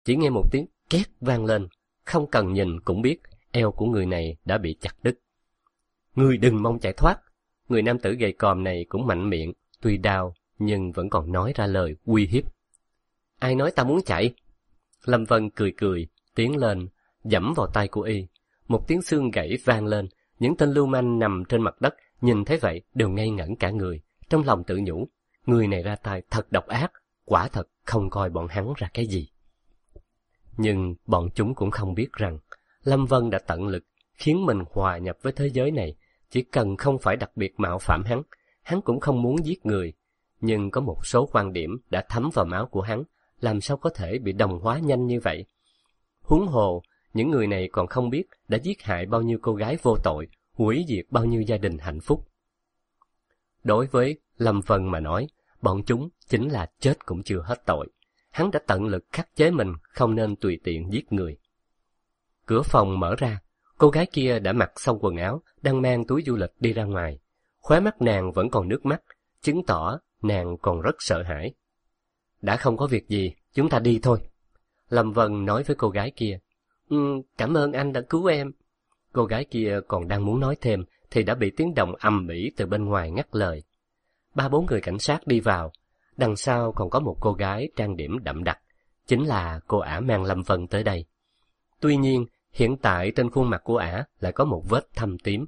Chỉ nghe một tiếng két vang lên, không cần nhìn cũng biết eo của người này đã bị chặt đứt. Ngươi đừng mong chạy thoát. Người nam tử gầy còm này cũng mạnh miệng, tuy đau nhưng vẫn còn nói ra lời uy hiếp. Ai nói ta muốn chạy? Lâm Vân cười cười, tiến lên, giẫm vào tay của y. Một tiếng xương gãy vang lên, những tên lưu manh nằm trên mặt đất, nhìn thấy vậy đều ngây ngẩn cả người, trong lòng tự nhủ, người này ra tay thật độc ác, quả thật không coi bọn hắn ra cái gì. Nhưng bọn chúng cũng không biết rằng, Lâm Vân đã tận lực khiến mình hòa nhập với thế giới này, chỉ cần không phải đặc biệt mạo phạm hắn cũng không muốn giết người. Nhưng có một số quan điểm đã thấm vào máu của hắn, làm sao có thể bị đồng hóa nhanh như vậy? Huống hồ, những người này còn không biết đã giết hại bao nhiêu cô gái vô tội, hủy diệt bao nhiêu gia đình hạnh phúc. Đối với Lâm Vân mà nói, bọn chúng chính là chết cũng chưa hết tội. Hắn đã tận lực khắc chế mình không nên tùy tiện giết người. Cửa phòng mở ra, cô gái kia đã mặc xong quần áo, đang mang túi du lịch đi ra ngoài. Khóe mắt nàng vẫn còn nước mắt, chứng tỏ nàng còn rất sợ hãi. Đã không có việc gì, chúng ta đi thôi. Lâm Vân nói với cô gái kia. Cảm ơn anh đã cứu em. Cô gái kia còn đang muốn nói thêm, thì đã bị tiếng động ầm ĩ từ bên ngoài ngắt lời. 3-4 người cảnh sát đi vào, đằng sau còn có một cô gái trang điểm đậm đặc, chính là cô ả mang Lâm Vân tới đây. Tuy nhiên, hiện tại trên khuôn mặt của ả lại có một vết thâm tím.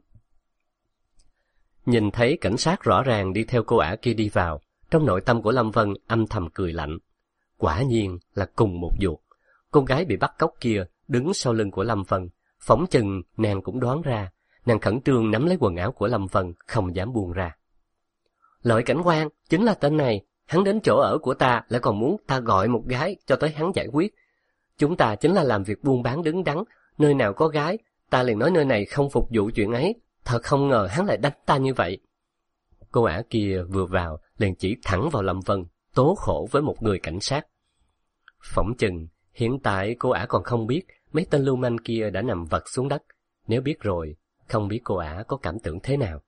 Nhìn thấy cảnh sát rõ ràng đi theo cô ả kia đi vào, trong nội tâm của Lâm Vân âm thầm cười lạnh. Quả nhiên là cùng một ruột. Cô gái bị bắt cóc kia đứng sau lưng của Lâm Vân, phỏng chừng nàng cũng đoán ra, nàng khẩn trương nắm lấy quần áo của Lâm Vân, không dám buông ra. Lợi cảnh quan, chính là tên này, hắn đến chỗ ở của ta lại còn muốn ta gọi một gái cho tới hắn giải quyết. Chúng ta chính là làm việc buôn bán đứng đắn, nơi nào có gái, ta liền nói nơi này không phục vụ chuyện ấy, thật không ngờ hắn lại đánh ta như vậy. Cô ả kia vừa vào, liền chỉ thẳng vào Lâm Vân, tố khổ với một người cảnh sát. Phỏng chừng, hiện tại cô ả còn không biết mấy tên lưu manh kia đã nằm vật xuống đất, nếu biết rồi, không biết cô ả có cảm tưởng thế nào.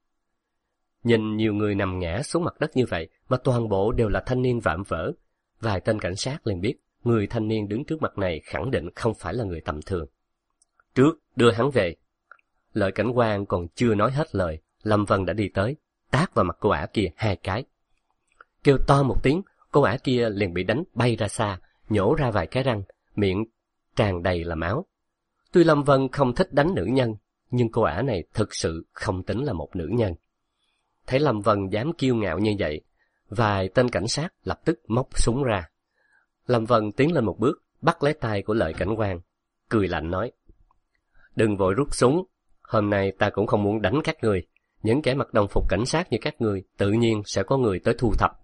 Nhìn nhiều người nằm ngã xuống mặt đất như vậy mà toàn bộ đều là thanh niên vạm vỡ, vài tên cảnh sát liền biết người thanh niên đứng trước mặt này khẳng định không phải là người tầm thường. Trước đưa hắn về. Lợi cảnh quan còn chưa nói hết lời, Lâm Vân đã đi tới, tát vào mặt cô ả kia 2 cái. Kêu to một tiếng, cô ả kia liền bị đánh bay ra xa, nhổ ra vài cái răng, miệng tràn đầy là máu. Tuy Lâm Vân không thích đánh nữ nhân, nhưng cô ả này thực sự không tính là một nữ nhân. Thấy Lâm Vân dám kiêu ngạo như vậy, vài tên cảnh sát lập tức móc súng ra. Lâm Vân tiến lên một bước, bắt lấy tay của Lợi cảnh quan, cười lạnh nói. Đừng vội rút súng, hôm nay ta cũng không muốn đánh các người. Những kẻ mặc đồng phục cảnh sát như các người, tự nhiên sẽ có người tới thu thập.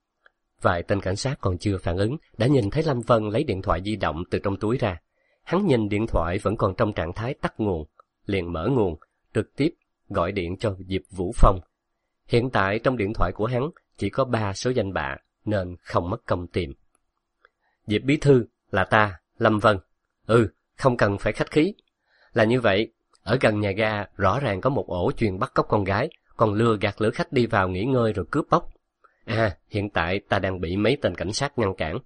Vài tên cảnh sát còn chưa phản ứng, đã nhìn thấy Lâm Vân lấy điện thoại di động từ trong túi ra. Hắn nhìn điện thoại vẫn còn trong trạng thái tắt nguồn, liền mở nguồn, trực tiếp gọi điện cho Diệp Vũ Phong. Hiện tại trong điện thoại của hắn chỉ có 3 số danh bạ, nên không mất công tìm. Diệp bí thư, là ta, Lâm Vân. Không cần phải khách khí. Là như vậy, ở gần nhà ga rõ ràng có một ổ chuyền bắt cóc con gái, còn lừa gạt lữ khách đi vào nghỉ ngơi rồi cướp bóc. Hiện tại ta đang bị mấy tên cảnh sát ngăn cản.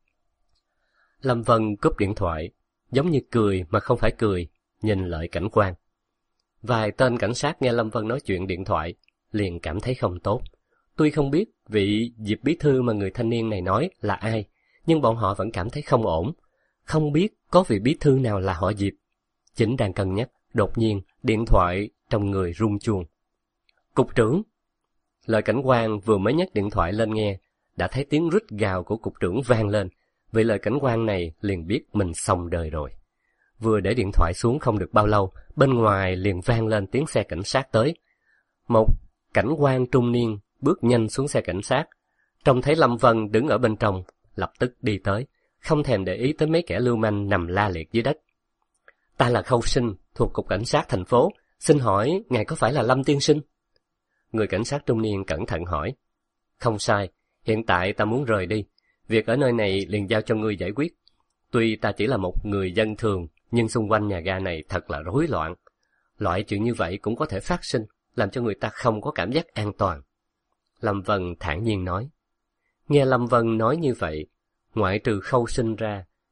Lâm Vân cúp điện thoại, giống như cười mà không phải cười, nhìn Lợi cảnh quan. Vài tên cảnh sát nghe Lâm Vân nói chuyện điện thoại, liền cảm thấy không tốt. Tuy không biết vị Diệp bí thư mà người thanh niên này nói là ai, nhưng bọn họ vẫn cảm thấy không ổn. Không biết có vị bí thư nào là họ Diệp. Chính đang cân nhắc, đột nhiên điện thoại trong người rung chuông. Cục trưởng. Lợi cảnh quan vừa mới nhấc điện thoại lên nghe, đã thấy tiếng rít gào của cục trưởng vang lên. Vị Lợi cảnh quan này liền biết mình xong đời rồi. Vừa để điện thoại xuống không được bao lâu, bên ngoài liền vang lên tiếng xe cảnh sát tới. Một cảnh quan trung niên bước nhanh xuống xe cảnh sát, trông thấy Lâm Vân đứng ở bên trong, lập tức đi tới, không thèm để ý tới mấy kẻ lưu manh nằm la liệt dưới đất. Ta là Khâu Sinh, thuộc cục cảnh sát thành phố, xin hỏi ngài có phải là Lâm tiên sinh? Người cảnh sát trung niên cẩn thận hỏi. Không sai, hiện tại ta muốn rời đi, việc ở nơi này liền giao cho ngươi giải quyết. Tuy ta chỉ là một người dân thường, nhưng xung quanh nhà ga này thật là rối loạn. Loại chuyện như vậy cũng có thể phát sinh, làm cho người ta không có cảm giác an toàn. Lâm Vân thản nhiên nói. Nghe Lâm Vân nói như vậy, ngoại trừ Khâu Sinh ra,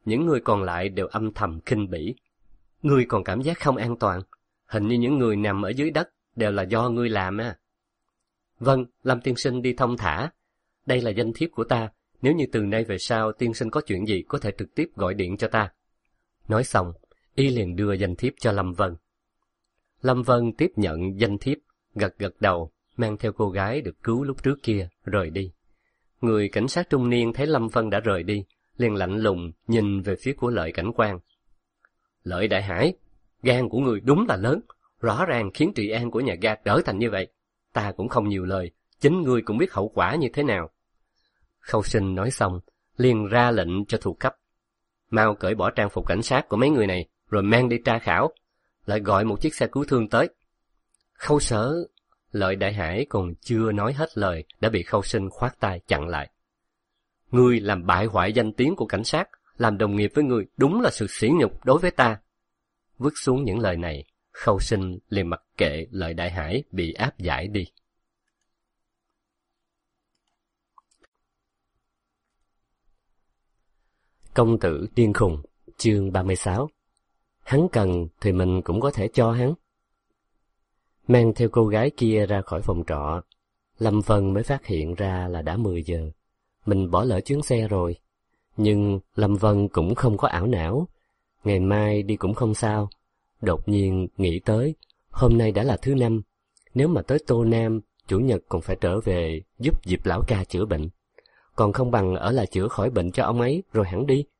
những người còn lại đều âm thầm khinh bỉ. Ngươi còn cảm giác không an toàn, hình như những người nằm ở dưới đất đều là do ngươi làm à. Vâng, Lâm tiên sinh đi thông thả. Đây là danh thiếp của ta, nếu như từ nay về sau tiên sinh có chuyện gì có thể trực tiếp gọi điện cho ta. Nói xong, y liền đưa danh thiếp cho Lâm Vân. Lâm Vân tiếp nhận danh thiếp, gật gật đầu, mang theo cô gái được cứu lúc trước kia, rời đi. Người cảnh sát trung niên thấy Lâm Vân đã rời đi, liền lạnh lùng nhìn về phía của Lợi cảnh quan. Lợi đại hải, gan của người đúng là lớn, rõ ràng khiến trị an của nhà ga trở thành như vậy. Ta cũng không nhiều lời, chính ngươi cũng biết hậu quả như thế nào. Khâu Sinh nói xong, liền ra lệnh cho thuộc cấp. Mau cởi bỏ trang phục cảnh sát của mấy người này, rồi mang đi tra khảo, lại gọi một chiếc xe cứu thương tới. Khâu Sở, Lợi đại hải còn chưa nói hết lời đã bị Khâu Sinh khoát tay chặn lại. Ngươi làm bại hoại danh tiếng của cảnh sát, làm đồng nghiệp với ngươi đúng là sự sỉ nhục đối với ta. Vứt xuống những lời này, Khâu Sinh liền mặc kệ Lợi đại hải bị áp giải đi. Công tử điên khùng, chương 36. Hắn cần thì mình cũng có thể cho hắn. Mang theo cô gái kia ra khỏi phòng trọ, Lâm Vân mới phát hiện ra là đã 10 giờ. Mình bỏ lỡ chuyến xe rồi. Nhưng Lâm Vân cũng không có ảo não. Ngày mai đi cũng không sao. Đột nhiên nghĩ tới, hôm nay đã là thứ Năm. Nếu mà tới Tô Nam, Chủ nhật còn phải trở về giúp Diệp lão ca chữa bệnh. Còn không bằng ở lại chữa khỏi bệnh cho ông ấy rồi hẳn đi.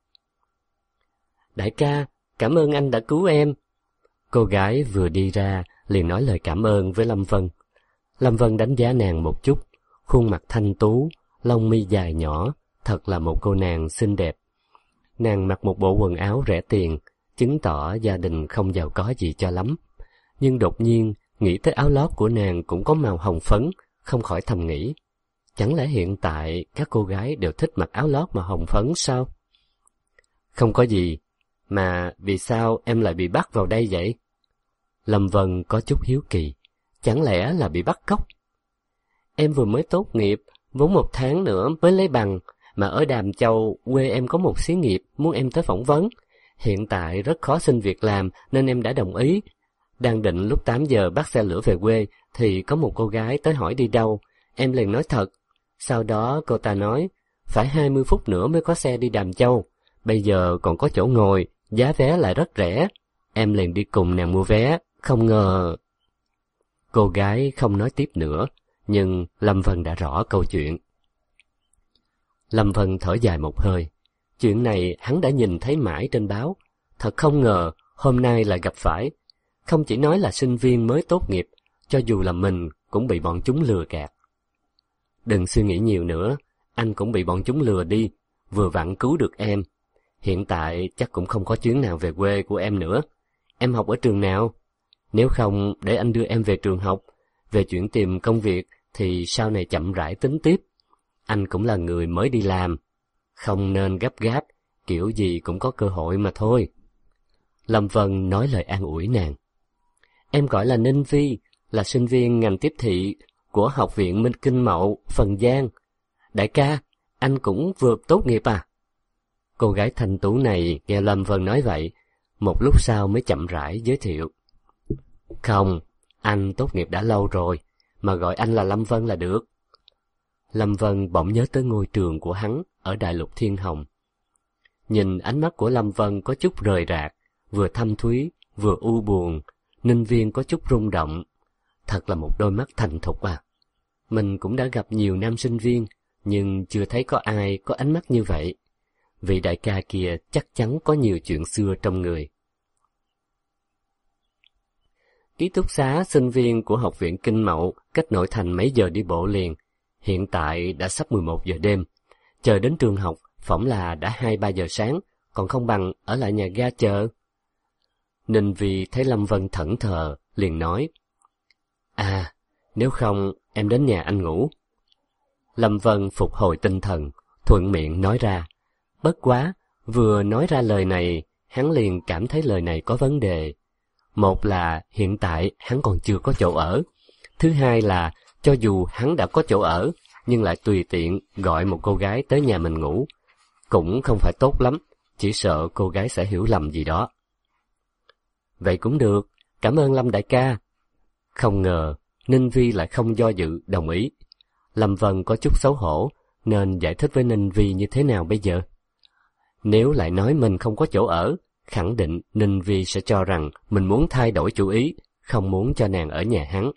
Đại ca, cảm ơn anh đã cứu em. Cô gái vừa đi ra liền nói lời cảm ơn với Lâm Vân. Lâm Vân đánh giá nàng một chút, khuôn mặt thanh tú, lông mi dài nhỏ, thật là một cô nàng xinh đẹp. Nàng mặc một bộ quần áo rẻ tiền, chứng tỏ gia đình không giàu có gì cho lắm. Nhưng đột nhiên nghĩ tới áo lót của nàng cũng có màu hồng phấn, không khỏi thầm nghĩ. Chẳng lẽ hiện tại các cô gái đều thích mặc áo lót màu hồng phấn sao? Không có gì, mà vì sao em lại bị bắt vào đây vậy? Lâm Vân có chút hiếu kỳ, chẳng lẽ là bị bắt cóc? Em vừa mới tốt nghiệp, vốn 1 tháng nữa mới lấy bằng, mà ở Đàm Châu quê em có một xí nghiệp muốn em tới phỏng vấn. Hiện tại rất khó xin việc làm nên em đã đồng ý. Đang định lúc 8 giờ bắt xe lửa về quê thì có một cô gái tới hỏi đi đâu, em liền nói thật. Sau đó cô ta nói phải 20 phút nữa mới có xe đi Đàm Châu, bây giờ còn có chỗ ngồi, giá vé lại rất rẻ. Em liền đi cùng nàng mua vé, không ngờ... Cô gái không nói tiếp nữa, nhưng Lâm Vân đã rõ câu chuyện. Lâm Vân thở dài một hơi. Chuyện này hắn đã nhìn thấy mãi trên báo. Thật không ngờ hôm nay lại gặp phải. Không chỉ nói là sinh viên mới tốt nghiệp, cho dù là mình cũng bị bọn chúng lừa gạt. Đừng suy nghĩ nhiều nữa, anh cũng bị bọn chúng lừa đi, vừa vặn cứu được em. Hiện tại chắc cũng không có chuyến nào về quê của em nữa. Em học ở trường nào? Nếu không để anh đưa em về trường học. Về chuyện tìm công việc thì sau này chậm rãi tính tiếp. Anh cũng là người mới đi làm. Không nên gấp gáp, kiểu gì cũng có cơ hội mà thôi. Lâm Vân nói lời an ủi nàng. Em gọi là Ninh Vi, là sinh viên ngành tiếp thị của Học viện Minh Kinh Mậu, Phần Giang. Đại ca, anh cũng vừa tốt nghiệp à? Cô gái thanh tú này nghe Lâm Vân nói vậy, một lúc sau mới chậm rãi giới thiệu. Không, anh tốt nghiệp đã lâu rồi, mà gọi anh là Lâm Vân là được. Lâm Vân bỗng nhớ tới ngôi trường của hắn ở Đại Lục Thiên Hồng. Nhìn ánh mắt của Lâm Vân có chút rời rạc, vừa thâm thúy, vừa u buồn, Ninh Viên có chút rung động. Thật là một đôi mắt thành thục à. Mình cũng đã gặp nhiều nam sinh viên, nhưng chưa thấy có ai có ánh mắt như vậy. Vị đại ca kia chắc chắn có nhiều chuyện xưa trong người. Ký túc xá sinh viên của Học viện Kinh Mậu cách nội thành mấy giờ đi bộ liền. Hiện tại đã sắp 11 giờ đêm. Chờ đến trường học, phỏng là đã 2-3 giờ sáng, còn không bằng ở lại nhà ga chờ. Ninh Vi thấy Lâm Vân thẫn thờ, liền nói. À, nếu không em đến nhà anh ngủ. Lâm Vân phục hồi tinh thần, thuận miệng nói ra. Bất quá, vừa nói ra lời này, hắn liền cảm thấy lời này có vấn đề. Một là hiện tại hắn còn chưa có chỗ ở. Thứ hai là cho dù hắn đã có chỗ ở, nhưng lại tùy tiện gọi một cô gái tới nhà mình ngủ. Cũng không phải tốt lắm, chỉ sợ cô gái sẽ hiểu lầm gì đó. Vậy cũng được, cảm ơn Lâm đại ca. Không ngờ, Ninh Vi lại không do dự, đồng ý. Lâm Vân có chút xấu hổ, nên giải thích với Ninh Vi như thế nào bây giờ? Nếu lại nói mình không có chỗ ở, khẳng định Ninh Vi sẽ cho rằng mình muốn thay đổi chủ ý, không muốn cho nàng ở nhà hắn.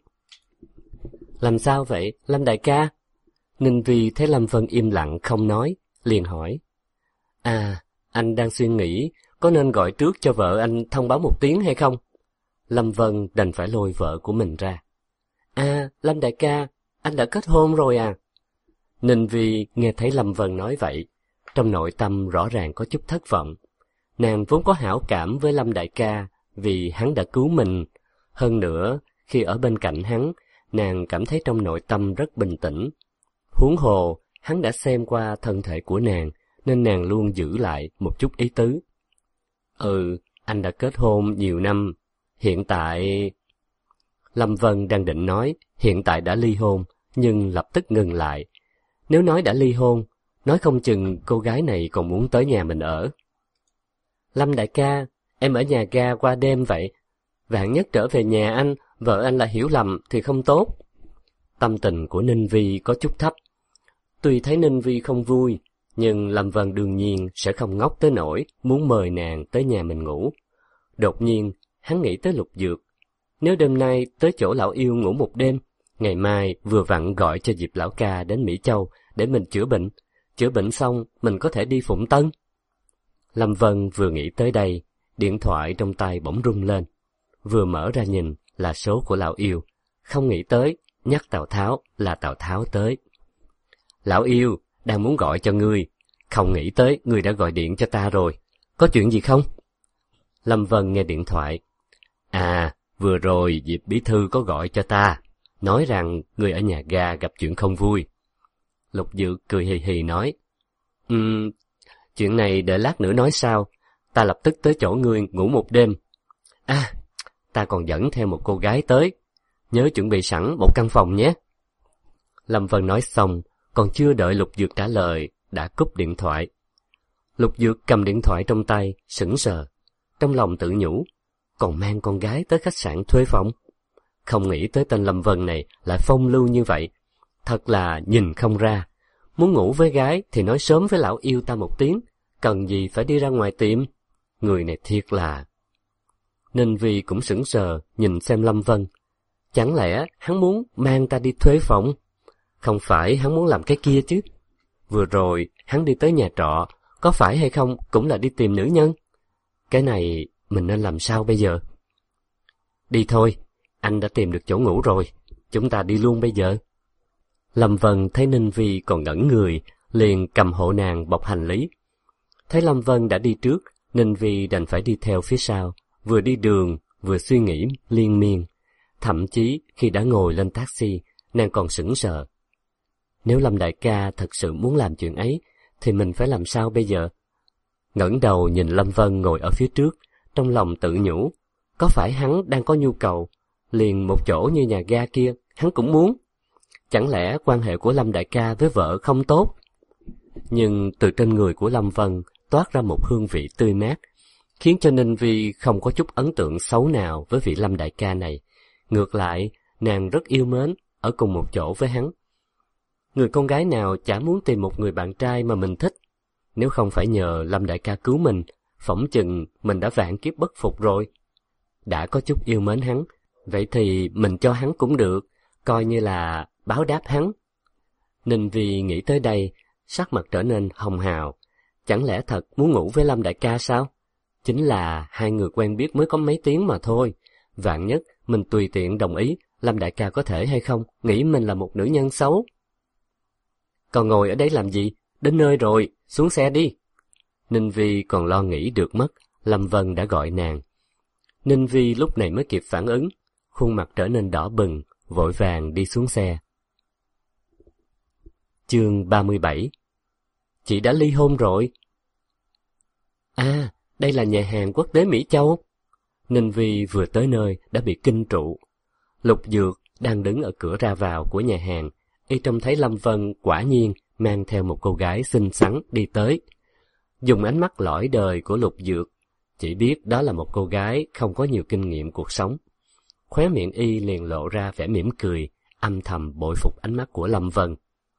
Làm sao vậy, Lâm đại ca? Ninh Vi thấy Lâm Vân im lặng không nói, liền hỏi. Anh đang suy nghĩ có nên gọi trước cho vợ anh thông báo một tiếng hay không? Lâm Vân đành phải lôi vợ của mình ra. Lâm đại ca, anh đã kết hôn rồi à? Ninh Vi nghe thấy Lâm Vân nói vậy, trong nội tâm rõ ràng có chút thất vọng. Nàng vốn có hảo cảm với Lâm đại ca vì hắn đã cứu mình. Hơn nữa, khi ở bên cạnh hắn, nàng cảm thấy trong nội tâm rất bình tĩnh. Huống hồ, hắn đã xem qua thân thể của nàng, nên nàng luôn giữ lại một chút ý tứ. Anh đã kết hôn nhiều năm, hiện tại... Lâm Vân đang định nói hiện tại đã ly hôn, nhưng lập tức ngừng lại. Nếu nói đã ly hôn, nói không chừng cô gái này còn muốn tới nhà mình ở. Lâm đại ca, em ở nhà ga qua đêm vậy. Vạn nhất trở về nhà anh, vợ anh lại hiểu lầm thì không tốt. Tâm tình của Ninh Vi có chút thấp. Tuy thấy Ninh Vi không vui, nhưng Lâm Vân đương nhiên sẽ không ngốc tới nỗi muốn mời nàng tới nhà mình ngủ. Đột nhiên, hắn nghĩ tới Lục Dược. Nếu đêm nay tới chỗ lão yêu ngủ một đêm, ngày mai vừa vặn gọi cho Diệp lão ca đến Mỹ Châu để mình chữa bệnh. Chữa bệnh xong, mình có thể đi Phụng Tân. Lâm Vân vừa nghĩ tới đây, điện thoại trong tay bỗng rung lên. Vừa mở ra nhìn là số của lão yêu. Không nghĩ tới, nhắc Tào Tháo là Tào Tháo tới. Lão yêu, đang muốn gọi cho ngươi. Không nghĩ tới ngươi đã gọi điện cho ta rồi. Có chuyện gì không? Lâm Vân nghe điện thoại. Vừa rồi Diệp bí thư có gọi cho ta, nói rằng ngươi ở nhà ga gặp chuyện không vui. Lục Dược cười hì hì nói. Chuyện này đợi lát nữa nói sau. Ta lập tức tới chỗ ngươi ngủ một đêm. Ta còn dẫn theo một cô gái tới. Nhớ chuẩn bị sẵn một căn phòng nhé. Lâm Vân nói xong, còn chưa đợi Lục Dược trả lời, đã cúp điện thoại. Lục Dược cầm điện thoại trong tay, sững sờ. Trong lòng tự nhủ, còn mang con gái tới khách sạn thuê phòng. Không nghĩ tới tên Lâm Vân này lại phong lưu như vậy. Thật là nhìn không ra. Muốn ngủ với gái thì nói sớm với lão yêu ta một tiếng, cần gì phải đi ra ngoài tiệm. Người này thiệt là... Ninh Vi cũng sững sờ nhìn xem Lâm Vân. Chẳng lẽ hắn muốn mang ta đi thuê phòng? Không phải hắn muốn làm cái kia chứ. Vừa rồi hắn đi tới nhà trọ, có phải hay không cũng là đi tìm nữ nhân. Cái này mình nên làm sao bây giờ? Đi thôi, anh đã tìm được chỗ ngủ rồi, chúng ta đi luôn bây giờ. Lâm Vân thấy Ninh Vi còn ngẩn người, liền cầm hộ nàng bọc hành lý. Thấy Lâm Vân đã đi trước, Ninh Vi đành phải đi theo phía sau, vừa đi đường, vừa suy nghĩ liên miên. Thậm chí khi đã ngồi lên taxi, nàng còn sững sờ. Nếu Lâm đại ca thật sự muốn làm chuyện ấy, thì mình phải làm sao bây giờ? Ngẩng đầu nhìn Lâm Vân ngồi ở phía trước, trong lòng tự nhủ, có phải hắn đang có nhu cầu, liền một chỗ như nhà ga kia, hắn cũng muốn. Chẳng lẽ quan hệ của Lâm đại ca với vợ không tốt? Nhưng từ trên người của Lâm Vân toát ra một hương vị tươi mát, khiến cho Ninh Vi không có chút ấn tượng xấu nào với vị Lâm đại ca này. Ngược lại, nàng rất yêu mến, ở cùng một chỗ với hắn. Người con gái nào chả muốn tìm một người bạn trai mà mình thích. Nếu không phải nhờ Lâm đại ca cứu mình, phỏng chừng mình đã vạn kiếp bất phục rồi. Đã có chút yêu mến hắn, vậy thì mình cho hắn cũng được, coi như là báo đáp hắn. Ninh Vi nghĩ tới đây, sắc mặt trở nên hồng hào. Chẳng lẽ thật muốn ngủ với Lâm đại ca sao? Chính là hai người quen biết mới có mấy tiếng mà thôi. Vạn nhất mình tùy tiện đồng ý, Lâm đại ca có thể hay không nghĩ mình là một nữ nhân xấu. Còn ngồi ở đấy làm gì? Đến nơi rồi, xuống xe đi. Ninh Vi còn lo nghĩ được mất, Lâm Vân đã gọi nàng. Ninh Vi lúc này mới kịp phản ứng, khuôn mặt trở nên đỏ bừng, vội vàng đi xuống xe. Chương 37. Chị đã ly hôn rồi. Đây là nhà hàng quốc tế Mỹ Châu. Ninh Vi vừa tới nơi đã bị kinh trụ. Lục Dược đang đứng ở cửa ra vào của nhà hàng, y trông thấy Lâm Vân quả nhiên mang theo một cô gái xinh xắn đi tới. dùng ánh mắt lõi đời của Lục Dược, chỉ biết đó là một cô gái không có nhiều kinh nghiệm cuộc sống. Khóe miệng y liền lộ ra vẻ mỉm cười, âm thầm bội phục ánh mắt của Lâm Vân.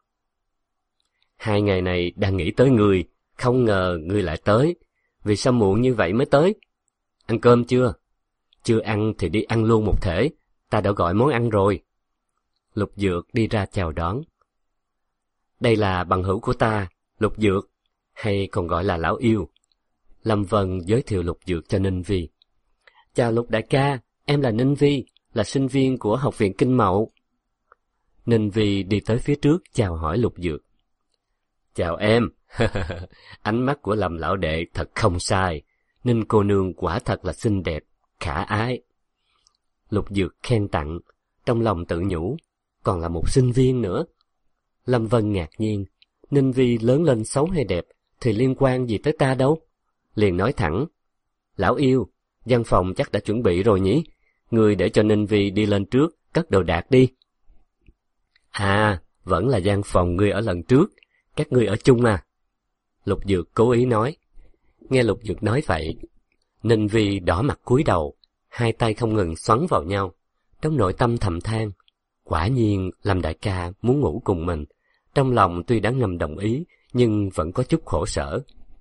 2 ngày này đang nghĩ tới ngươi, không ngờ ngươi lại tới. Vì sao muộn như vậy mới tới? Ăn cơm chưa? Chưa ăn thì đi ăn luôn một thể, ta đã gọi món ăn rồi. Lục Dược đi ra chào đón. Đây là bằng hữu của ta, Lục Dược, hay còn gọi là Lão Yêu. Lâm Vân giới thiệu Lục Dược cho Ninh Vi. Chào Lục đại ca, em là Ninh Vi, là sinh viên của Học viện Kinh Mậu. Ninh Vi đi tới phía trước chào hỏi Lục Dược. Chào em, ánh mắt của Lâm lão đệ thật không sai, Ninh cô nương quả thật là xinh đẹp, khả ái. Lục Dược khen tặng, trong lòng tự nhủ, còn là một sinh viên nữa. Lâm Vân ngạc nhiên, Ninh Vi lớn lên xấu hay đẹp thì liên quan gì tới ta đâu. Liền nói thẳng, Lão Yêu, văn phòng chắc đã chuẩn bị rồi nhỉ, ngươi để cho Ninh Vi đi lên trước, cất đồ đạc đi. À, vẫn là văn phòng ngươi ở lần trước, các ngươi ở chung à? Lục Dược cố ý nói. Nghe Lục Dược nói vậy, Ninh Vi đỏ mặt cúi đầu, 2 tay không ngừng xoắn vào nhau, trong nội tâm thầm than, quả nhiên Lâm đại ca muốn ngủ cùng mình. Trong lòng tuy đã ngầm đồng ý, nhưng vẫn có chút khổ sở.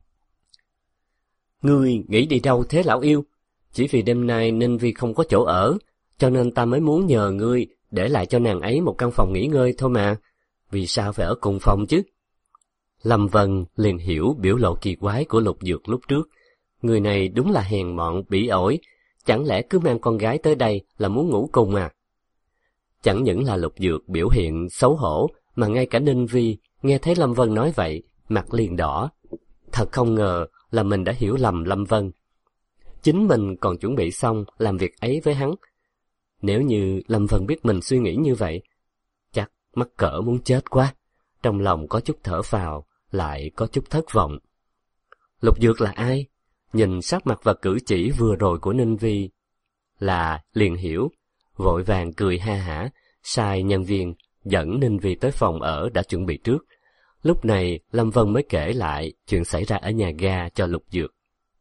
Ngươi nghĩ đi đâu thế Lão Yêu? Chỉ vì đêm nay Ninh Vi không có chỗ ở, cho nên ta mới muốn nhờ ngươi để lại cho nàng ấy một căn phòng nghỉ ngơi thôi mà. Vì sao phải ở cùng phòng chứ? Lâm Vân liền hiểu biểu lộ kỳ quái của Lục Dược lúc trước. Người này đúng là hèn mọn, bỉ ổi, chẳng lẽ cứ mang con gái tới đây là muốn ngủ cùng à? Chẳng những là Lục Dược biểu hiện xấu hổ, mà ngay cả Ninh Vi nghe thấy Lâm Vân nói vậy, mặt liền đỏ. Thật không ngờ là mình đã hiểu lầm Lâm Vân. Chính mình còn chuẩn bị xong làm việc ấy với hắn. Nếu như Lâm Vân biết mình suy nghĩ như vậy, chắc mắc cỡ muốn chết quá. Trong lòng có chút thở phào, lại có chút thất vọng. Lục Dược là ai? Nhìn sắc mặt và cử chỉ vừa rồi của Ninh Vi là liền hiểu, vội vàng cười ha hả, sai nhân viên dẫn Ninh Vi tới phòng ở đã chuẩn bị trước. Lúc này Lâm Vân mới kể lại chuyện xảy ra ở nhà ga cho Lục Dược.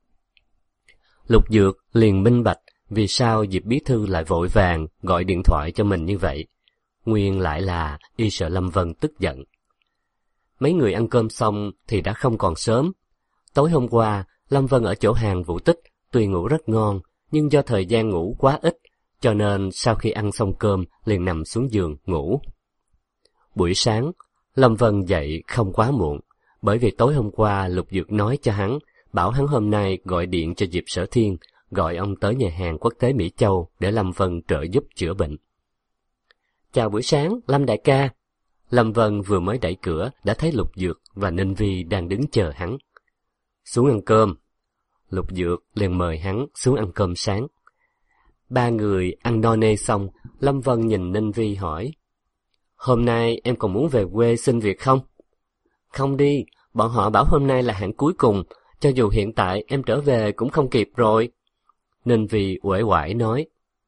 Lục Dược liền minh bạch vì sao Diệp bí thư lại vội vàng gọi điện thoại cho mình như vậy. Nguyên lại là y sợ Lâm Vân tức giận. Mấy người ăn cơm xong thì đã không còn sớm. Tối hôm qua, Lâm Vân ở chỗ hàng Vũ Tích, tuy ngủ rất ngon, nhưng do thời gian ngủ quá ít, cho nên sau khi ăn xong cơm liền nằm xuống giường ngủ. Buổi sáng, Lâm Vân dậy không quá muộn, bởi vì tối hôm qua Lục Dược nói cho hắn, bảo hắn hôm nay gọi điện cho Diệp Sở Thiên, gọi ông tới nhà hàng quốc tế Mỹ Châu để Lâm Vân trợ giúp chữa bệnh. Chào buổi sáng, Lâm đại ca. Lâm Vân vừa mới đẩy cửa đã thấy Lục Dược và Ninh Vi đang đứng chờ hắn. Xuống ăn cơm. Lục Dược liền mời hắn xuống ăn cơm sáng. 3 người ăn no nê xong, Lâm Vân nhìn Ninh Vi hỏi, hôm nay em còn muốn về quê xin việc không? Không đi, bọn họ bảo hôm nay là hạn cuối cùng, cho dù hiện tại em trở về cũng không kịp rồi. Ninh Vi uể oải nói.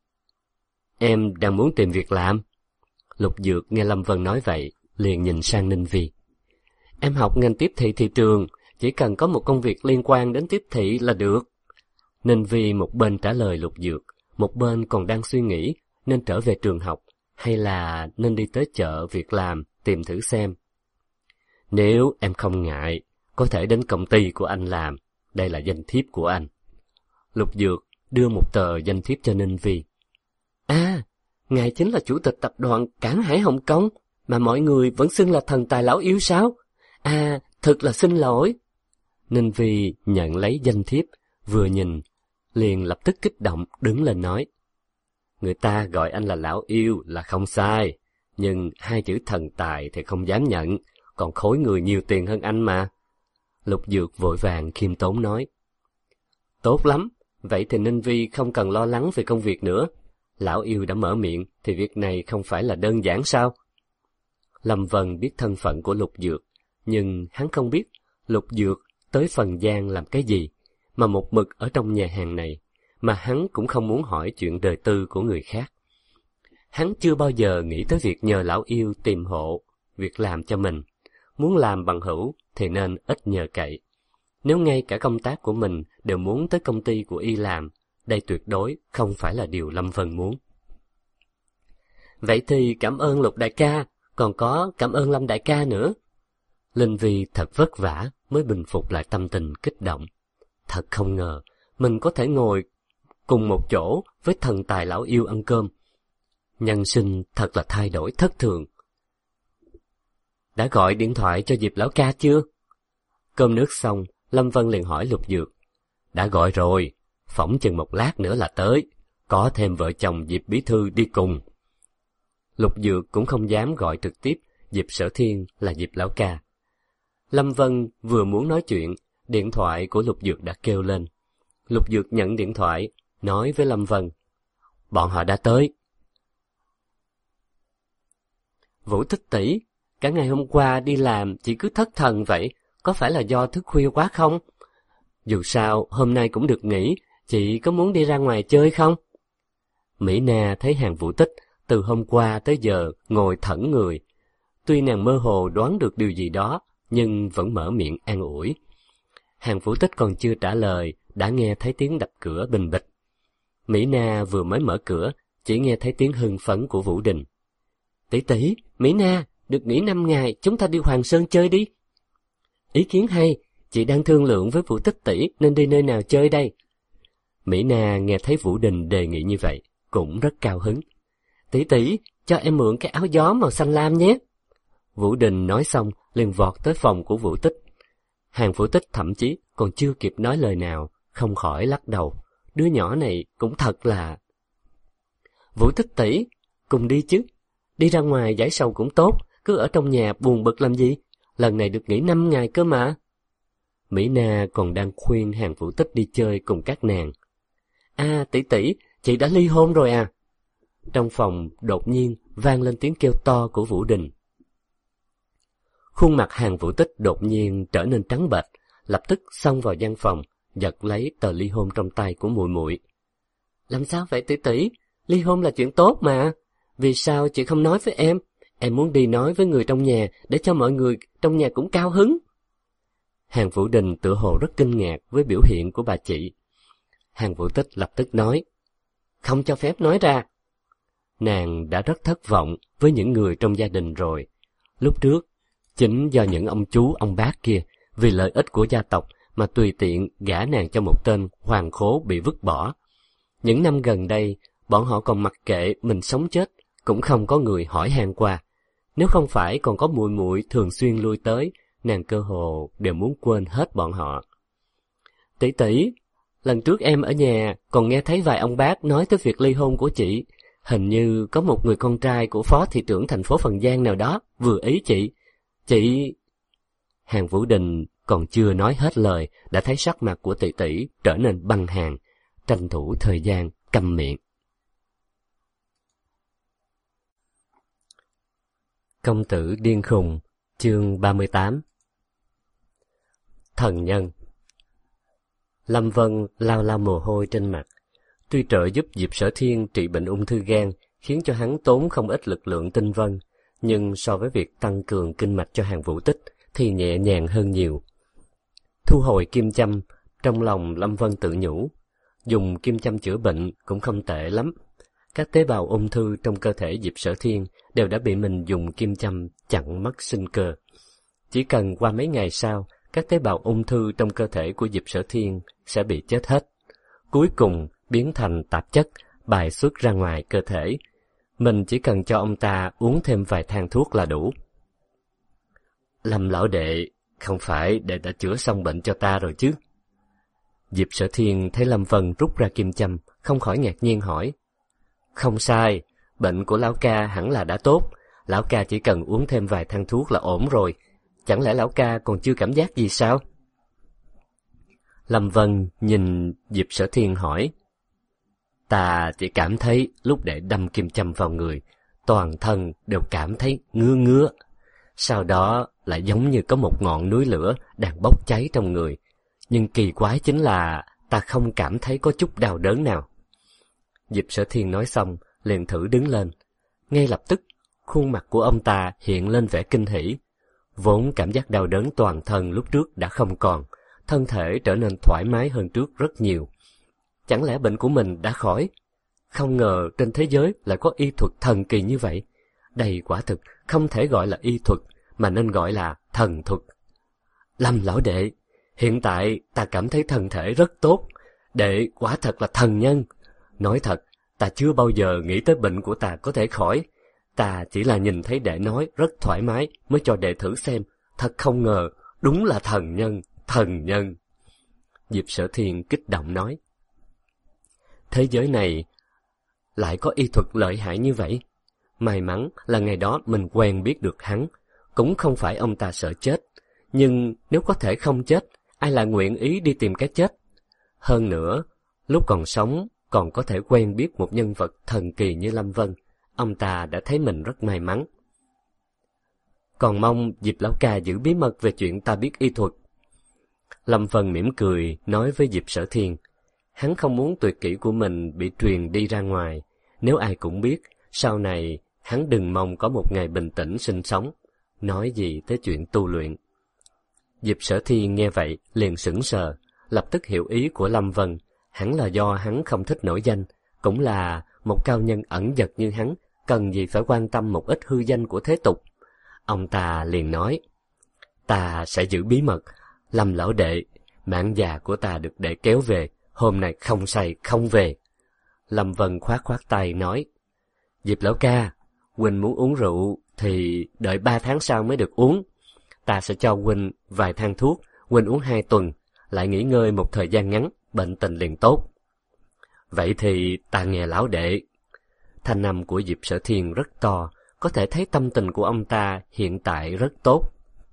Em đang muốn tìm việc làm. Lục Dược nghe Lâm Vân nói vậy, liền nhìn sang Ninh Vi. Em học ngành tiếp thị thị trường, chỉ cần có một công việc liên quan đến tiếp thị là được. Ninh Vi một bên trả lời Lục Dược, một bên còn đang suy nghĩ nên trở về trường học, hay là nên đi tới chợ việc làm, tìm thử xem. Nếu em không ngại, có thể đến công ty của anh làm, đây là danh thiếp của anh. Lục Dược đưa một tờ danh thiếp cho Ninh Vi. À, ngài chính là chủ tịch tập đoàn Cảng Hải Hồng Kông, mà mọi người vẫn xưng là thần tài Lão Yêu sao? À, thật là xin lỗi. Ninh Vi nhận lấy danh thiếp, vừa nhìn, liền lập tức kích động đứng lên nói. Người ta gọi anh là Lão Yêu là không sai, nhưng 2 chữ thần tài thì không dám nhận, còn khối người nhiều tiền hơn anh mà. Lục Dược vội vàng khiêm tốn nói. Tốt lắm, vậy thì Ninh Vi không cần lo lắng về công việc nữa. Lão Yêu đã mở miệng thì việc này không phải là đơn giản sao? Lâm Vân biết thân phận của Lục Dược, nhưng hắn không biết Lục Dược tới Phần Giang làm cái gì, mà một mực ở trong nhà hàng này, mà hắn cũng không muốn hỏi chuyện đời tư của người khác. Hắn chưa bao giờ nghĩ tới việc nhờ Lão Yêu tìm hộ việc làm cho mình. Muốn làm bằng hữu thì nên ít nhờ cậy. Nếu ngay cả công tác của mình đều muốn tới công ty của y làm, đây tuyệt đối không phải là điều Lâm Vân muốn. Vậy thì cảm ơn Lục đại ca, còn có cảm ơn Lâm đại ca nữa. Linh Vi thật vất vả mới bình phục lại tâm tình kích động. Thật không ngờ, mình có thể ngồi cùng một chỗ với thần tài lão yêu ăn cơm. Nhân sinh thật là thay đổi thất thường. Đã gọi điện thoại cho Diệp lão ca chưa? Cơm nước xong, Lâm Vân liền hỏi Lục Dược. Đã gọi rồi, phỏng chừng một lát nữa là tới, có thêm vợ chồng Diệp bí thư đi cùng. Lục Dược cũng không dám gọi trực tiếp Diệp Sở Thiên là Diệp lão ca. Lâm Vân vừa muốn nói chuyện, điện thoại của Lục Dược đã kêu lên. Lục Dược nhận điện thoại, nói với Lâm Vân. Bọn họ đã tới. Vũ Tích tỷ, cả ngày hôm qua đi làm chỉ cứ thất thần vậy, có phải là do thức khuya quá không? Dù sao, hôm nay cũng được nghỉ, chị có muốn đi ra ngoài chơi không? Mỹ Na thấy Hàn Vũ Tích từ hôm qua tới giờ ngồi thẫn người. Tuy nàng mơ hồ đoán được điều gì đó, nhưng vẫn mở miệng an ủi. Hàn Vũ Tích còn chưa trả lời, đã nghe thấy tiếng đập cửa bình bịch. Mỹ Na vừa mới mở cửa, chỉ nghe thấy tiếng hưng phấn của Vũ Đình. Tỷ tỷ, Mỹ Na, được nghỉ 5 ngày, chúng ta đi Hoàng Sơn chơi đi. Ý kiến hay, chị đang thương lượng với Vũ Tích tỷ nên đi nơi nào chơi đây? Mỹ Na nghe thấy Vũ Đình đề nghị như vậy, cũng rất cao hứng. Tỷ tỷ, cho em mượn cái áo gió màu xanh lam nhé. Vũ Đình nói xong, liền vọt tới phòng của Vũ Tích. Hàn Vũ Tích thậm chí còn chưa kịp nói lời nào, không khỏi lắc đầu. Đứa nhỏ này cũng thật là... Vũ Tích tỷ, cùng đi chứ. Đi ra ngoài giải sầu cũng tốt, cứ ở trong nhà buồn bực làm gì? Lần này được nghỉ 5 ngày cơ mà. Mỹ Na còn đang khuyên Hàn Vũ Tích đi chơi cùng các nàng. À tỷ tỷ, chị đã ly hôn rồi à? Trong phòng đột nhiên vang lên tiếng kêu to của Vũ Đình. Khuôn mặt Hàn Vũ Tích đột nhiên trở nên trắng bệch, lập tức xông vào gian phòng, giật lấy tờ ly hôn trong tay của muội muội. Làm sao vậy tỷ tỷ? Ly hôn là chuyện tốt mà. Vì sao chị không nói với em? Em muốn đi nói với người trong nhà để cho mọi người trong nhà cũng cao hứng. Hàn Vũ Đình tựa hồ rất kinh ngạc với biểu hiện của bà chị. Hàn Vũ Tích lập tức nói, không cho phép nói ra. Nàng đã rất thất vọng với những người trong gia đình rồi. Lúc trước, chính do những ông chú, ông bác kia, vì lợi ích của gia tộc mà tùy tiện gả nàng cho một tên hoàng khố bị vứt bỏ. Những năm gần đây, bọn họ còn mặc kệ mình sống chết, cũng không có người hỏi han qua. Nếu không phải còn có muội muội thường xuyên lui tới, nàng cơ hồ đều muốn quên hết bọn họ. Tỷ tỷ, lần trước em ở nhà còn nghe thấy vài ông bác nói tới việc ly hôn của chị. Hình như có một người con trai của phó thị trưởng thành phố Phần Giang nào đó vừa ý chị. Chị... Hàn Vũ Đình còn chưa nói hết lời đã thấy sắc mặt của tỷ tỷ trở nên băng hàn, tranh thủ thời gian câm miệng. Công tử điên khùng, chương 38. Thần nhân. Lâm Vân lau lau mồ hôi trên mặt. Tuy trợ giúp Diệp Sở Thiên trị bệnh ung thư gan khiến cho hắn tốn không ít lực lượng tinh vân, nhưng so với việc tăng cường kinh mạch cho Hàn Vũ Tích thì nhẹ nhàng hơn nhiều. Thu hồi kim châm, trong lòng Lâm Vân tự nhủ, dùng kim châm chữa bệnh cũng không tệ lắm. Các tế bào ung thư trong cơ thể Diệp Sở Thiên đều đã bị mình dùng kim châm chặn mất sinh cơ. Chỉ cần qua mấy ngày sau, các tế bào ung thư trong cơ thể của Diệp Sở Thiên sẽ bị chết hết. Cuối cùng biến thành tạp chất, bài xuất ra ngoài cơ thể. Mình chỉ cần cho ông ta uống thêm vài thang thuốc là đủ. Lâm lão đệ, không phải đệ đã chữa xong bệnh cho ta rồi chứ? Diệp Sở Thiên thấy Lâm Vân rút ra kim châm, không khỏi ngạc nhiên hỏi. Không sai, bệnh của lão ca hẳn là đã tốt, lão ca chỉ cần uống thêm vài thang thuốc là ổn rồi. Chẳng lẽ lão ca còn chưa cảm giác gì sao? Lâm Vân nhìn Diệp Sở Thiên hỏi. Ta chỉ cảm thấy lúc đệ đâm kim châm vào người, toàn thân đều cảm thấy ngứa ngứa. Sau đó lại giống như có một ngọn núi lửa đang bốc cháy trong người. Nhưng kỳ quái chính là ta không cảm thấy có chút đau đớn nào. Diệp Sở Thiên nói xong, liền thử đứng lên. Ngay lập tức, khuôn mặt của ông ta hiện lên vẻ kinh hỉ. Vốn cảm giác đau đớn toàn thân lúc trước đã không còn, thân thể trở nên thoải mái hơn trước rất nhiều. Chẳng lẽ bệnh của mình đã khỏi? Không ngờ trên thế giới lại có y thuật thần kỳ như vậy. Đây quả thực không thể gọi là y thuật, mà nên gọi là thần thuật. Lâm lão đệ, hiện tại ta cảm thấy thân thể rất tốt. Đệ quả thật là thần nhân. Nói thật, ta chưa bao giờ nghĩ tới bệnh của ta có thể khỏi. Ta chỉ là nhìn thấy đệ nói rất thoải mái mới cho đệ thử xem. Thật không ngờ, đúng là thần nhân, thần nhân. Diệp Sở Thiên kích động nói. Thế giới này lại có y thuật lợi hại như vậy. May mắn là ngày đó mình quen biết được hắn. Cũng không phải ông ta sợ chết. Nhưng nếu có thể không chết, ai lại nguyện ý đi tìm cái chết? Hơn nữa, lúc còn sống còn có thể quen biết một nhân vật thần kỳ như Lâm Vân. Ông ta đã thấy mình rất may mắn. Còn mong Diệp lão ca giữ bí mật về chuyện ta biết y thuật. Lâm Vân mỉm cười nói với Diệp Sở Thiên. Hắn không muốn tuyệt kỹ của mình bị truyền đi ra ngoài. Nếu ai cũng biết, sau này hắn đừng mong có một ngày bình tĩnh sinh sống. Nói gì tới chuyện tu luyện. Diệp Sở Thiên nghe vậy liền sững sờ, lập tức hiểu ý của Lâm Vân. Hẳn là do hắn không thích nổi danh, cũng là một cao nhân ẩn dật như hắn, cần gì phải quan tâm một ít hư danh của thế tục. Ông ta liền nói, ta sẽ giữ bí mật. Lâm lão đệ, mạng già của ta được đệ kéo về, hôm nay không say không về. Lâm Vân khoát khoát tay nói, Diệp lão ca, huynh muốn uống rượu thì đợi 3 tháng sau mới được uống. Ta sẽ cho huynh vài thang thuốc, huynh uống 2 tuần, lại nghỉ ngơi một thời gian ngắn, bệnh tình liền tốt. Vậy thì ta nghe lão đệ. Thanh âm của Diệp Sở Thiên rất to, có thể thấy tâm tình của ông ta hiện tại rất tốt.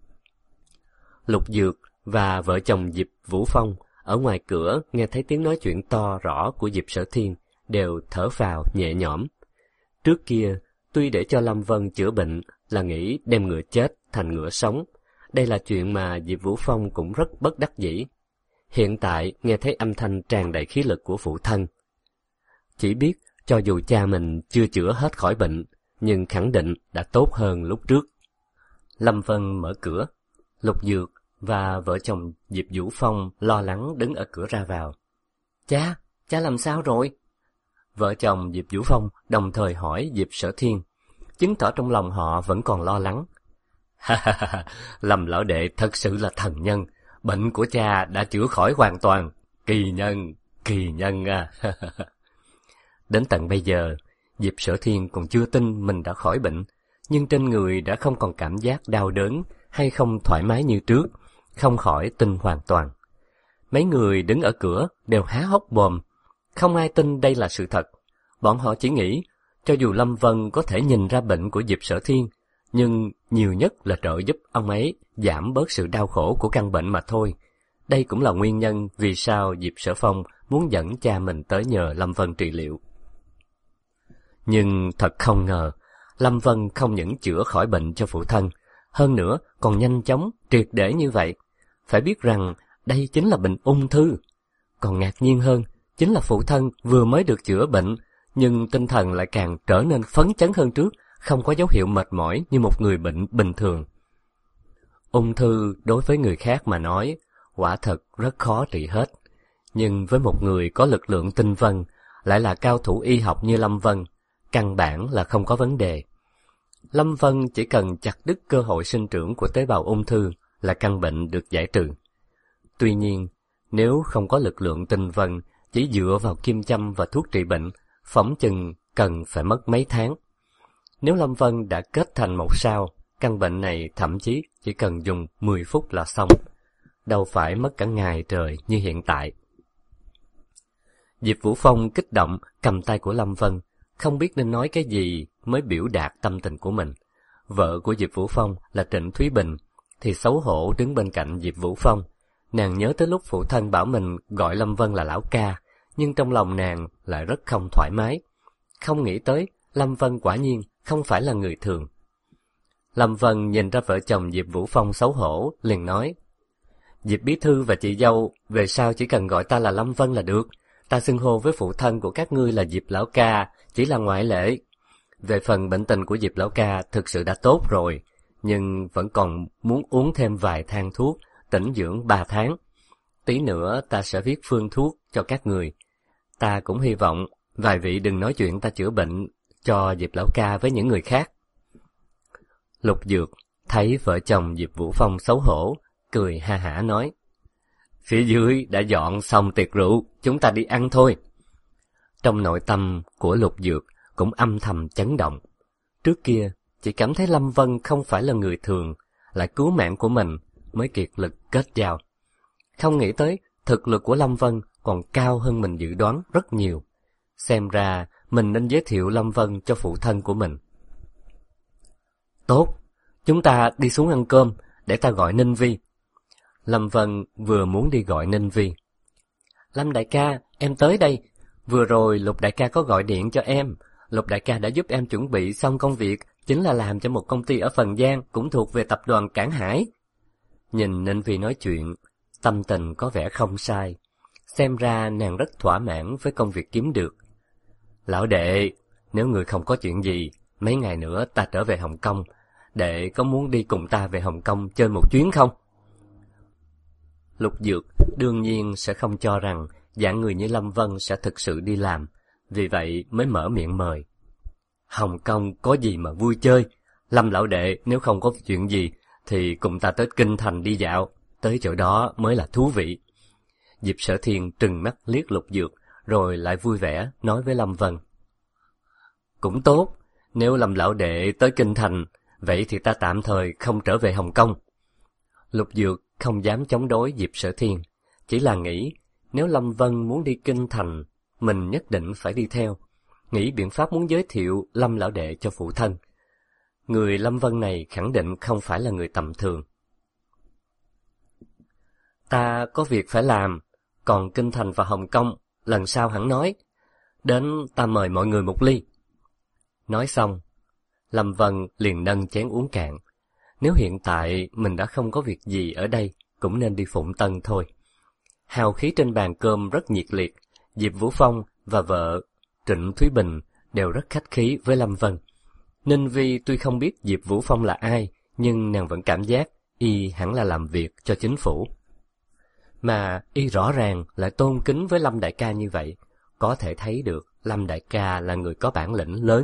Lục Dược và vợ chồng Diệp Vũ Phong ở ngoài cửa nghe thấy tiếng nói chuyện to rõ của Diệp Sở Thiên, đều thở phào nhẹ nhõm. Trước kia, tuy để cho Lâm Vân chữa bệnh là nghĩ đem ngựa chết thành ngựa sống, đây là chuyện mà Diệp Vũ Phong cũng rất bất đắc dĩ. Hiện tại nghe thấy âm thanh tràn đầy khí lực của phụ thân. Chỉ biết cho dù cha mình chưa chữa hết khỏi bệnh, nhưng khẳng định đã tốt hơn lúc trước. Lâm Vân mở cửa, Lục Dược và vợ chồng Diệp Vũ Phong lo lắng đứng ở cửa ra vào. Cha làm sao rồi? Vợ chồng Diệp Vũ Phong đồng thời hỏi Diệp Sở Thiên, chứng tỏ trong lòng họ vẫn còn lo lắng. Lâm lão đệ thật sự là thần nhân, bệnh của cha đã chữa khỏi hoàn toàn, kỳ nhân à. Đến tận bây giờ, Diệp Sở Thiên còn chưa tin mình đã khỏi bệnh, nhưng trên người đã không còn cảm giác đau đớn hay không thoải mái như trước, không khỏi tin hoàn toàn. Mấy người đứng ở cửa đều há hốc mồm, không ai tin đây là sự thật. Bọn họ chỉ nghĩ, cho dù Lâm Vân có thể nhìn ra bệnh của Diệp Sở Thiên, nhưng nhiều nhất là trợ giúp ông ấy giảm bớt sự đau khổ của căn bệnh mà thôi. Đây cũng là nguyên nhân vì sao Diệp Sở Phong muốn dẫn cha mình tới nhờ Lâm Vân trị liệu. Nhưng thật không ngờ, Lâm Vân không những chữa khỏi bệnh cho phụ thân, hơn nữa còn nhanh chóng, triệt để như vậy. Phải biết rằng đây chính là bệnh ung thư. Còn ngạc nhiên hơn, chính là phụ thân vừa mới được chữa bệnh, nhưng tinh thần lại càng trở nên phấn chấn hơn trước, không có dấu hiệu mệt mỏi như một người bệnh bình thường. Ung thư đối với người khác mà nói, quả thật rất khó trị hết. Nhưng với một người có lực lượng tinh vân, lại là cao thủ y học như Lâm Vân, căn bản là không có vấn đề. Lâm Vân chỉ cần chặt đứt cơ hội sinh trưởng của tế bào ung thư là căn bệnh được giải trừ. Tuy nhiên, nếu không có lực lượng tinh vân, chỉ dựa vào kim châm và thuốc trị bệnh, phỏng chừng cần phải mất mấy tháng. Nếu Lâm Vân đã kết thành một sao, căn bệnh này thậm chí chỉ cần dùng 10 phút là xong, đâu phải mất cả ngày trời như hiện tại. Diệp Vũ Phong kích động cầm tay của Lâm Vân, không biết nên nói cái gì mới biểu đạt tâm tình của mình. Vợ của Diệp Vũ Phong là Trịnh Thúy Bình thì xấu hổ đứng bên cạnh Diệp Vũ Phong. Nàng nhớ tới lúc phụ thân bảo mình gọi Lâm Vân là lão ca, nhưng trong lòng nàng lại rất không thoải mái. Không nghĩ tới Lâm Vân quả nhiên không phải là người thường. Lâm Vân nhìn ra vợ chồng Diệp Vũ Phong xấu hổ, liền nói, Diệp bí thư và chị dâu về sau chỉ cần gọi ta là Lâm Vân là được. Ta xưng hô với phụ thân của các ngươi là Diệp lão ca, chỉ là ngoại lệ. Về phần bệnh tình của Diệp lão ca thực sự đã tốt rồi, nhưng vẫn còn muốn uống thêm vài thang thuốc, tĩnh dưỡng 3 tháng. Tí nữa ta sẽ viết phương thuốc cho các người. Ta cũng hy vọng vài vị đừng nói chuyện ta chữa bệnh cho Diệp lão ca với những người khác. Lục Dược thấy vợ chồng Diệp Vũ Phong xấu hổ, cười ha hả nói: Phía dưới đã dọn xong tiệc rượu, chúng ta đi ăn thôi. Trong nội tâm của Lục Dược cũng âm thầm chấn động. Trước kia, chỉ cảm thấy Lâm Vân không phải là người thường, lại cứu mạng của mình mới kiệt lực kết giao. Không nghĩ tới thực lực của Lâm Vân còn cao hơn mình dự đoán rất nhiều. Xem ra mình nên giới thiệu Lâm Vân cho phụ thân của mình. Tốt, chúng ta đi xuống ăn cơm, để ta gọi Ninh Vi. Lâm Vân vừa muốn đi gọi Ninh Vi. Lâm đại ca, em tới đây. Vừa rồi Lục đại ca có gọi điện cho em. Lục đại ca đã giúp em chuẩn bị xong công việc, chính là làm cho một công ty ở Phần Giang cũng thuộc về tập đoàn Cảng Hải. Nhìn Ninh Vi nói chuyện, tâm tình có vẻ không sai. Xem ra nàng rất thỏa mãn với công việc kiếm được. Lão đệ, nếu người không có chuyện gì, mấy ngày nữa ta trở về Hồng Kông. Đệ có muốn đi cùng ta về Hồng Kông chơi một chuyến không? Lục Dược đương nhiên sẽ không cho rằng dạng người như Lâm Vân sẽ thực sự đi làm, vì vậy mới mở miệng mời. Hồng Kông có gì mà vui chơi? Lâm lão đệ nếu không có chuyện gì thì cùng ta tới Kinh Thành đi dạo, tới chỗ đó mới là thú vị. Diệp Sở Thiên trừng mắt liếc Lục Dược, rồi lại vui vẻ nói với Lâm Vân. Cũng tốt, nếu Lâm lão đệ tới Kinh Thành, vậy thì ta tạm thời không trở về Hồng Kông. Lục Dược không dám chống đối Diệp Sở Thiên, chỉ là nghĩ nếu Lâm Vân muốn đi Kinh Thành, mình nhất định phải đi theo. Nghĩ biện pháp muốn giới thiệu Lâm lão đệ cho phụ thân. Người Lâm Vân này khẳng định không phải là người tầm thường. Ta có việc phải làm, còn Kinh Thành và Hồng Kông lần sau hẳn nói. Đến ta mời mọi người một ly. Nói xong, Lâm Vân liền nâng chén uống cạn. Nếu hiện tại mình đã không có việc gì ở đây, cũng nên đi Phụng Tân thôi. Hào khí trên bàn cơm rất nhiệt liệt. Diệp Vũ Phong và vợ Trịnh Thúy Bình đều rất khách khí với Lâm Vân. Ninh Vi tuy không biết Diệp Vũ Phong là ai, nhưng nàng vẫn cảm giác y hẳn là làm việc cho chính phủ. Mà y rõ ràng lại tôn kính với Lâm đại ca như vậy, có thể thấy được Lâm đại ca là người có bản lĩnh lớn.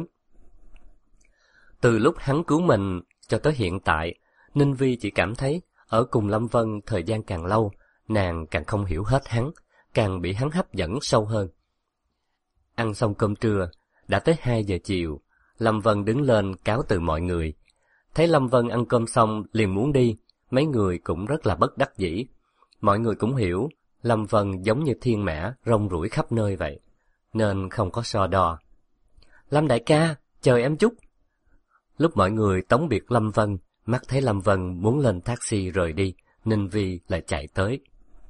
Từ lúc hắn cứu mình cho tới hiện tại, Ninh Vi chỉ cảm thấy ở cùng Lâm Vân thời gian càng lâu, nàng càng không hiểu hết hắn, càng bị hắn hấp dẫn sâu hơn. Ăn xong cơm trưa, đã tới 2 giờ chiều, Lâm Vân đứng lên cáo từ mọi người. Thấy Lâm Vân ăn cơm xong liền muốn đi, mấy người cũng rất là bất đắc dĩ. Mọi người cũng hiểu, Lâm Vân giống như thiên mã rong ruổi khắp nơi vậy, nên không có so đo. Lâm đại ca, chờ em chút. Lúc mọi người tống biệt Lâm Vân, mắt thấy Lâm Vân muốn lên taxi rời đi, Ninh Vi lại chạy tới.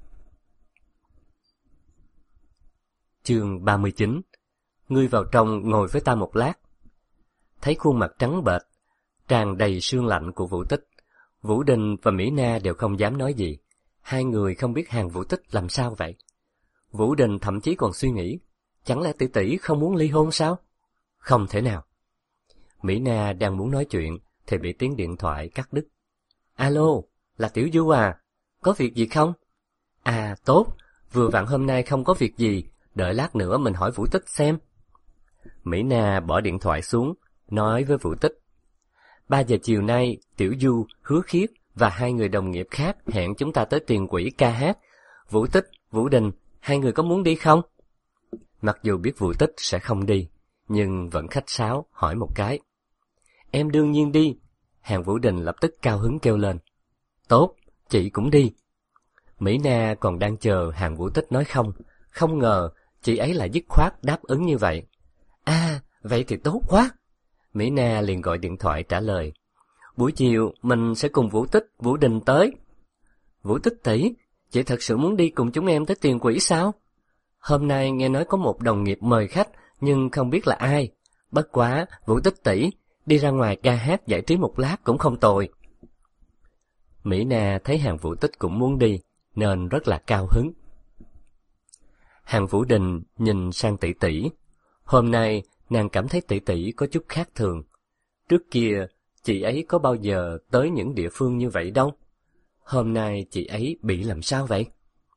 Chương 39. Ngươi vào trong ngồi với ta một lát. Thấy khuôn mặt trắng bệch, tràn đầy sương lạnh của Vũ Tích, Vũ Đình và Mỹ Na đều không dám nói gì. Hai người không biết Hàn Vũ Tích làm sao vậy. Vũ Đình thậm chí còn suy nghĩ, chẳng lẽ tỷ tỷ không muốn ly hôn sao? Không thể nào. Mỹ Na đang muốn nói chuyện thì bị tiếng điện thoại cắt đứt. Alo, là Tiểu Du à, có việc gì không? À tốt, vừa vặn hôm nay không có việc gì, đợi lát nữa mình hỏi Vũ Tích xem. Mỹ Na bỏ điện thoại xuống, nói với Vũ Tích. 3 giờ chiều nay, Tiểu Du, Hứa Khiết và 2 người đồng nghiệp khác hẹn chúng ta tới Tiền Quỹ ca hát. Vũ Tích, Vũ Đình, 2 người có muốn đi không? Mặc dù biết Vũ Tích sẽ không đi, nhưng vẫn khách sáo hỏi một cái. Em đương nhiên đi. Hàn Vũ Đình lập tức cao hứng kêu lên. Tốt, chị cũng đi. Mỹ Na còn đang chờ Hàn Vũ Tích nói không, không ngờ chị ấy lại dứt khoát đáp ứng như vậy. À, vậy thì tốt quá. Mỹ Na liền gọi điện thoại trả lời. Buổi chiều mình sẽ cùng Vũ Tích, Vũ Đình tới. Vũ Tích tỷ, chị thật sự muốn đi cùng chúng em tới Tiền Quỹ sao? Hôm nay nghe nói có một đồng nghiệp mời khách, nhưng không biết là ai. Bất quá, Vũ Tích tỷ, đi ra ngoài ca hát giải trí một lát cũng không tồi. Mỹ Na thấy Hàn Vũ Tích cũng muốn đi, nên rất là cao hứng. Hàn Vũ Đình nhìn sang tỷ tỷ. Hôm nay, nàng cảm thấy tỷ tỷ có chút khác thường. Trước kia, chị ấy có bao giờ tới những địa phương như vậy đâu. Hôm nay chị ấy bị làm sao vậy?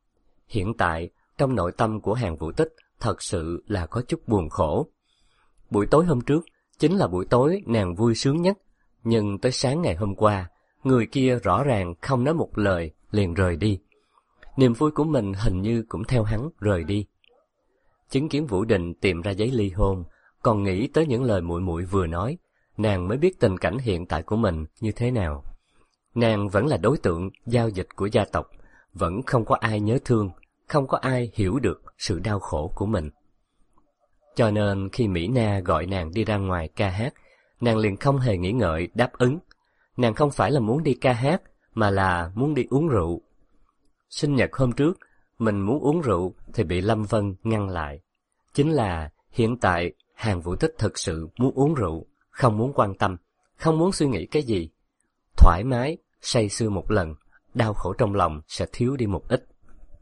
Hiện tại, trong nội tâm của Hàn Vũ Tích thật sự là có chút buồn khổ. Buổi tối hôm trước chính là buổi tối nàng vui sướng nhất, nhưng tới sáng ngày hôm qua, người kia rõ ràng không nói một lời liền rời đi. Niềm vui của mình hình như cũng theo hắn rời đi. Chứng kiến Vũ Đình tìm ra giấy ly hôn, còn nghĩ tới những lời muội muội vừa nói, nàng mới biết tình cảnh hiện tại của mình như thế nào. Nàng vẫn là đối tượng giao dịch của gia tộc, vẫn không có ai nhớ thương, không có ai hiểu được sự đau khổ của mình. Cho nên khi Mỹ Na gọi nàng đi ra ngoài ca hát, nàng liền không hề nghĩ ngợi đáp ứng. Nàng không phải là muốn đi ca hát, mà là muốn đi uống rượu. Sinh nhật hôm trước, mình muốn uống rượu thì bị Lâm Vân ngăn lại. Chính là hiện tại Hàn Vũ Tích thực sự muốn uống rượu, không muốn quan tâm, không muốn suy nghĩ cái gì. Thoải mái, say sưa một lần, đau khổ trong lòng sẽ thiếu đi một ít.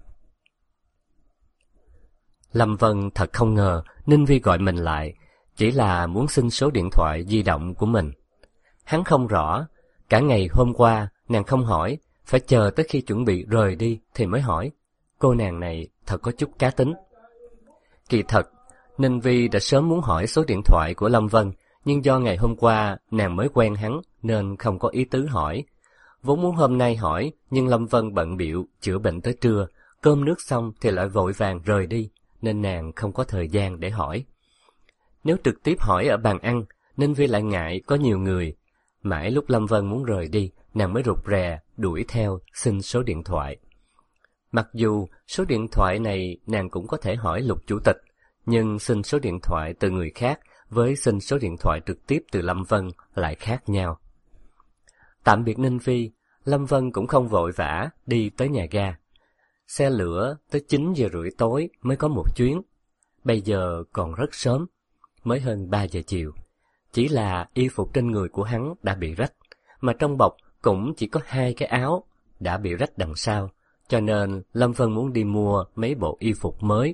Lâm Vân thật không ngờ Ninh Vi gọi mình lại, chỉ là muốn xin số điện thoại di động của mình. Hắn không rõ, cả ngày hôm qua nàng không hỏi, phải chờ tới khi chuẩn bị rời đi thì mới hỏi. Cô nàng này thật có chút cá tính. Kỳ thật, Ninh Vi đã sớm muốn hỏi số điện thoại của Lâm Vân, nhưng do ngày hôm qua nàng mới quen hắn nên không có ý tứ hỏi. Vốn muốn hôm nay hỏi, nhưng Lâm Vân bận bịu chữa bệnh tới trưa, cơm nước xong thì lại vội vàng rời đi, nên nàng không có thời gian để hỏi. Nếu trực tiếp hỏi ở bàn ăn, Ninh Vi lại ngại có nhiều người. Mãi lúc Lâm Vân muốn rời đi, nàng mới rụt rè đuổi theo xin số điện thoại. Mặc dù số điện thoại này nàng cũng có thể hỏi Lục chủ tịch, nhưng xin số điện thoại từ người khác với xin số điện thoại trực tiếp từ Lâm Vân lại khác nhau. Tạm biệt Ninh Vi, Lâm Vân cũng không vội vã đi tới nhà ga. Xe lửa tới 9 giờ rưỡi tối mới có một chuyến. Bây giờ còn rất sớm, mới hơn 3 giờ chiều. Chỉ là y phục trên người của hắn đã bị rách, mà trong bọc cũng chỉ có 2 cái áo đã bị rách đằng sau, cho nên Lâm Vân muốn đi mua mấy bộ y phục mới.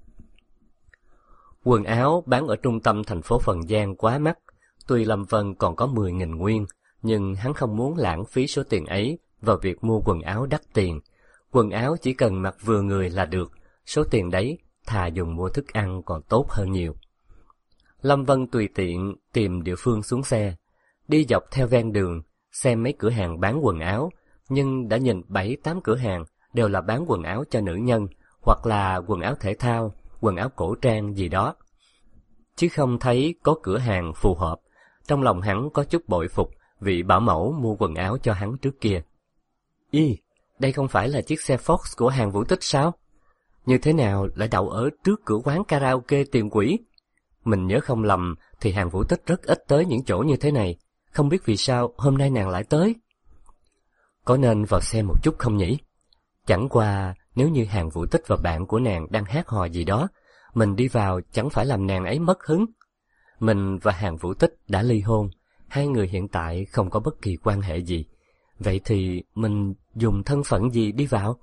Quần áo bán ở trung tâm thành phố Phần Giang quá mắc, tuy Lâm Vân còn có 10.000 nguyên, nhưng hắn không muốn lãng phí số tiền ấy vào việc mua quần áo đắt tiền. Quần áo chỉ cần mặc vừa người là được, số tiền đấy thà dùng mua thức ăn còn tốt hơn nhiều. Lâm Vân tùy tiện tìm địa phương xuống xe, đi dọc theo ven đường, xem mấy cửa hàng bán quần áo, nhưng đã nhìn 7-8 cửa hàng đều là bán quần áo cho nữ nhân, hoặc là quần áo thể thao, quần áo cổ trang gì đó. Chứ không thấy có cửa hàng phù hợp, trong lòng hắn có chút bội phục vị bảo mẫu mua quần áo cho hắn trước kia. Đây không phải là chiếc xe Fox của Hàn Vũ Tích sao? Như thế nào lại đậu ở trước cửa quán karaoke Tiền Quỷ? Mình nhớ không lầm thì Hàn Vũ Tích rất ít tới những chỗ như thế này, không biết vì sao hôm nay nàng lại tới. Có nên vào xem một chút không nhỉ? Chẳng qua nếu như Hàn Vũ Tích và bạn của nàng đang hát hò gì đó, mình đi vào chẳng phải làm nàng ấy mất hứng. Mình và Hàn Vũ Tích đã ly hôn, hai người hiện tại không có bất kỳ quan hệ gì. Vậy thì mình dùng thân phận gì đi vào?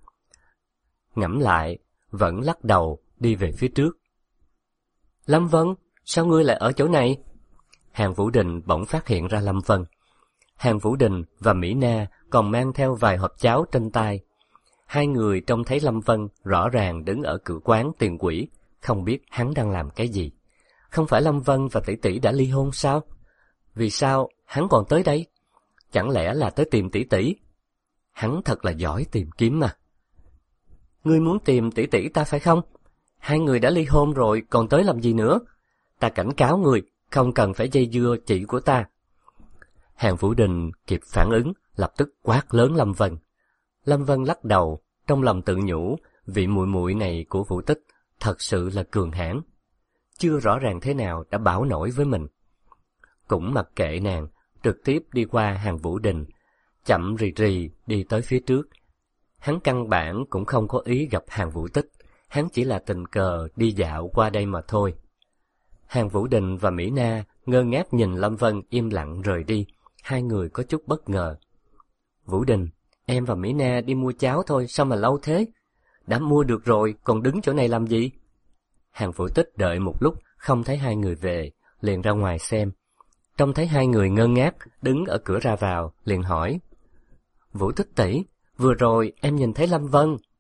Ngẫm lại, vẫn lắc đầu đi về phía trước. Lâm Vân, sao ngươi lại ở chỗ này? Hàn Vũ Đình bỗng phát hiện ra Lâm Vân. Hàn Vũ Đình và Mỹ Na còn mang theo vài hộp cháo trên tay. Hai người trông thấy Lâm Vân rõ ràng đứng ở cửa quán Tiền Quỷ, không biết hắn đang làm cái gì. Không phải Lâm Vân và tỷ tỷ đã ly hôn sao? Vì sao hắn còn tới đây? Chẳng lẽ là tới tìm tỷ tỷ? Hắn thật là giỏi tìm kiếm mà. Ngươi muốn tìm tỷ tỷ ta phải không? Hai người đã ly hôn rồi còn tới làm gì nữa? Ta cảnh cáo người, không cần phải dây dưa chị của ta. Hàn Vũ Đình kịp phản ứng, lập tức quát lớn Lâm Vân. Lâm Vân lắc đầu, trong lòng tự nhủ, vị muội muội này của Vũ Tích thật sự là cường hãn. Chưa rõ ràng thế nào đã bảo nổi với mình. Cũng mặc kệ nàng, trực tiếp đi qua Hàn Vũ Đình, chậm rì rì đi tới phía trước. Hắn căn bản cũng không có ý gặp Hàn Vũ Tích, hắn chỉ là tình cờ đi dạo qua đây mà thôi. Hàn Vũ Đình và Mỹ Na ngơ ngác nhìn Lâm Vân im lặng rời đi, hai người có chút bất ngờ. Vũ Đình, em và Mỹ Na đi mua cháo thôi, sao mà lâu thế? Đã mua được rồi, còn đứng chỗ này làm gì? Hàn Vũ Tích đợi một lúc, không thấy hai người về, liền ra ngoài xem. Trông thấy hai người ngơ ngác, đứng ở cửa ra vào, liền hỏi. Vũ Tích tỷ, vừa rồi em nhìn thấy Lâm Vân.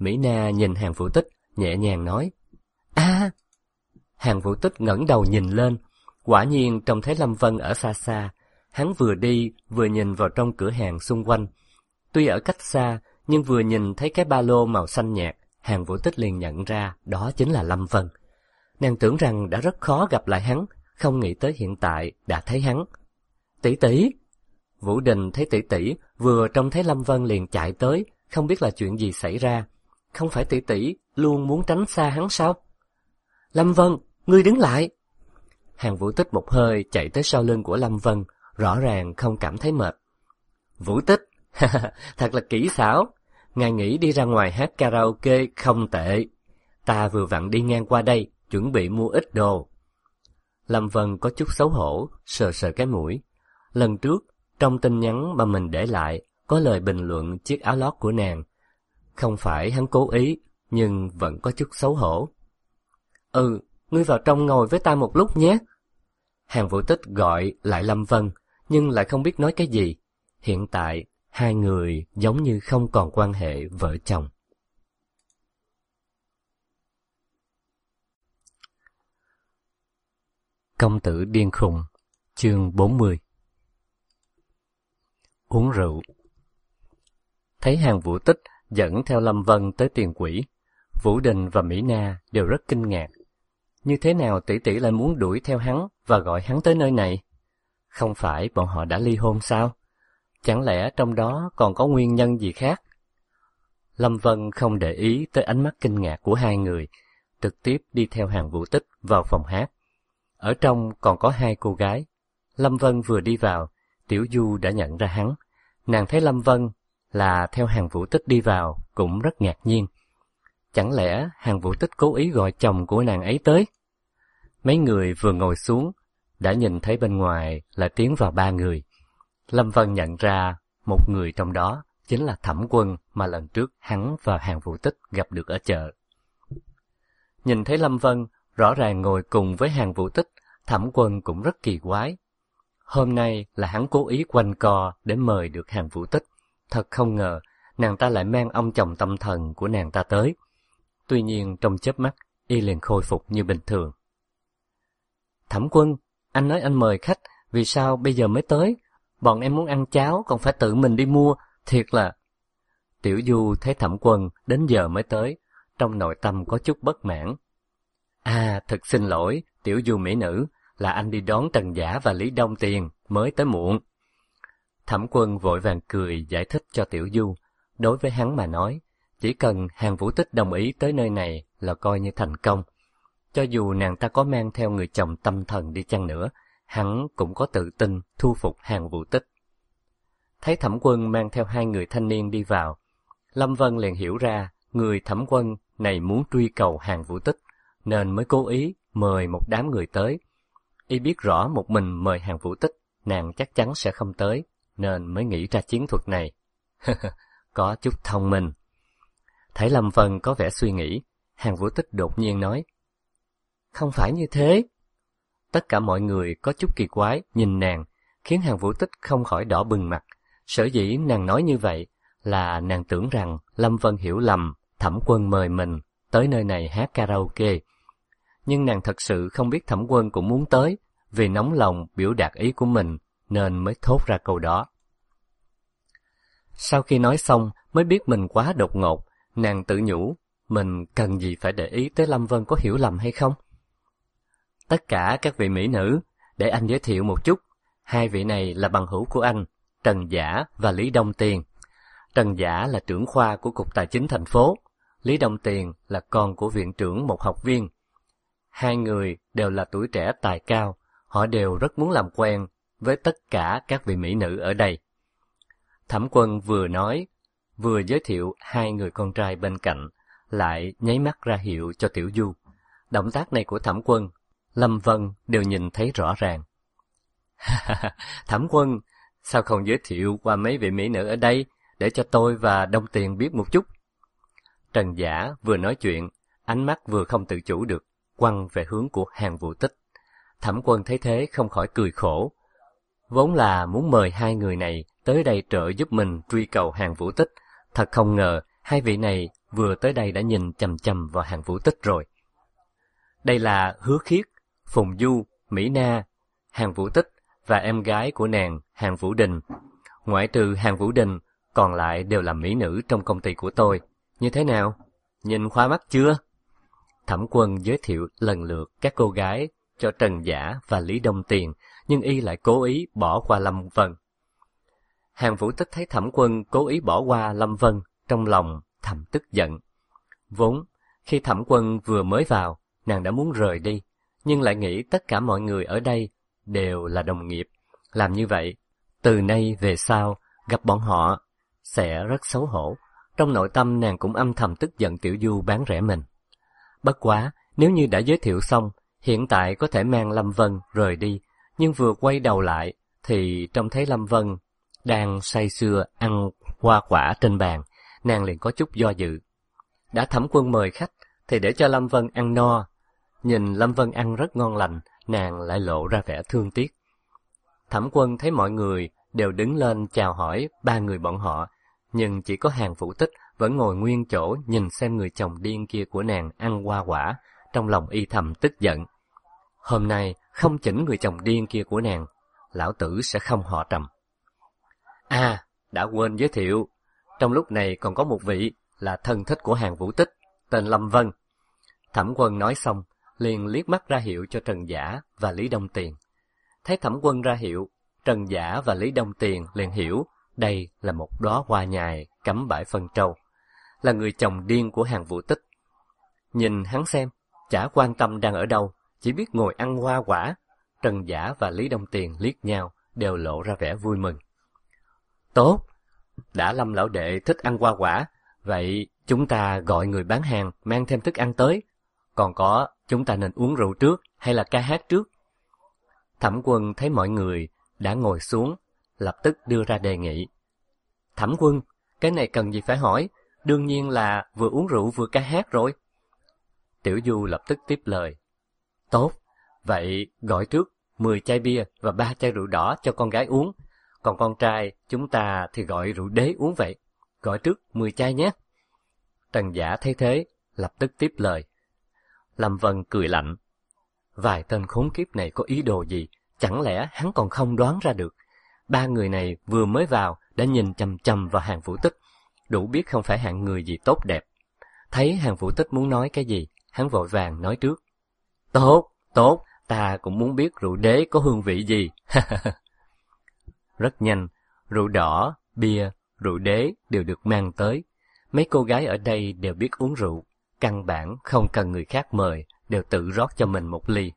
Mỹ Na nhìn Hàng Vũ Tích, nhẹ nhàng nói, "A!" Hàng Vũ Tích ngẩng đầu nhìn lên, quả nhiên trông thấy Lâm Vân ở xa xa. Hắn vừa đi vừa nhìn vào trong cửa hàng xung quanh. Tuy ở cách xa, nhưng vừa nhìn thấy cái ba lô màu xanh nhạt, Hàng Vũ Tích liền nhận ra đó chính là Lâm Vân. Nàng tưởng rằng đã rất khó gặp lại hắn, không nghĩ tới hiện tại đã thấy hắn. "Tỷ tỷ!" Vũ Đình thấy tỷ tỷ, vừa trông thấy Lâm Vân liền chạy tới, không biết là chuyện gì xảy ra. Không phải tỷ tỷ luôn muốn tránh xa hắn sao? "Lâm Vân, ngươi đứng lại!" Hàng Vũ Tích một hơi chạy tới sau lưng của Lâm Vân, rõ ràng không cảm thấy mệt. "Vũ Tích, thật là kỹ xảo. Ngài nghĩ đi ra ngoài hát karaoke không tệ. Ta vừa vặn đi ngang qua đây, chuẩn bị mua ít đồ." Lâm Vân có chút xấu hổ, sờ sờ cái mũi. Lần trước, trong tin nhắn mà mình để lại, có lời bình luận chiếc áo lót của nàng. Không phải hắn cố ý, nhưng vẫn có chút xấu hổ. "Ừ, ngươi vào trong ngồi với ta một lúc nhé." Hàng Vũ Tích gọi lại Lâm Vân, nhưng lại không biết nói cái gì. Hiện tại, hai người giống như không còn quan hệ vợ chồng. Công tử điên khùng, chương 40. Uống rượu. Thấy Hàng Vũ Tích dẫn theo Lâm Vân tới Tiền Quỹ, Vũ Đình và Mỹ Na đều rất kinh ngạc. Như thế nào tỷ tỷ lại muốn đuổi theo hắn và gọi hắn tới nơi này? Không phải bọn họ đã ly hôn sao? Chẳng lẽ trong đó còn có nguyên nhân gì khác? Lâm Vân không để ý tới ánh mắt kinh ngạc của hai người, trực tiếp đi theo Hàng Vũ Tích vào phòng hát. Ở trong còn có hai cô gái. Lâm Vân vừa đi vào, Tiểu Du đã nhận ra hắn. Nàng thấy Lâm Vân là theo Hàng Vũ Tích đi vào, cũng rất ngạc nhiên. Chẳng lẽ Hàng Vũ Tích cố ý gọi chồng của nàng ấy tới? Mấy người vừa ngồi xuống, đã nhìn thấy bên ngoài là tiến vào ba người. Lâm Vân nhận ra một người trong đó chính là Thẩm Quân mà lần trước hắn và Hàng Vũ Tích gặp được ở chợ. Nhìn thấy Lâm Vân rõ ràng ngồi cùng với Hàng Vũ Tích, Thẩm Quân cũng rất kỳ quái. Hôm nay là hắn cố ý quanh co để mời được Hàng Vũ Tích. Thật không ngờ, nàng ta lại mang ông chồng tâm thần của nàng ta tới. Tuy nhiên trong chớp mắt, y liền khôi phục như bình thường. "Thẩm Quân, anh nói anh mời khách, vì sao bây giờ mới tới? Bọn em muốn ăn cháo, còn phải tự mình đi mua, thiệt là..." Tiểu Du thấy Thẩm Quân đến giờ mới tới, trong nội tâm có chút bất mãn. Thật xin lỗi, Tiểu Du mỹ nữ, là anh đi đón Trần Giả và Lý Đông Tiền, mới tới muộn." Thẩm Quân vội vàng cười giải thích cho Tiểu Du. Đối với hắn mà nói, chỉ cần Hàng Vũ Tích đồng ý tới nơi này là coi như thành công. Cho dù nàng ta có mang theo người chồng tâm thần đi chăng nữa, hắn cũng có tự tin thu phục Hàng Vũ Tích. Thấy Thẩm Quân mang theo hai người thanh niên đi vào, Lâm Vân liền hiểu ra người Thẩm Quân này muốn truy cầu Hàng Vũ Tích, nên mới cố ý mời một đám người tới. Y biết rõ một mình mời Hàng Vũ Tích, nàng chắc chắn sẽ không tới, nên mới nghĩ ra chiến thuật này. Có chút thông minh. Thấy Lâm Vân có vẻ suy nghĩ, Hàng Vũ Tích đột nhiên nói, "Không phải như thế." Tất cả mọi người có chút kỳ quái nhìn nàng, khiến Hàng Vũ Tích không khỏi đỏ bừng mặt. Sở dĩ nàng nói như vậy là nàng tưởng rằng Lâm Vân hiểu lầm Thẩm Quân mời mình tới nơi này hát karaoke. Nhưng nàng thật sự không biết Thẩm Quân cũng muốn tới, vì nóng lòng biểu đạt ý của mình nên mới thốt ra câu đó. Sau khi nói xong mới biết mình quá đột ngột, nàng tự nhủ, mình cần gì phải để ý tới Lâm Vân có hiểu lầm hay không. "Tất cả các vị mỹ nữ, để anh giới thiệu một chút, hai vị này là bằng hữu của anh, Trần Giả và Lý Đông Tiền. Trần Giả là trưởng khoa của Cục Tài chính thành phố, Lý Đông Tiền là con của viện trưởng một học viên. Hai người đều là tuổi trẻ tài cao, họ đều rất muốn làm quen với tất cả các vị mỹ nữ ở đây." Thẩm Quân vừa nói, vừa giới thiệu hai người con trai bên cạnh, lại nháy mắt ra hiệu cho Tiểu Du. Động tác này của Thẩm Quân, Lâm Vân đều nhìn thấy rõ ràng. "Thẩm Quân, sao không giới thiệu qua mấy vị mỹ nữ ở đây, để cho tôi và Đông Tiền biết một chút?" Trần Giả vừa nói chuyện, ánh mắt vừa không tự chủ được, quăng về hướng của Hàng Vũ Tích. Thẩm Quân thấy thế không khỏi cười khổ. Vốn là muốn mời hai người này tới đây trợ giúp mình truy cầu Hàng Vũ Tích, thật không ngờ hai vị này vừa tới đây đã nhìn chằm chằm vào Hàn Vũ Tích rồi. Đây là Hứa Khiết, Phùng Du, Mỹ Na, Hàn Vũ Tích và em gái của nàng Hàn Vũ Đình. Ngoại trừ Hàn Vũ Đình, còn lại đều là mỹ nữ trong công ty của tôi. Như thế nào? Nhìn khoa mắt chưa? Thẩm Quân giới thiệu lần lượt các cô gái cho Trần Dã và Lý Đông Tiền, nhưng y lại cố ý bỏ qua Lâm Vân. Hàn Vũ Tích thấy Thẩm Quân cố ý bỏ qua Lâm Vân, trong lòng thầm tức giận. Vốn, khi Thẩm Quân vừa mới vào, nàng đã muốn rời đi, nhưng lại nghĩ tất cả mọi người ở đây đều là đồng nghiệp. Làm như vậy, từ nay về sau, gặp bọn họ sẽ rất xấu hổ. Trong nội tâm nàng cũng âm thầm tức giận Tiểu Du bán rẻ mình. Bất quá, nếu như đã giới thiệu xong, hiện tại có thể mang Lâm Vân rời đi, nhưng vừa quay đầu lại, thì trông thấy Lâm Vân đang say sưa ăn hoa quả trên bàn, nàng liền có chút do dự. Đã Thẩm Quân mời khách, thì để cho Lâm Vân ăn no. Nhìn Lâm Vân ăn rất ngon lành, nàng lại lộ ra vẻ thương tiếc. Thẩm Quân thấy mọi người đều đứng lên chào hỏi ba người bọn họ, nhưng chỉ có Hàn Vũ Tích vẫn ngồi nguyên chỗ nhìn xem người chồng điên kia của nàng ăn hoa quả, trong lòng y thầm tức giận. Hôm nay không chỉnh người chồng điên kia của nàng, lão tử sẽ không họ Trầm. À, đã quên giới thiệu, trong lúc này còn có một vị là thân thích của Hàn Vũ Tích, tên Lâm Vân. Thẩm Quân nói xong, liền liếc mắt ra hiệu cho Trần Dã và Lý Đông Tiền. Thấy Thẩm Quân ra hiệu, Trần Dã và Lý Đông Tiền liền hiểu đây là một đóa hoa nhài cắm bãi phân trâu, là người chồng điên của Hàn Vũ Tích. Nhìn hắn xem, chả quan tâm đang ở đâu, chỉ biết ngồi ăn hoa quả. Trần Dã và Lý Đông Tiền liếc nhau, đều lộ ra vẻ vui mừng. Tốt, đã Lâm lão đệ thích ăn hoa quả, vậy chúng ta gọi người bán hàng mang thêm thức ăn tới. Còn có, chúng ta nên uống rượu trước hay là ca hát trước? Thẩm Quân thấy mọi người đã ngồi xuống, lập tức đưa ra đề nghị. Thẩm Quân, cái này cần gì phải hỏi, đương nhiên là vừa uống rượu vừa ca hát rồi. Tiểu Du lập tức tiếp lời. Tốt, vậy gọi trước 10 chai bia và 3 chai rượu đỏ cho con gái uống, còn con trai chúng ta thì gọi rượu đế uống vậy. Gọi trước 10 chai nhé. Trần Dã thấy thế, lập tức tiếp lời. Lâm Vân cười lạnh. Vài tên khốn kiếp này có ý đồ gì, chẳng lẽ hắn còn không đoán ra được. Ba người này vừa mới vào đã nhìn chằm chằm vào Hàn Vũ Tích, đủ biết không phải hạng người gì tốt đẹp. Thấy Hàn Vũ Tích muốn nói cái gì, hắn vội vàng nói trước. Tốt, tốt, ta cũng muốn biết rượu đế có hương vị gì. Rất nhanh, rượu đỏ, bia, rượu đế đều được mang tới. Mấy cô gái ở đây đều biết uống rượu, căn bản không cần người khác mời, đều tự rót cho mình một ly.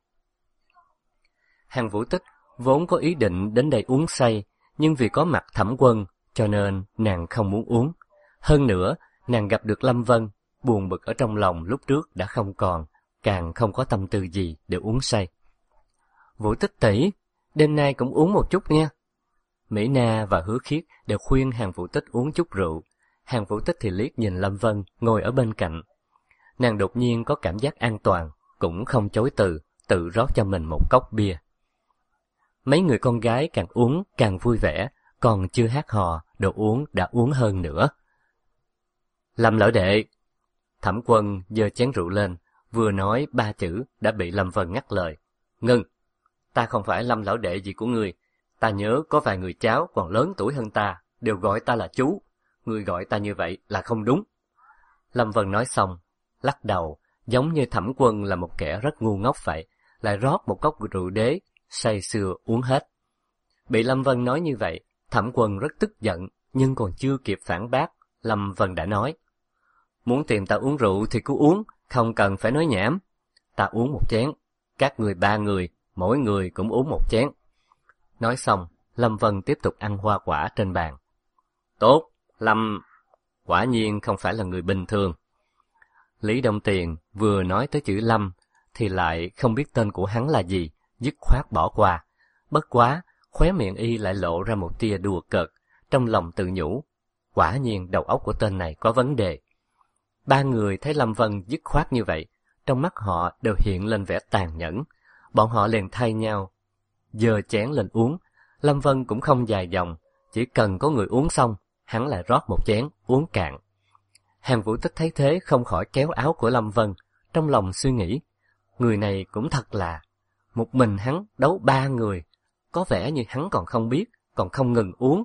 Hàn Vũ Tích vốn có ý định đến đây uống say, nhưng vì có mặt Thẩm Quân, cho nên nàng không muốn uống. Hơn nữa, nàng gặp được Lâm Vân, buồn bực ở trong lòng lúc trước đã không còn, càng không có tâm tư gì để uống say. Vũ Tích tỷ, đêm nay cũng uống một chút nha. Mỹ Na và Hứa Khiết đều khuyên Hàn Vũ Tích uống chút rượu. Hàn Vũ Tích thì liếc nhìn Lâm Vân ngồi ở bên cạnh. Nàng đột nhiên có cảm giác an toàn, cũng không chối từ, tự rót cho mình một cốc bia. Mấy người con gái càng uống càng vui vẻ, còn chưa hát hò, đồ uống đã uống hơn nữa. Lâm lão đệ. Thẩm Quân giơ chén rượu lên, vừa nói 3 chữ đã bị Lâm Vân ngắt lời. Ngưng, ta không phải Lâm lão đệ gì của ngươi. Ta nhớ có vài người cháu còn lớn tuổi hơn ta, đều gọi ta là chú. Ngươi gọi ta như vậy là không đúng. Lâm Vân nói xong, lắc đầu, giống như Thẩm Quân là một kẻ rất ngu ngốc vậy, lại rót một cốc rượu đế, say sưa uống hết. Bị Lâm Vân nói như vậy, Thẩm Quân rất tức giận, nhưng còn chưa kịp phản bác, Lâm Vân đã nói. Muốn tìm ta uống rượu thì cứ uống, không cần phải nói nhảm. Ta uống một chén, các người 3 người, mỗi người cũng uống một chén. Nói xong, Lâm Vân tiếp tục ăn hoa quả trên bàn. Tốt, Lâm, quả nhiên không phải là người bình thường. Lý Đông Tiền vừa nói tới chữ Lâm, thì lại không biết tên của hắn là gì, dứt khoát bỏ qua. Bất quá, khóe miệng y lại lộ ra một tia đùa cợt, trong lòng tự nhủ. Quả nhiên đầu óc của tên này có vấn đề. 3 người thấy Lâm Vân dứt khoát như vậy, trong mắt họ đều hiện lên vẻ tàn nhẫn. Bọn họ liền thay nhau, giơ chén lên uống. Lâm Vân cũng không dài dòng, chỉ cần có người uống xong, hắn lại rót một chén, uống cạn. Hàng Vũ Tích thấy thế không khỏi kéo áo của Lâm Vân, trong lòng suy nghĩ, người này cũng thật là, một mình hắn đấu 3 người, có vẻ như hắn còn không biết, còn không ngừng uống.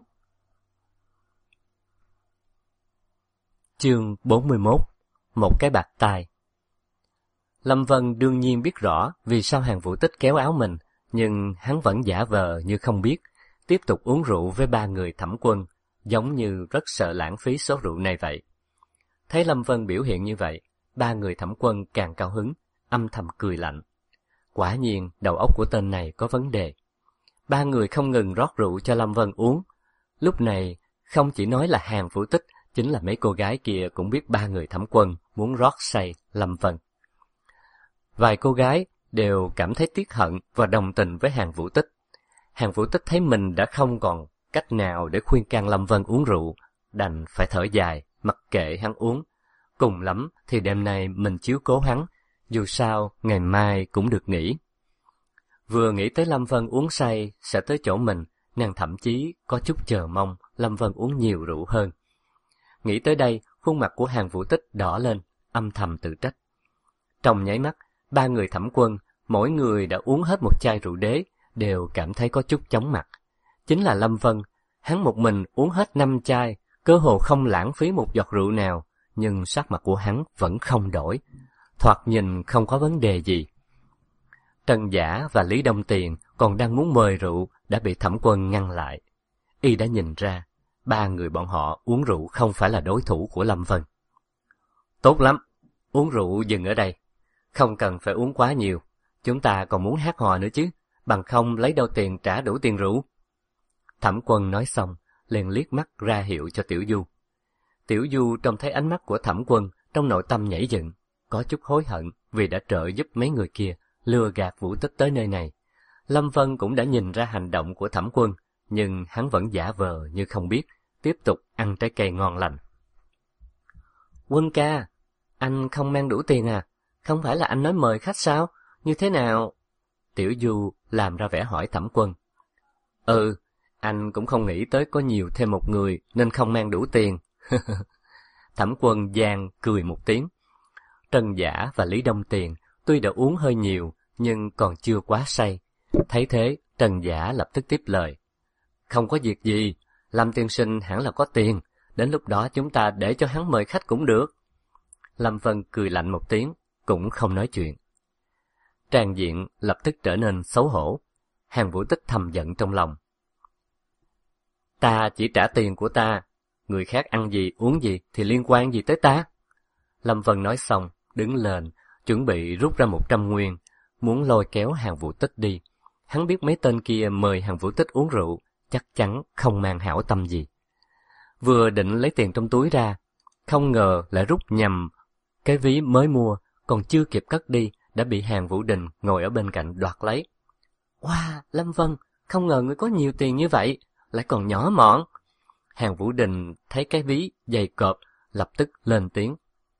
Chương 41. Một cái bạt tai. Lâm Vân đương nhiên biết rõ vì sao Hàng Vũ Tích kéo áo mình, nhưng hắn vẫn giả vờ như không biết, tiếp tục uống rượu với 3 người Thẩm Quân, giống như rất sợ lãng phí số rượu này vậy. Thấy Lâm Vân biểu hiện như vậy, 3 người Thẩm Quân càng cao hứng, âm thầm cười lạnh. Quả nhiên đầu óc của tên này có vấn đề. 3 người không ngừng rót rượu cho Lâm Vân uống. Lúc này không chỉ nói là Hàng Vũ Tích, chính là mấy cô gái kia cũng biết 3 người Thẩm Quân muốn rót say Lâm Vân. Vài cô gái đều cảm thấy tiếc hận và đồng tình với Hàng Vũ Tích. Hàng Vũ Tích thấy mình đã không còn cách nào để khuyên can Lâm Vân uống rượu, đành phải thở dài, mặc kệ hắn uống. Cùng lắm thì đêm nay mình chiếu cố hắn, dù sao ngày mai cũng được nghỉ. Vừa nghĩ tới Lâm Vân uống say sẽ tới chỗ mình, nàng thậm chí có chút chờ mong Lâm Vân uống nhiều rượu hơn. Nghĩ tới đây, khuôn mặt của Hàng Vũ Tích đỏ lên, âm thầm tự trách. Trong nháy mắt, 3 người Thẩm Quân, mỗi người đã uống hết một chai rượu đế, đều cảm thấy có chút chóng mặt. Chính là Lâm Vân, hắn một mình uống hết 5 chai, cơ hồ không lãng phí một giọt rượu nào, nhưng sắc mặt của hắn vẫn không đổi, thoạt nhìn không có vấn đề gì. Trần Giả và Lý Đông Tiền còn đang muốn mời rượu đã bị Thẩm Quân ngăn lại. Y đã nhìn ra, 3 người bọn họ uống rượu không phải là đối thủ của Lâm Vân. Tốt lắm, uống rượu dừng ở đây. Không cần phải uống quá nhiều, chúng ta còn muốn hát hò nữa chứ, bằng không lấy đâu tiền trả đủ tiền rượu. Thẩm Quân nói xong, liền liếc mắt ra hiệu cho Tiểu Du. Tiểu Du trông thấy ánh mắt của Thẩm Quân, trong nội tâm nhảy dựng, có chút hối hận vì đã trợ giúp mấy người kia lừa gạt Vũ Tích tới nơi này. Lâm Vân cũng đã nhìn ra hành động của Thẩm Quân, nhưng hắn vẫn giả vờ như không biết, tiếp tục ăn trái cây ngon lành. Quân ca, anh không mang đủ tiền à? Không phải là anh nói mời khách sao? Như thế nào? Tiểu Du làm ra vẻ hỏi Thẩm Quân. Anh cũng không nghĩ tới có nhiều thêm một người nên không mang đủ tiền. Thẩm Quân giang cười một tiếng. Trần Giả và Lý Đông Tiền tuy đã uống hơi nhiều nhưng còn chưa quá say. Thấy thế, Trần Giả lập tức tiếp lời. Không có việc gì, Lâm tiên sinh hẳn là có tiền, đến lúc đó chúng ta để cho hắn mời khách cũng được. Lâm Vân cười lạnh một tiếng, cũng không nói chuyện. Tràng diện lập tức trở nên xấu hổ. Hàng Vũ Tích thầm giận trong lòng. Ta chỉ trả tiền của ta, người khác ăn gì uống gì thì liên quan gì tới ta? Lâm Vân nói xong, đứng lên, chuẩn bị rút ra 100 nguyên, muốn lôi kéo Hàng Vũ Tích đi. Hắn biết mấy tên kia mời Hàng Vũ Tích uống rượu, chắc chắn không mang hảo tâm gì. Vừa định lấy tiền trong túi ra, không ngờ lại rút nhầm cái ví mới mua, còn chưa kịp cất đi, đã bị Hàng Vũ Đình ngồi ở bên cạnh đoạt lấy. Wow, Lâm Vân, không ngờ ngươi có nhiều tiền như vậy, lại còn nhỏ mọn. Hàng Vũ Đình thấy cái ví dày cộp, lập tức lên tiếng.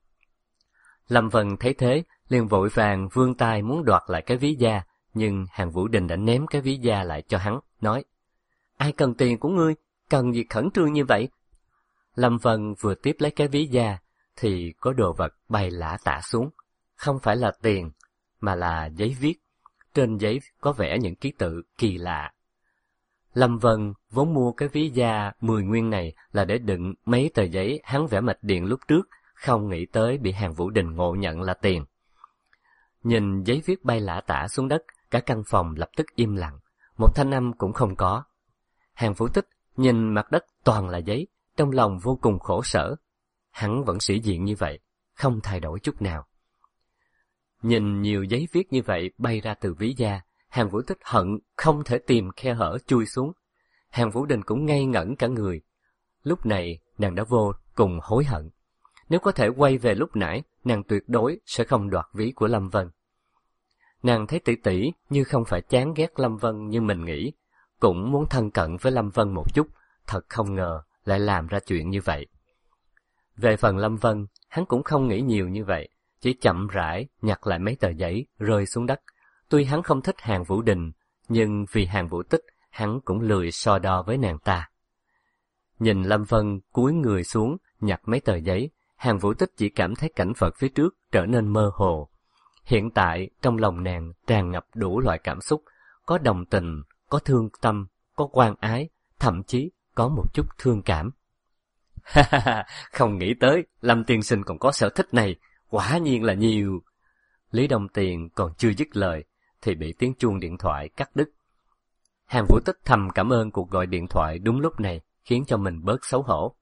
Lâm Vân thấy thế, liền vội vàng vươn tay muốn đoạt lại cái ví da, nhưng Hàng Vũ Đình đã ném cái ví da lại cho hắn, nói: Ai cần tiền của ngươi, cần gì khẩn trương như vậy? Lâm Vân vừa tiếp lấy cái ví da, thì có đồ vật bay lả tả xuống. Không phải là tiền, mà là giấy viết. Trên giấy có vẽ những ký tự kỳ lạ. Lâm Vân vốn mua cái ví da 10 nguyên này là để đựng mấy tờ giấy hắn vẽ mạch điện lúc trước, không nghĩ tới bị Hàng Vũ Đình ngộ nhận là tiền. Nhìn giấy viết bay lả tả xuống đất, cả căn phòng lập tức im lặng, một thanh âm cũng không có. Hàng Vũ Tích nhìn mặt đất toàn là giấy, trong lòng vô cùng khổ sở. Hắn vẫn sĩ diện như vậy, không thay đổi chút nào. Nhìn nhiều giấy viết như vậy bay ra từ ví da, Hàng Vũ Tích hận không thể tìm khe hở chui xuống. Hàng Vũ Đình cũng ngây ngẩn cả người. Lúc này nàng đã vô cùng hối hận. Nếu có thể quay về lúc nãy, nàng tuyệt đối sẽ không đoạt ví của Lâm Vân. Nàng thấy tỷ tỷ như không phải chán ghét Lâm Vân như mình nghĩ, cũng muốn thân cận với Lâm Vân một chút, thật không ngờ lại làm ra chuyện như vậy. Về phần Lâm Vân, hắn cũng không nghĩ nhiều như vậy, chỉ chậm rãi nhặt lại mấy tờ giấy rơi xuống đất. Tuy hắn không thích Hàng Vũ Đình, nhưng vì Hàng Vũ Tích, hắn cũng lười so đo với nàng ta. Nhìn Lâm Vân cúi người xuống nhặt mấy tờ giấy, Hàng Vũ Tích chỉ cảm thấy cảnh vật phía trước trở nên mơ hồ. Hiện tại, trong lòng nàng tràn ngập đủ loại cảm xúc, có đồng tình, có thương tâm, có quan ái, thậm chí có một chút thương cảm. Ha ha ha, không nghĩ tới, Lâm tiên sinh còn có sở thích này, quả nhiên là nhiều. Lý Đông Tiền còn chưa dứt lời, thì bị tiếng chuông điện thoại cắt đứt. Hàng Vũ Tích thầm cảm ơn cuộc gọi điện thoại đúng lúc này, khiến cho mình bớt xấu hổ.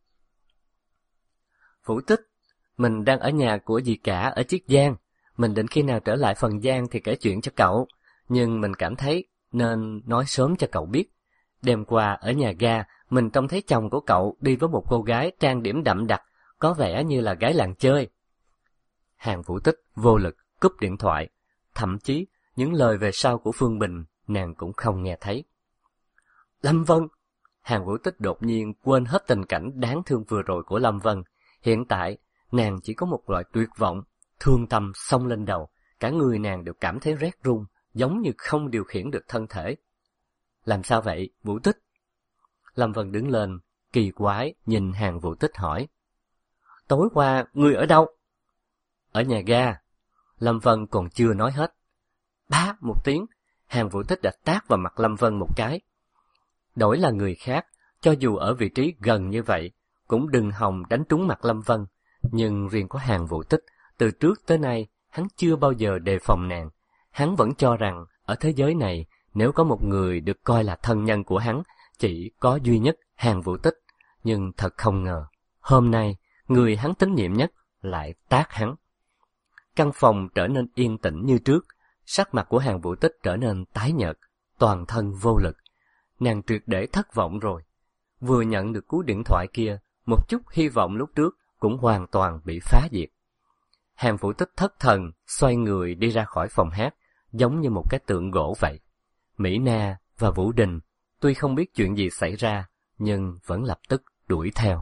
Vũ Tích, mình đang ở nhà của dì cả ở Chiết Giang. Mình định khi nào trở lại Phần Giang thì kể chuyện cho cậu, nhưng mình cảm thấy nên nói sớm cho cậu biết. Đêm qua ở nhà ga, mình trông thấy chồng của cậu đi với một cô gái trang điểm đậm đặc, có vẻ như là gái làng chơi. Hàng Vũ Tích vô lực cúp điện thoại, thậm chí những lời về sau của Phương Bình nàng cũng không nghe thấy. Lâm Vân! Hàng Vũ Tích đột nhiên quên hết tình cảnh đáng thương vừa rồi của Lâm Vân. Hiện tại, nàng chỉ có một loại tuyệt vọng, thương tâm xông lên đầu, cả người nàng đều cảm thấy rét run, giống như không điều khiển được thân thể. Làm sao vậy, Vũ Tích? Lâm Vân đứng lên, kỳ quái nhìn Hàng Vũ Tích hỏi. Tối qua, ngươi ở đâu? Ở nhà ga. Lâm Vân còn chưa nói hết. Bá một tiếng, Hàng Vũ Tích đã tát vào mặt Lâm Vân một cái. Đổi là người khác, cho dù ở vị trí gần như vậy, cũng đừng hòng đánh trúng mặt Lâm Vân. Nhưng riêng có Hàng Vũ Tích, từ trước tới nay, hắn chưa bao giờ đề phòng nàng. Hắn vẫn cho rằng, ở thế giới này, nếu có một người được coi là thân nhân của hắn, chỉ có duy nhất Hàng Vũ Tích. Nhưng thật không ngờ, hôm nay, người hắn tín nhiệm nhất lại tát hắn. Căn phòng trở nên yên tĩnh như trước, sắc mặt của Hàng Vũ Tích trở nên tái nhợt, toàn thân vô lực. Nàng triệt để thất vọng rồi. Vừa nhận được cú điện thoại kia, một chút hy vọng lúc trước cũng hoàn toàn bị phá diệt. Hàng Vũ Tích thất thần, xoay người đi ra khỏi phòng hát, giống như một cái tượng gỗ vậy. Mỹ Na và Vũ Đình, tuy không biết chuyện gì xảy ra, nhưng vẫn lập tức đuổi theo.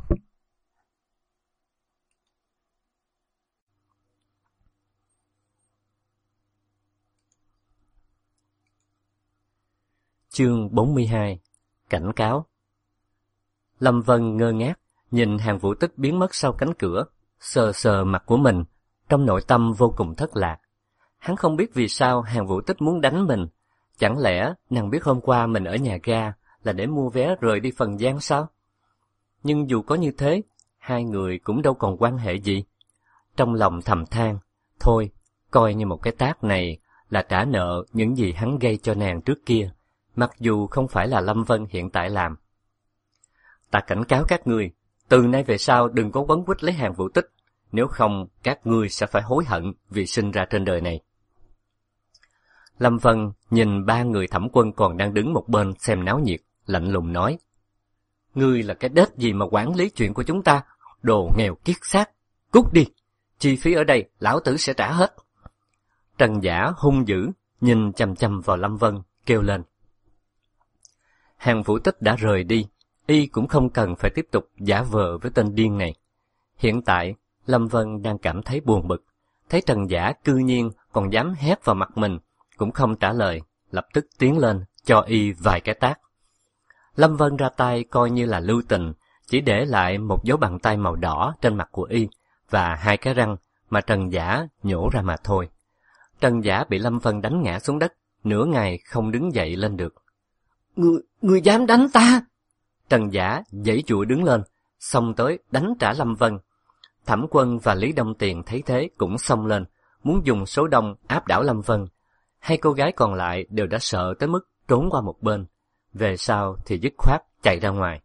Chương 42. Cảnh cáo. Lâm Vân ngơ ngác, nhìn Hàng Vũ Tích biến mất sau cánh cửa, sờ sờ mặt của mình, trong nội tâm vô cùng thất lạc. Hắn không biết vì sao Hàng Vũ Tích muốn đánh mình. Chẳng lẽ nàng biết hôm qua mình ở nhà ga là để mua vé rời đi Phần Giang sao? Nhưng dù có như thế, hai người cũng đâu còn quan hệ gì. Trong lòng thầm than, thôi, coi như một cái tát này là trả nợ những gì hắn gây cho nàng trước kia, mặc dù không phải là Lâm Vân hiện tại làm. Ta cảnh cáo các ngươi, từ nay về sau đừng có quấn quýt lấy Hàng Vũ Tích, nếu không các ngươi sẽ phải hối hận vì sinh ra trên đời này. Lâm Vân nhìn ba người Thẩm Quân còn đang đứng một bên xem náo nhiệt, lạnh lùng nói. Ngươi là cái đết gì mà quản lý chuyện của chúng ta, đồ nghèo kiết xác, cút đi, chi phí ở đây lão tử sẽ trả hết. Trần Giả hung dữ, nhìn chằm chằm vào Lâm Vân, kêu lên. Hàng Vũ Tích đã rời đi, y cũng không cần phải tiếp tục giả vờ với tên điên này. Hiện tại, Lâm Vân đang cảm thấy buồn bực, thấy Trần Giả cư nhiên còn dám hét vào mặt mình, cũng không trả lời, lập tức tiến lên, cho y vài cái tát. Lâm Vân ra tay coi như là lưu tình, chỉ để lại một dấu bàn tay màu đỏ trên mặt của y, và hai cái răng mà Trần Giả nhổ ra mà thôi. Trần Giả bị Lâm Vân đánh ngã xuống đất, nửa ngày không đứng dậy lên được. Ngươi dám đánh ta? Trần Giả giãy giụa đứng lên, xông tới đánh trả Lâm Vân. Thẩm Quân và Lý Đông Tiền thấy thế cũng xông lên, muốn dùng số đông áp đảo Lâm Vân. Hai cô gái còn lại đều đã sợ tới mức trốn qua một bên, về sau thì dứt khoát chạy ra ngoài.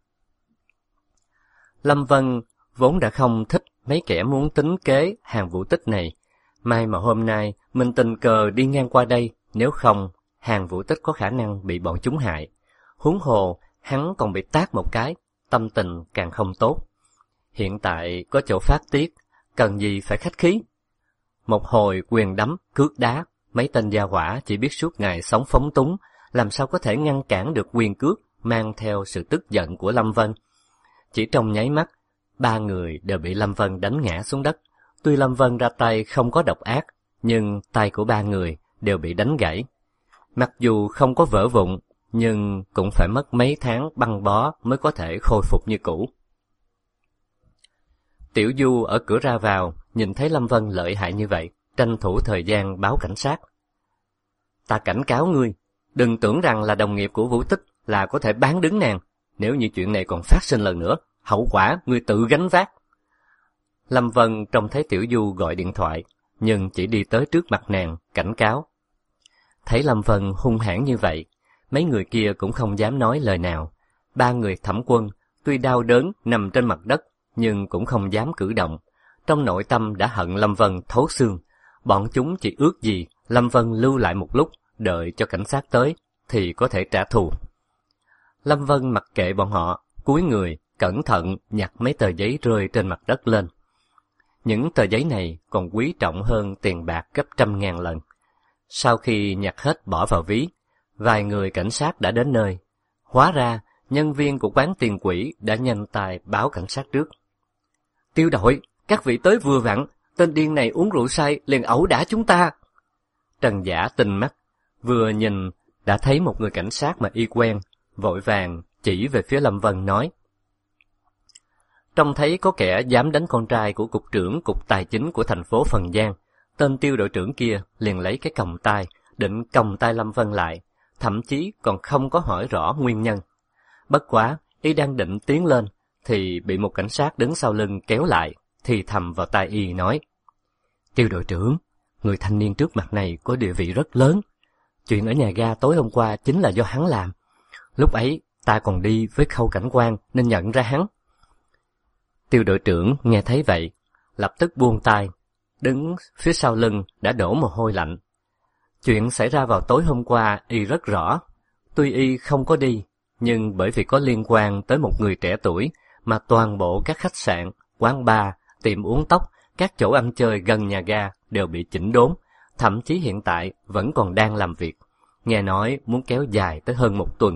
Lâm Vân vốn đã không thích mấy kẻ muốn tính kế Hàng Vũ Tích này, may mà hôm nay mình tình cờ đi ngang qua đây, nếu không Hàng Vũ Tích có khả năng bị bọn chúng hại. Huống hồ hắn còn bị tát một cái, tâm tình càng không tốt. Hiện tại có chỗ phát tiết, cần gì phải khách khí. Một hồi quyền đấm, cước đá, mấy tên gia hỏa chỉ biết suốt ngày sống phóng túng, làm sao có thể ngăn cản được quyền cước mang theo sự tức giận của Lâm Vân. Chỉ trong nháy mắt, ba người đều bị Lâm Vân đánh ngã xuống đất. Tuy Lâm Vân ra tay không có độc ác, nhưng tay của ba người đều bị đánh gãy. Mặc dù không có vỡ vụn, nhưng cũng phải mất mấy tháng băng bó mới có thể khôi phục như cũ. Tiểu Du ở cửa ra vào, nhìn thấy Lâm Vân lợi hại như vậy, tranh thủ thời gian báo cảnh sát. Ta cảnh cáo ngươi, đừng tưởng rằng là đồng nghiệp của Vũ Tích là có thể bán đứng nàng. Nếu như chuyện này còn phát sinh lần nữa, hậu quả ngươi tự gánh vác. Lâm Vân trông thấy Tiểu Du gọi điện thoại, nhưng chỉ đi tới trước mặt nàng, cảnh cáo. Thấy Lâm Vân hung hãn như vậy, mấy người kia cũng không dám nói lời nào. Ba người Thẩm Quân, tuy đau đớn nằm trên mặt đất, nhưng cũng không dám cử động. Trong nội tâm đã hận Lâm Vân thấu xương. Bọn chúng chỉ ước gì Lâm Vân lưu lại một lúc, đợi cho cảnh sát tới, thì có thể trả thù. Lâm Vân mặc kệ bọn họ, cúi người, cẩn thận nhặt mấy tờ giấy rơi trên mặt đất lên. Những tờ giấy này còn quý trọng hơn tiền bạc gấp 100.000 lần. Sau khi nhặt hết bỏ vào ví, vài người cảnh sát đã đến nơi. Hóa ra, nhân viên của quán tiền quỹ đã nhanh tay báo cảnh sát trước. Tiêu đội, các vị tới vừa vặn, tên điên này uống rượu say liền ẩu đả chúng ta. Trần Giả tinh mắt, vừa nhìn đã thấy một người cảnh sát mà y quen, vội vàng chỉ về phía Lâm Vân nói. Trông thấy có kẻ dám đánh con trai của cục trưởng cục tài chính của thành phố Phần Giang, tên Tiêu đội trưởng kia liền lấy cái còng tay, định còng tay Lâm Vân lại, thậm chí còn không có hỏi rõ nguyên nhân. Bất quá, y đang định tiến lên, thì bị một cảnh sát đứng sau lưng kéo lại, thì thầm vào tai y nói. Tiêu đội trưởng, người thanh niên trước mặt này có địa vị rất lớn. Chuyện ở nhà ga tối hôm qua chính là do hắn làm. Lúc ấy, ta còn đi với Khâu cảnh quan nên nhận ra hắn. Tiêu đội trưởng nghe thấy vậy, lập tức buông tay, đứng phía sau lưng đã đổ mồ hôi lạnh. Chuyện xảy ra vào tối hôm qua y rất rõ. Tuy y không có đi, nhưng bởi vì có liên quan tới một người trẻ tuổi mà toàn bộ các khách sạn, quán bar, tiệm uống tóc, các chỗ ăn chơi gần nhà ga đều bị chỉnh đốn, thậm chí hiện tại vẫn còn đang làm việc. Nghe nói muốn kéo dài tới hơn 1 tuần.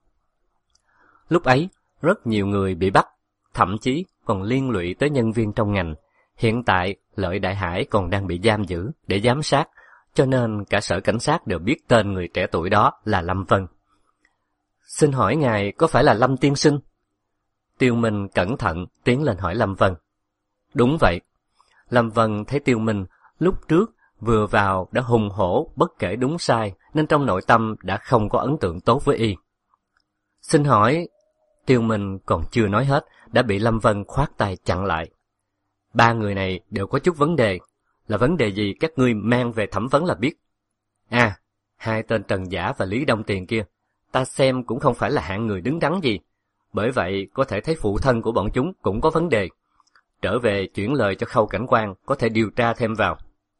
Lúc ấy, rất nhiều người bị bắt, thậm chí còn liên lụy tới nhân viên trong ngành. Hiện tại, Lợi Đại Hải còn đang bị giam giữ để giám sát, cho nên cả sở cảnh sát đều biết tên người trẻ tuổi đó là Lâm Vân. Xin hỏi ngài có phải là Lâm tiên sinh? Tiêu Minh cẩn thận tiến lên hỏi Lâm Vân. Đúng vậy. Lâm Vân thấy Tiêu Minh lúc trước vừa vào đã hùng hổ bất kể đúng sai, nên trong nội tâm đã không có ấn tượng tốt với y. Xin hỏi, Tiêu Minh còn chưa nói hết đã bị Lâm Vân khoát tay chặn lại. 3 người này đều có chút vấn đề, là vấn đề gì các ngươi mang về thẩm vấn là biết. À, 2 tên Trần Giả và Lý Đông Tiền kia, ta xem cũng không phải là hạng người đứng đắn gì, bởi vậy có thể thấy phụ thân của bọn chúng cũng có vấn đề. Trở về chuyển lời cho Khâu cảnh quan có thể điều tra thêm vào.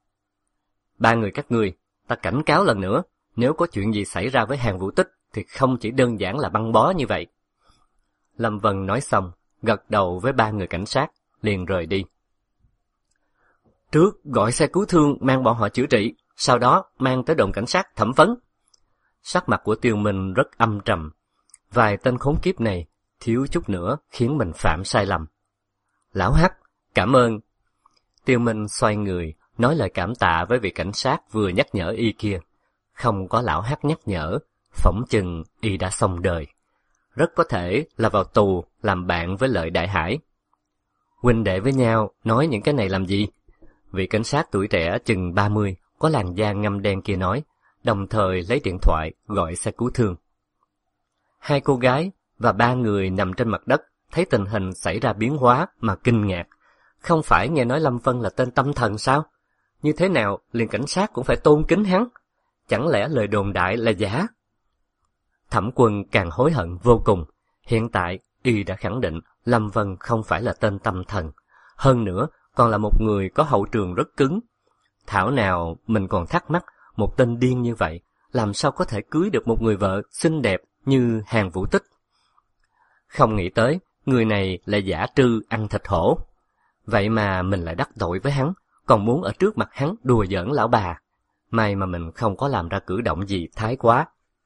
3 người các ngươi, ta cảnh cáo lần nữa, nếu có chuyện gì xảy ra với hàng Vũ Tích thì không chỉ đơn giản là băng bó như vậy. Lâm Vân nói xong, gật đầu với 3 người cảnh sát, liền rời đi. Trước gọi xe cứu thương mang bọn họ chữa trị, sau đó mang tới đồn cảnh sát thẩm vấn. Sắc mặt của Tiêu Minh rất âm trầm. Vài tên khốn kiếp này thiếu chút nữa khiến mình phạm sai lầm. Lão Hắc, cảm ơn. Tiêu Minh xoay người, nói lời cảm tạ với vị cảnh sát vừa nhắc nhở y kia. Không có Lão Hắc nhắc nhở, phỏng chừng y đã xong đời. Rất có thể là vào tù làm bạn với Lợi Đại Hải. Huynh đệ với nhau nói những cái này làm gì? Vị cảnh sát tuổi trẻ chừng 30 có làn da ngăm đen kia nói, đồng thời lấy điện thoại gọi xe cứu thương. 2 cô gái và 3 người nằm trên mặt đất thấy tình hình xảy ra biến hóa mà kinh ngạc. Không phải nghe nói Lâm Vân là tên tâm thần sao? Như thế nào liền cảnh sát cũng phải tôn kính hắn? Chẳng lẽ lời đồn đại là giả? Thẩm Quân càng hối hận vô cùng. Hiện tại y đã khẳng định Lâm Vân không phải là tên tâm thần. Hơn nữa còn là một người có hậu trường rất cứng. Thảo nào mình còn thắc mắc, một tên điên như vậy làm sao có thể cưới được một người vợ xinh đẹp như Hàn Vũ Tích. Không nghĩ tới người này là giả trư ăn thịt hổ. Vậy mà mình lại đắc tội với hắn, còn muốn ở trước mặt hắn đùa giỡn lão bà. May mà mình không có làm ra cử động gì thái quá.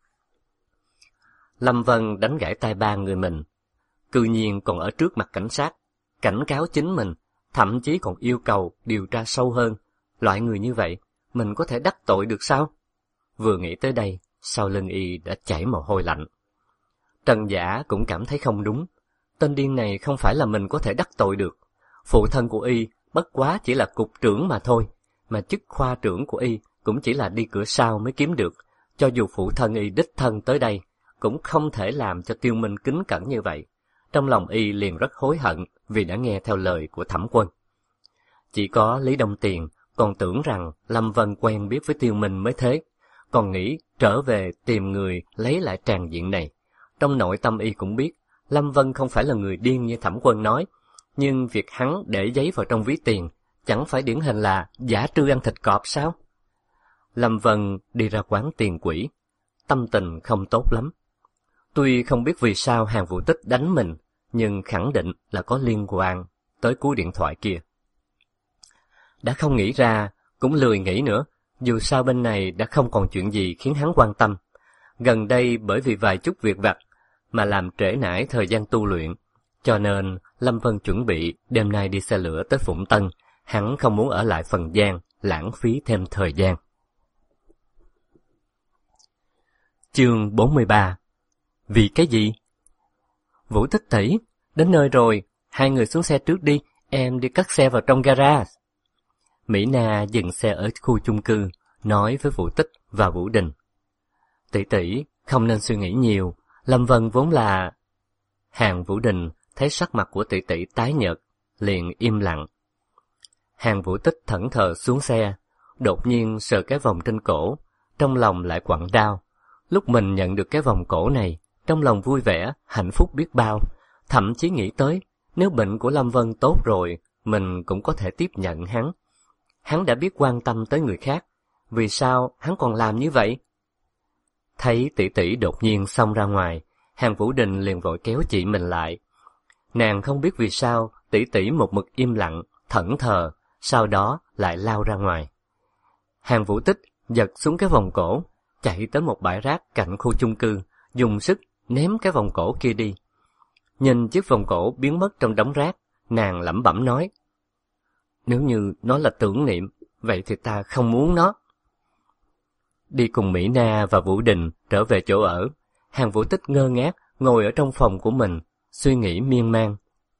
Lâm Vân đánh gãy tay 3 người mình, cư nhiên còn ở trước mặt cảnh sát, cảnh cáo chính mình, thậm chí còn yêu cầu điều tra sâu hơn. Loại người như vậy, mình có thể đắc tội được sao? Vừa nghĩ tới đây, sau lưng y đã chảy mồ hôi lạnh. Trần Giả cũng cảm thấy không đúng. Tên điên này không phải là mình có thể đắc tội được. Phụ thân của y bất quá chỉ là cục trưởng mà thôi, mà chức khoa trưởng của y cũng chỉ là đi cửa sau mới kiếm được. Cho dù phụ thân y đích thân tới đây, cũng không thể làm cho Tiêu Minh kính cẩn như vậy. Trong lòng y liền rất hối hận vì đã nghe theo lời của Thẩm Quân. Chỉ có Lý Đông Tiền còn tưởng rằng Lâm Vân quen biết với Tiêu Minh mới thế, còn nghĩ trở về tìm người lấy lại tràng diện này. Trong nội tâm y cũng biết, Lâm Vân không phải là người điên như Thẩm Quân nói, nhưng việc hắn để giấy vào trong ví tiền, chẳng phải điển hình là giả trư ăn thịt cọp sao? Lâm Vân đi ra quán tiền quỷ, tâm tình không tốt lắm. Tuy không biết vì sao Hàn Vũ Tích đánh mình, nhưng khẳng định là có liên quan tới cú điện thoại kia. Đã không nghĩ ra, cũng lười nghĩ nữa, dù sao bên này đã không còn chuyện gì khiến hắn quan tâm. Gần đây bởi vì vài chút việc vặt mà làm trễ nải thời gian tu luyện, cho nên Lâm Vân chuẩn bị đêm nay đi xe lửa tới Phụng Tân, hắn không muốn ở lại Phần Giang, lãng phí thêm thời gian. Chương 43. Vì cái gì? Vũ Tích tỷ, đến nơi rồi, hai người xuống xe trước đi, em đi cất xe vào trong garage. Mỹ Na dừng xe ở khu chung cư, nói với Vũ Tích và Vũ Đình. Tỷ tỷ, không nên suy nghĩ nhiều, Lâm Vân vốn là... Hàn Vũ Đình thấy sắc mặt của tỷ tỷ tái nhợt, liền im lặng. Hàn Vũ Tích thẫn thờ xuống xe, đột nhiên sờ cái vòng trên cổ, trong lòng lại quặn đau. Lúc mình nhận được cái vòng cổ này, trong lòng vui vẻ, hạnh phúc biết bao, thậm chí nghĩ tới, nếu bệnh của Lâm Vân tốt rồi, mình cũng có thể tiếp nhận hắn. Hắn đã biết quan tâm tới người khác, vì sao hắn còn làm như vậy? Thấy tỷ tỷ đột nhiên xông ra ngoài, Hàn Vũ Đình liền vội kéo chị mình lại. Nàng không biết vì sao tỷ tỷ một mực im lặng, thẫn thờ, sau đó lại lao ra ngoài. Hàn Vũ Tích giật xuống cái vòng cổ, chạy tới một bãi rác cạnh khu chung cư, dùng sức ném cái vòng cổ kia đi. Nhìn chiếc vòng cổ biến mất trong đống rác, nàng lẩm bẩm nói: nếu như nó là tưởng niệm, vậy thì ta không muốn nó. Đi cùng Mỹ Na và Vũ Đình trở về chỗ ở, Hàn Vũ Tích ngơ ngác ngồi ở trong phòng của mình, suy nghĩ miên man.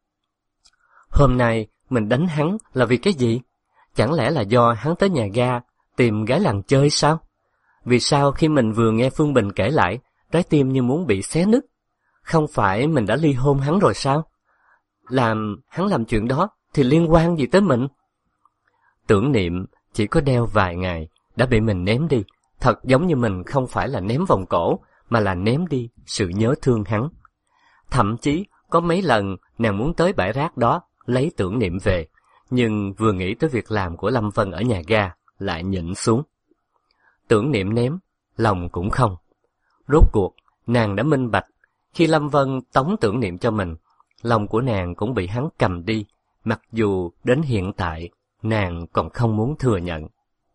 Hôm nay mình đánh hắn là vì cái gì? Chẳng lẽ là do hắn tới nhà ga tìm gái làng chơi sao? Vì sao khi mình vừa nghe Phương Bình kể lại, trái tim như muốn bị xé nứt? Không phải mình đã ly hôn hắn rồi sao? Hắn làm chuyện đó thì liên quan gì tới mình? Tưởng niệm chỉ có đeo vài ngày đã bị mình ném đi, thật giống như mình không phải là ném vòng cổ, mà là ném đi sự nhớ thương hắn. Thậm chí có mấy lần nàng muốn tới bãi rác đó lấy tưởng niệm về, nhưng vừa nghĩ tới việc làm của Lâm Vân ở nhà ga lại nhịn xuống. Tưởng niệm ném, lòng cũng không. Rốt cuộc nàng đã minh bạch, khi Lâm Vân tống tưởng niệm cho mình, lòng của nàng cũng bị hắn cầm đi, mặc dù đến hiện tại nàng còn không muốn thừa nhận.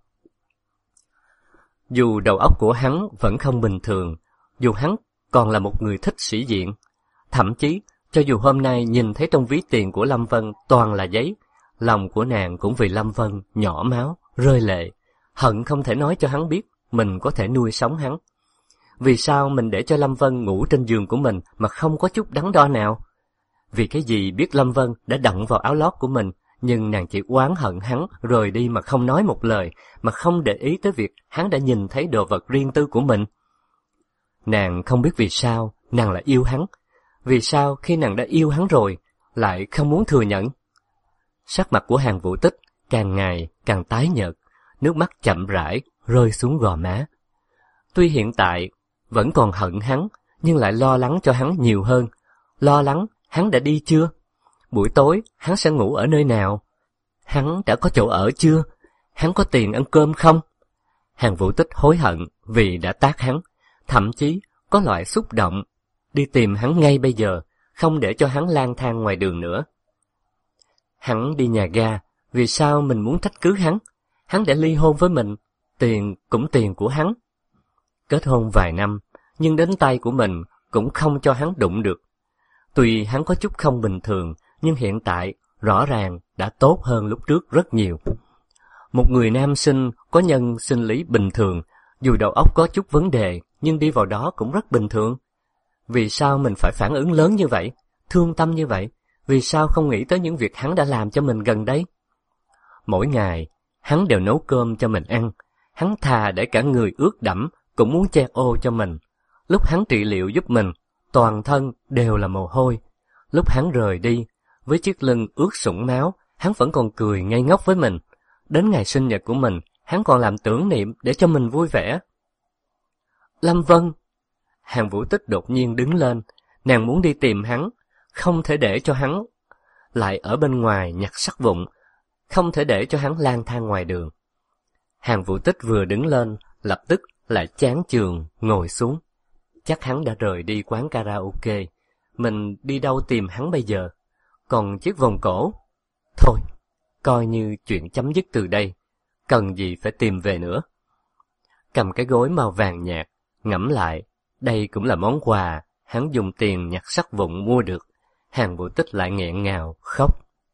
Dù đầu óc của hắn vẫn không bình thường, dù hắn còn là một người thích sĩ diện, thậm chí cho dù hôm nay nhìn thấy trong ví tiền của Lâm Vân toàn là giấy, lòng của nàng cũng vì Lâm Vân nhỏ máu, rơi lệ, hận không thể nói cho hắn biết mình có thể nuôi sống hắn. Vì sao mình để cho Lâm Vân ngủ trên giường của mình mà không có chút đắn đo nào? Vì cái gì biết Lâm Vân đã đặng vào áo lót của mình, nhưng nàng chỉ oán hận hắn rời đi mà không nói một lời, mà không để ý tới việc hắn đã nhìn thấy đồ vật riêng tư của mình. Nàng không biết vì sao nàng lại yêu hắn, vì sao khi nàng đã yêu hắn rồi lại không muốn thừa nhận. Sắc mặt của Hàn Vũ Tích càng ngày càng tái nhợt, nước mắt chậm rãi rơi xuống gò má. Tuy hiện tại vẫn còn hận hắn, nhưng lại lo lắng cho hắn nhiều hơn. Lo lắng hắn đã đi chưa? Buổi tối hắn sẽ ngủ ở nơi nào? Hắn đã có chỗ ở chưa? Hắn có tiền ăn cơm không? Hàn Vũ Tích hối hận vì đã tát hắn, thậm chí có loại xúc động đi tìm hắn ngay bây giờ, không để cho hắn lang thang ngoài đường nữa. Hắn đi nhà ga, vì sao mình muốn trách cứ hắn? Hắn đã ly hôn với mình, tiền cũng tiền của hắn. Kết hôn vài năm, nhưng đến tay của mình cũng không cho hắn đụng được. Tuy hắn có chút không bình thường, nhưng hiện tại rõ ràng đã tốt hơn lúc trước rất nhiều. Một người nam sinh có nhân sinh lý bình thường, dù đầu óc có chút vấn đề, nhưng đi vào đó cũng rất bình thường. Vì sao mình phải phản ứng lớn như vậy, thương tâm như vậy? Vì sao không nghĩ tới những việc hắn đã làm cho mình gần đây? Mỗi ngày, hắn đều nấu cơm cho mình ăn. Hắn thà để cả người ướt đẫm cũng muốn che ô cho mình. Lúc hắn trị liệu giúp mình, toàn thân đều là mồ hôi. Lúc hắn rời đi, với chiếc lưng ướt sũng máu, hắn vẫn còn cười ngây ngốc với mình. Đến ngày sinh nhật của mình, hắn còn làm tưởng niệm để cho mình vui vẻ. Lâm Vân! Hàn Vũ Tích đột nhiên đứng lên, nàng muốn đi tìm hắn, không thể để cho hắn lại ở bên ngoài nhặt sắt vụn, không thể để cho hắn lang thang ngoài đường. Hàn Vũ Tích vừa đứng lên, lập tức lại chán chường ngồi xuống. Chắc hắn đã rời đi quán karaoke, mình đi đâu tìm hắn bây giờ? Còn chiếc vòng cổ? Thôi, coi như chuyện chấm dứt từ đây, cần gì phải tìm về nữa. Cầm cái gối màu vàng nhạt, ngẫm lại, đây cũng là món quà hắn dùng tiền nhặt sắt vụn mua được. Hàn Vũ Tích lại nghẹn ngào khóc.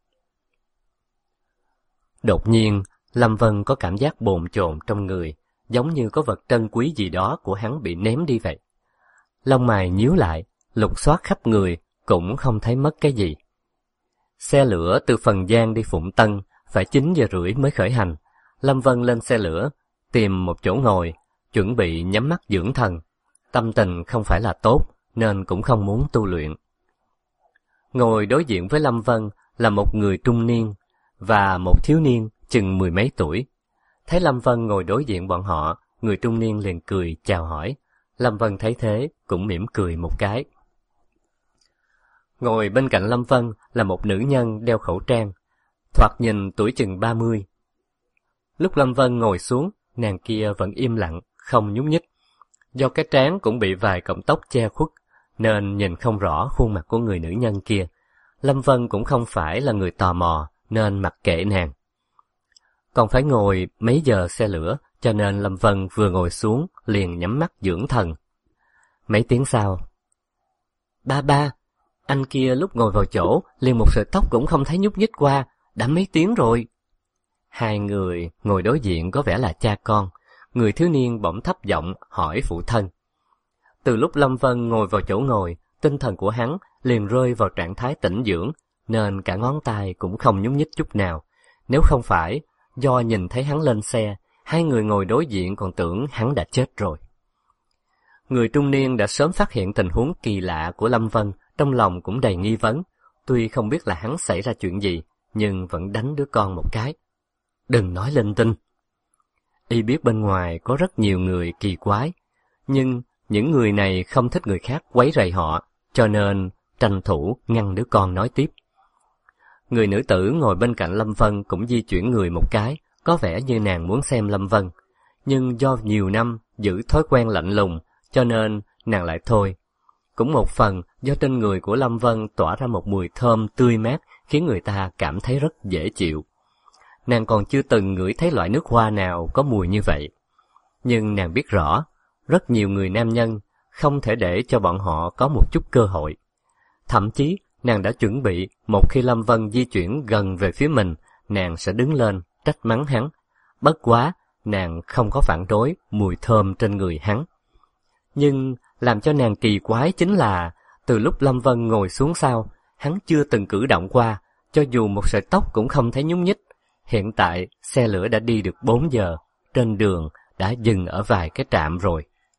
Đột nhiên, Lâm Vân có cảm giác bồn chồn trong người, giống như có vật trân quý gì đó của hắn bị ném đi vậy. Lông mày nhíu lại, lục soát khắp người, cũng không thấy mất cái gì. Xe lửa từ Phần Giang đi Phụng Tân, phải 9 giờ rưỡi mới khởi hành. Lâm Vân lên xe lửa, tìm một chỗ ngồi, chuẩn bị nhắm mắt dưỡng thần. Tâm tình không phải là tốt, nên cũng không muốn tu luyện. Ngồi đối diện với Lâm Vân là một người trung niên và một thiếu niên chừng 10 mấy tuổi. Thấy Lâm Vân ngồi đối diện bọn họ, người trung niên liền cười chào hỏi. Lâm Vân thấy thế cũng mỉm cười một cái. Ngồi bên cạnh Lâm Vân là một nữ nhân đeo khẩu trang, thoạt nhìn tuổi chừng 30. Lúc Lâm Vân ngồi xuống, nàng kia vẫn im lặng, không nhúc nhích. Do cái trán cũng bị vài cọng tóc che khuất, nên nhìn không rõ khuôn mặt của người nữ nhân kia. Lâm Vân cũng không phải là người tò mò, nên mặc kệ nàng. Còn phải ngồi mấy giờ xe lửa, cho nên Lâm Vân vừa ngồi xuống, liền nhắm mắt dưỡng thần. Mấy tiếng sau, ba, anh kia lúc ngồi vào chỗ, liền một sợi tóc cũng không thấy nhúc nhích qua, đã mấy tiếng rồi. Hai người ngồi đối diện có vẻ là cha con, người thiếu niên bỗng thấp giọng hỏi phụ thân. Từ lúc Lâm Vân ngồi vào chỗ ngồi, tinh thần của hắn liền rơi vào trạng thái tĩnh dưỡng, nên cả ngón tay cũng không nhúc nhích chút nào. Nếu không phải do nhìn thấy hắn lên xe, hai người ngồi đối diện còn tưởng hắn đã chết rồi. Người trung niên đã sớm phát hiện tình huống kỳ lạ của Lâm Vân, trong lòng cũng đầy nghi vấn. Tuy không biết là hắn xảy ra chuyện gì, nhưng vẫn đánh đứa con một cái. Đừng nói linh tinh. Y biết bên ngoài có rất nhiều người kỳ quái, nhưng những người này không thích người khác quấy rầy họ, cho nên tranh thủ ngăn đứa con nói tiếp. Người nữ tử ngồi bên cạnh Lâm Vân cũng di chuyển người một cái, có vẻ như nàng muốn xem Lâm Vân. Nhưng do nhiều năm giữ thói quen lạnh lùng, cho nên nàng lại thôi. Cũng một phần do trên người của Lâm Vân tỏa ra một mùi thơm tươi mát, khiến người ta cảm thấy rất dễ chịu. Nàng còn chưa từng ngửi thấy loại nước hoa nào có mùi như vậy. Nhưng nàng biết rõ, rất nhiều người nam nhân không thể để cho bọn họ có một chút cơ hội. Thậm chí, nàng đã chuẩn bị một khi Lâm Vân di chuyển gần về phía mình, nàng sẽ đứng lên trách mắng hắn. Bất quá, nàng không có phản đối mùi thơm trên người hắn. Nhưng làm cho nàng kỳ quái chính là, từ lúc Lâm Vân ngồi xuống sau, hắn chưa từng cử động qua, cho dù một sợi tóc cũng không thấy nhúc nhích. Hiện tại, xe lửa đã đi được 4 giờ, trên đường đã dừng ở vài cái trạm rồi.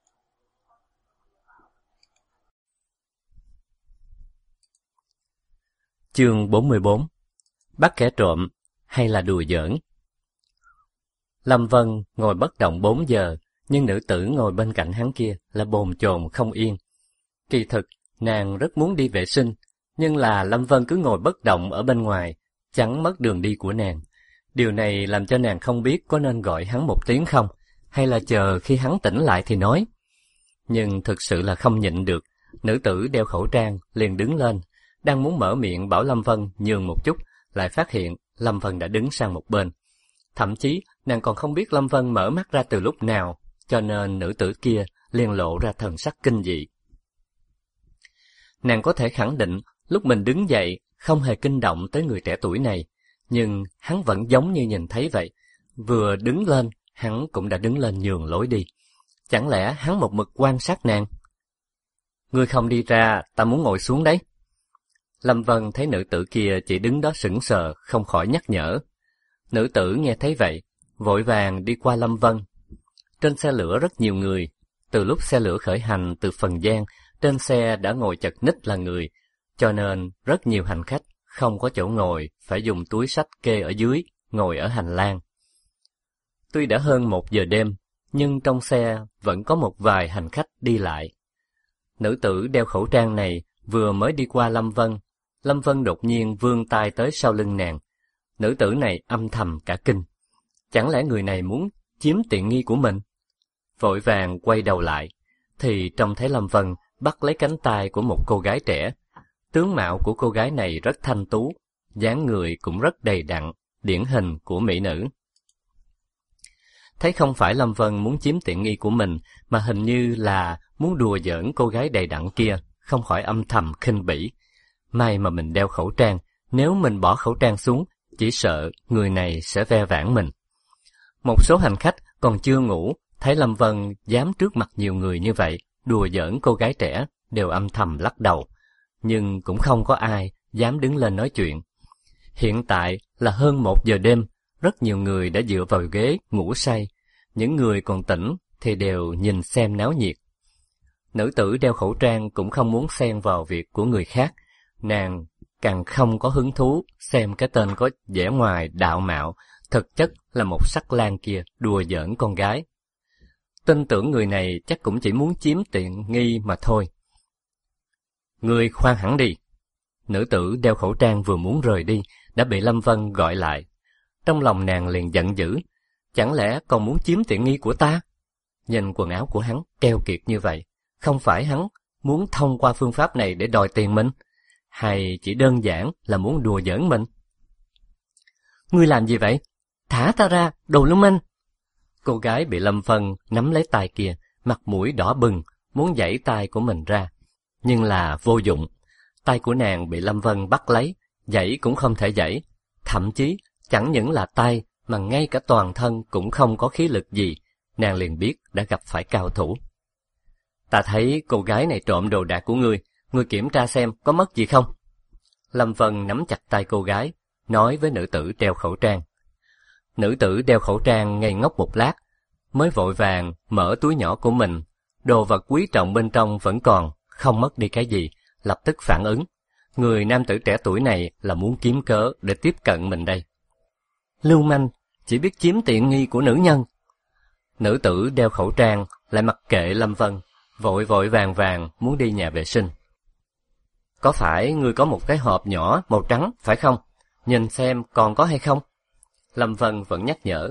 Chương 44. Bắt kẻ trộm hay là đùa giỡn? Lâm Vân ngồi bất động 4 giờ, nhưng nữ tử ngồi bên cạnh hắn kia là bồn chồn không yên. Kỳ thực, nàng rất muốn đi vệ sinh, nhưng là Lâm Vân cứ ngồi bất động ở bên ngoài, chắn mất đường đi của nàng. Điều này làm cho nàng không biết có nên gọi hắn một tiếng không, hay là chờ khi hắn tỉnh lại thì nói. Nhưng thực sự là không nhịn được, nữ tử đeo khẩu trang liền đứng lên, đang muốn mở miệng bảo Lâm Vân nhường một chút, lại phát hiện Lâm Vân đã đứng sang một bên. Thậm chí, nàng còn không biết Lâm Vân mở mắt ra từ lúc nào, cho nên nữ tử kia liền lộ ra thần sắc kinh dị. Nàng có thể khẳng định, lúc mình đứng dậy, không hề kinh động tới người trẻ tuổi này, nhưng hắn vẫn giống như nhìn thấy vậy. Vừa đứng lên, hắn cũng đã đứng lên nhường lối đi. Chẳng lẽ hắn một mực quan sát nàng? Ngươi không đi ra, ta muốn ngồi xuống đấy. Lâm Vân thấy nữ tử kia chỉ đứng đó sững sờ, không khỏi nhắc nhở. Nữ tử nghe thấy vậy, vội vàng đi qua Lâm Vân. Trên xe lửa rất nhiều người. Từ lúc xe lửa khởi hành từ Phần Giang, trên xe đã ngồi chật ních là người, cho nên rất nhiều hành khách không có chỗ ngồi, phải dùng túi xách kê ở dưới, ngồi ở hành lang. Tuy đã hơn 1 giờ đêm, nhưng trong xe vẫn có một vài hành khách đi lại. Nữ tử đeo khẩu trang này vừa mới đi qua Lâm Vân. Lâm Vân đột nhiên vươn tay tới sau lưng nàng. Nữ tử này âm thầm cả kinh. Chẳng lẽ người này muốn chiếm tiện nghi của mình? Vội vàng quay đầu lại, thì trông thấy Lâm Vân bắt lấy cánh tay của một cô gái trẻ. Tướng mạo của cô gái này rất thanh tú, dáng người cũng rất đầy đặn, điển hình của mỹ nữ. Thấy không phải Lâm Vân muốn chiếm tiện nghi của mình, mà hình như là muốn đùa giỡn cô gái đầy đặn kia, không khỏi âm thầm khinh bỉ. May mà mình đeo khẩu trang, nếu mình bỏ khẩu trang xuống, chỉ sợ người này sẽ ve vãn mình. Một số hành khách còn chưa ngủ, thấy Lâm Vân dám trước mặt nhiều người như vậy, đùa giỡn cô gái trẻ, đều âm thầm lắc đầu. Nhưng cũng không có ai dám đứng lên nói chuyện. Hiện tại là hơn 1 giờ đêm, rất nhiều người đã dựa vào ghế ngủ say. Những người còn tỉnh thì đều nhìn xem náo nhiệt. Nữ tử đeo khẩu trang cũng không muốn xen vào việc của người khác. Nàng càng không có hứng thú xem cái tên có vẻ ngoài đạo mạo, thực chất là một sắc lang kia đùa giỡn con gái. Tin tưởng người này chắc cũng chỉ muốn chiếm tiện nghi mà thôi. Ngươi khoan hẳn đi. Nữ tử đeo khẩu trang vừa muốn rời đi, đã bị Lâm Vân gọi lại. Trong lòng nàng liền giận dữ. Chẳng lẽ còn muốn chiếm tiện nghi của ta? Nhìn quần áo của hắn keo kiệt như vậy, không phải hắn muốn thông qua phương pháp này để đòi tiền mình? Hay chỉ đơn giản là muốn đùa giỡn mình? Ngươi làm gì vậy? Thả ta ra, đồ lưu manh! Cô gái bị Lâm Vân nắm lấy tay kia, mặt mũi đỏ bừng, muốn giãy tay của mình ra. Nhưng là vô dụng. Tay của nàng bị Lâm Vân bắt lấy, giãy cũng không thể giãy. Thậm chí, chẳng những là tay, mà ngay cả toàn thân cũng không có khí lực gì. Nàng liền biết đã gặp phải cao thủ. Ta thấy cô gái này trộm đồ đạc của ngươi kiểm tra xem có mất gì không? Lâm Vân nắm chặt tay cô gái, nói với nữ tử đeo khẩu trang. Nữ tử đeo khẩu trang ngây ngốc một lát, mới vội vàng mở túi nhỏ của mình. Đồ vật quý trọng bên trong vẫn còn, không mất đi cái gì, lập tức phản ứng. Người nam tử trẻ tuổi này là muốn kiếm cớ để tiếp cận mình đây. Lưu manh, chỉ biết chiếm tiện nghi của nữ nhân. Nữ tử đeo khẩu trang lại mặc kệ Lâm Vân, vội vội vàng muốn đi nhà vệ sinh. Có phải ngươi có một cái hộp nhỏ màu trắng phải không? Nhìn xem còn có hay không? Lâm Vân vẫn nhắc nhở.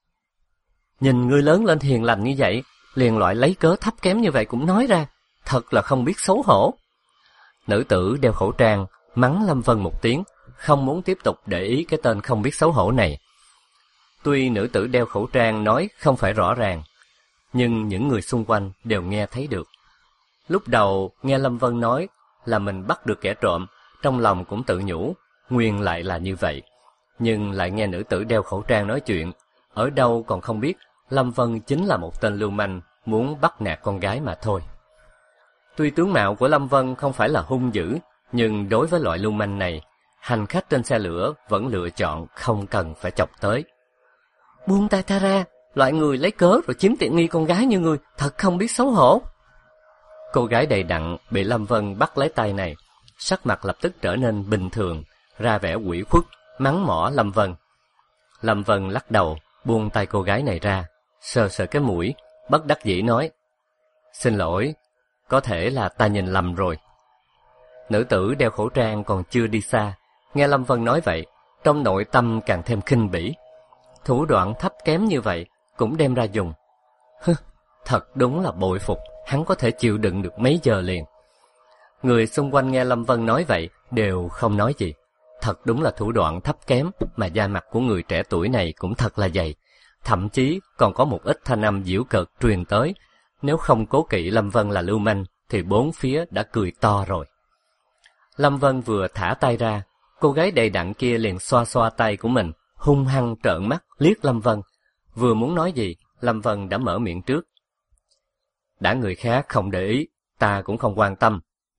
Nhìn ngươi lớn lên hiền lành như vậy, liền loại lấy cớ thấp kém như vậy cũng nói ra, thật là không biết xấu hổ. Nữ tử đeo khẩu trang mắng Lâm Vân một tiếng, không muốn tiếp tục để ý cái tên không biết xấu hổ này. Tuy nữ tử đeo khẩu trang nói không phải rõ ràng, nhưng những người xung quanh đều nghe thấy được. Lúc đầu nghe Lâm Vân nói là mình bắt được kẻ trộm, trong lòng cũng tự nhủ, nguyên lại là như vậy. Nhưng lại nghe nữ tử đeo khẩu trang nói chuyện, ở đâu còn không biết Lâm Vân chính là một tên lưu manh muốn bắt nạt con gái mà thôi. Tuy tướng mạo của Lâm Vân không phải là hung dữ, nhưng đối với loại lưu manh này, hành khách trên xe lửa vẫn lựa chọn không cần phải chọc tới. Buông tay ta ra, loại người lấy cớ rồi chiếm tiện nghi con gái như ngươi, thật không biết xấu hổ. Cô gái đầy đặn bị Lâm Vân bắt lấy tay này, sắc mặt lập tức trở nên bình thường, ra vẻ ủy khuất, mắng mỏ Lâm Vân. Lâm Vân lắc đầu, buông tay cô gái này ra, sờ sờ cái mũi, bất đắc dĩ nói. Xin lỗi, có thể là ta nhìn lầm rồi. Nữ tử đeo khẩu trang còn chưa đi xa, nghe Lâm Vân nói vậy, trong nội tâm càng thêm khinh bỉ. Thủ đoạn thấp kém như vậy cũng đem ra dùng. Thật đúng là bội phục, hắn có thể chịu đựng được mấy giờ liền. Người xung quanh nghe Lâm Vân nói vậy đều không nói gì. Thật đúng là thủ đoạn thấp kém, mà da mặt của người trẻ tuổi này cũng thật là dày. Thậm chí còn có một ít thanh âm giễu cợt truyền tới. Nếu không cố kỵ Lâm Vân là lưu manh, thì bốn phía đã cười to rồi. Lâm Vân vừa thả tay ra, cô gái đầy đặn kia liền xoa xoa tay của mình, hung hăng trợn mắt liếc Lâm Vân. Vừa muốn nói gì, Lâm Vân đã mở miệng trước. Đã người khác không để ý, ta cũng không quan tâm.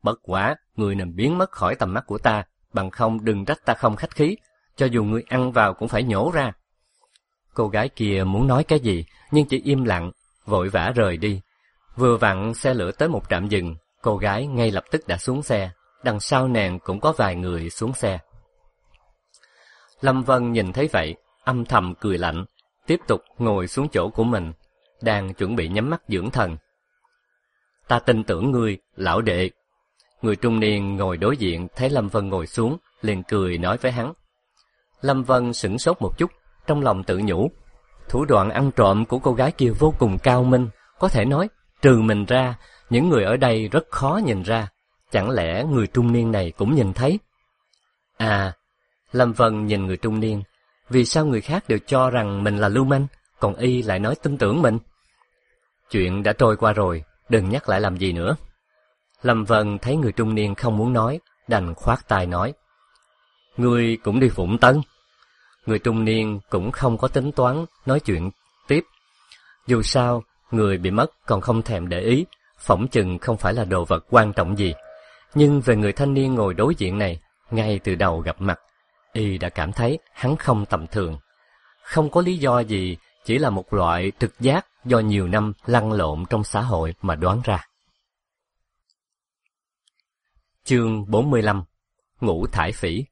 Bất quá, người nên biến mất khỏi tầm mắt của ta, bằng không đừng trách ta không khách khí, cho dù người ăn vào cũng phải nhổ ra. Cô gái kia muốn nói cái gì, nhưng chỉ im lặng, vội vã rời đi. Vừa vặn xe lửa tới một trạm dừng, cô gái ngay lập tức đã xuống xe, đằng sau nàng cũng có vài người xuống xe. Lâm Vân nhìn thấy vậy, âm thầm cười lạnh, tiếp tục ngồi xuống chỗ của mình, đang chuẩn bị nhắm mắt dưỡng thần. Ta tin tưởng ngươi, lão đệ. Người trung niên ngồi đối diện thấy Lâm Vân ngồi xuống, liền cười nói với hắn. Lâm Vân sửng sốt một chút, trong lòng tự nhủ. Thủ đoạn ăn trộm của cô gái kia vô cùng cao minh, có thể nói, trừ mình ra, những người ở đây rất khó nhìn ra. Chẳng lẽ người trung niên này cũng nhìn thấy? À, Lâm Vân nhìn người trung niên, vì sao người khác đều cho rằng mình là lưu manh, còn y lại nói tin tưởng mình? Chuyện đã trôi qua rồi, đừng nhắc lại làm gì nữa. Lâm Vân thấy người trung niên không muốn nói, đành khoát tay nói. Ngươi cũng đi Phụng Tân. Người trung niên cũng không có tính toán nói chuyện tiếp. Dù sao, người bị mất còn không thèm để ý, phỏng chừng không phải là đồ vật quan trọng gì. Nhưng về người thanh niên ngồi đối diện này, ngay từ đầu gặp mặt, y đã cảm thấy hắn không tầm thường. Không có lý do gì, chỉ là một loại trực giác do nhiều năm lăn lộn trong xã hội mà đoán ra. Chương 45. Ngũ thải phỉ.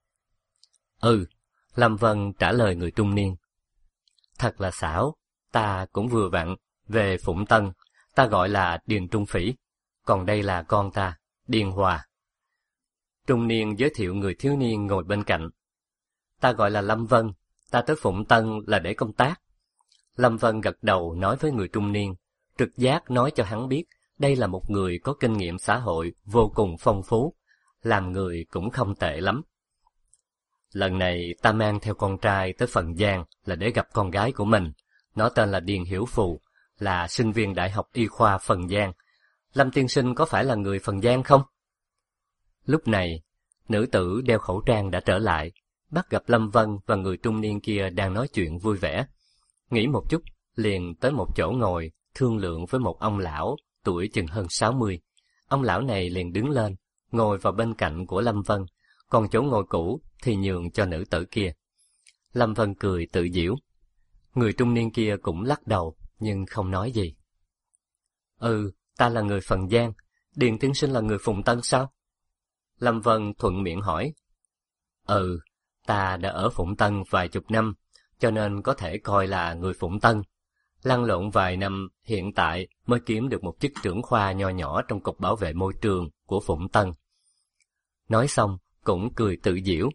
Lâm Vân trả lời người trung niên. Thật là xảo, ta cũng vừa vặn về Phụng Tân, ta gọi là Điền Trung Phỉ, còn đây là con ta, Điền Hòa. Trung niên giới thiệu người thiếu niên ngồi bên cạnh. Ta gọi là Lâm Vân, ta tới Phụng Tân là để công tác. Lâm Vân gật đầu nói với người trung niên, trực giác nói cho hắn biết đây là một người có kinh nghiệm xã hội vô cùng phong phú, làm người cũng không tệ lắm. Lần này ta mang theo con trai tới Phần Giang là để gặp con gái của mình, nó tên là Điền Hiểu Phù, là sinh viên Đại học Y khoa Phần Giang. Lâm tiên sinh có phải là người Phần Giang không? Lúc này, nữ tử đeo khẩu trang đã trở lại, bắt gặp Lâm Vân và người trung niên kia đang nói chuyện vui vẻ. Nghĩ một chút, liền tới một chỗ ngồi, thương lượng với một ông lão, tuổi chừng hơn 60. Ông lão này liền đứng lên, ngồi vào bên cạnh của Lâm Vân, còn chỗ ngồi cũ thì nhường cho nữ tử kia. Lâm Vân cười tự giễu. Người trung niên kia cũng lắc đầu, nhưng không nói gì. Ta là người Phần Giang, Điền tiên sinh là người Phụng Tân sao? Lâm Vân thuận miệng hỏi. Ta đã ở Phụng Tân vài chục năm, cho nên có thể coi là người Phụng Tân. Lăn lộn vài năm, hiện tại mới kiếm được một chức trưởng khoa nho nhỏ trong cục bảo vệ môi trường của Phụng Tân. Nói xong, cũng cười tự giễu.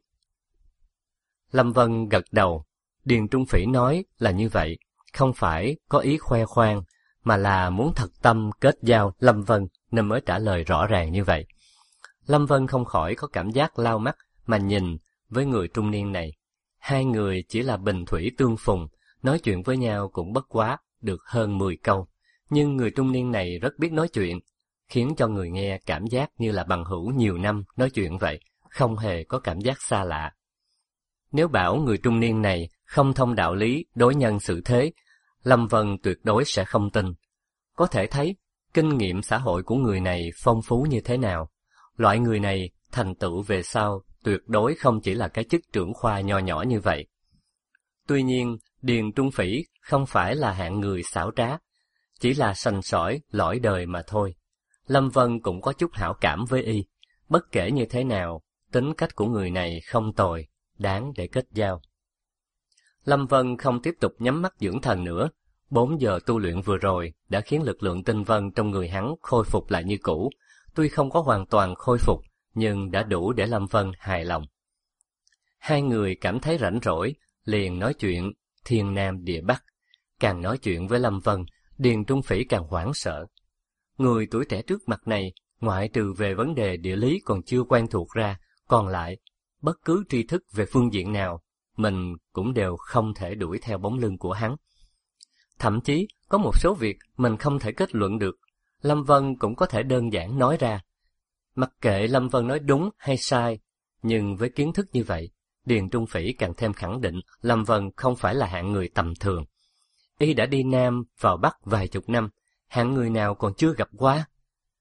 Lâm Vân gật đầu, Điền Trung Phỉ nói là như vậy, không phải có ý khoe khoang, mà là muốn thật tâm kết giao Lâm Vân nên mới trả lời rõ ràng như vậy. Lâm Vân không khỏi có cảm giác lau mắt mà nhìn với người trung niên này. Hai người chỉ là bình thủy tương phùng, nói chuyện với nhau cũng bất quá được hơn 10 câu. Nhưng người trung niên này rất biết nói chuyện, khiến cho người nghe cảm giác như là bằng hữu nhiều năm nói chuyện vậy, không hề có cảm giác xa lạ. Nếu bảo người trung niên này không thông đạo lý đối nhân xử thế, Lâm Vân tuyệt đối sẽ không tin. Có thể thấy, kinh nghiệm xã hội của người này phong phú như thế nào. Loại người này thành tựu về sau tuyệt đối không chỉ là cái chức trưởng khoa nho nhỏ như vậy. Tuy nhiên, Điền Trung Phỉ không phải là hạng người xảo trá, chỉ là sành sỏi, lõi đời mà thôi. Lâm Vân cũng có chút hảo cảm với y, bất kể như thế nào, tính cách của người này không tồi, đáng để kết giao. Lâm Vân không tiếp tục nhắm mắt dưỡng thần nữa, 4 giờ tu luyện vừa rồi đã khiến lực lượng tinh vân trong người hắn khôi phục lại như cũ, tuy không có hoàn toàn khôi phục, nhưng đã đủ để Lâm Vân hài lòng. Hai người cảm thấy rảnh rỗi, liền nói chuyện thiên nam địa bắc. Càng nói chuyện với Lâm Vân, Điền Trung Phỉ càng hoảng sợ. Người tuổi trẻ trước mặt này, ngoại trừ về vấn đề địa lý còn chưa quen thuộc ra, còn lại, bất cứ tri thức về phương diện nào, mình cũng đều không thể đuổi theo bóng lưng của hắn. Thậm chí, có một số việc mình không thể kết luận được, Lâm Vân cũng có thể đơn giản nói ra. Mặc kệ Lâm Vân nói đúng hay sai, nhưng với kiến thức như vậy, Điền Trung Phỉ càng thêm khẳng định Lâm Vân không phải là hạng người tầm thường. Y đã đi Nam vào Bắc vài chục năm, hạng người nào còn chưa gặp qua.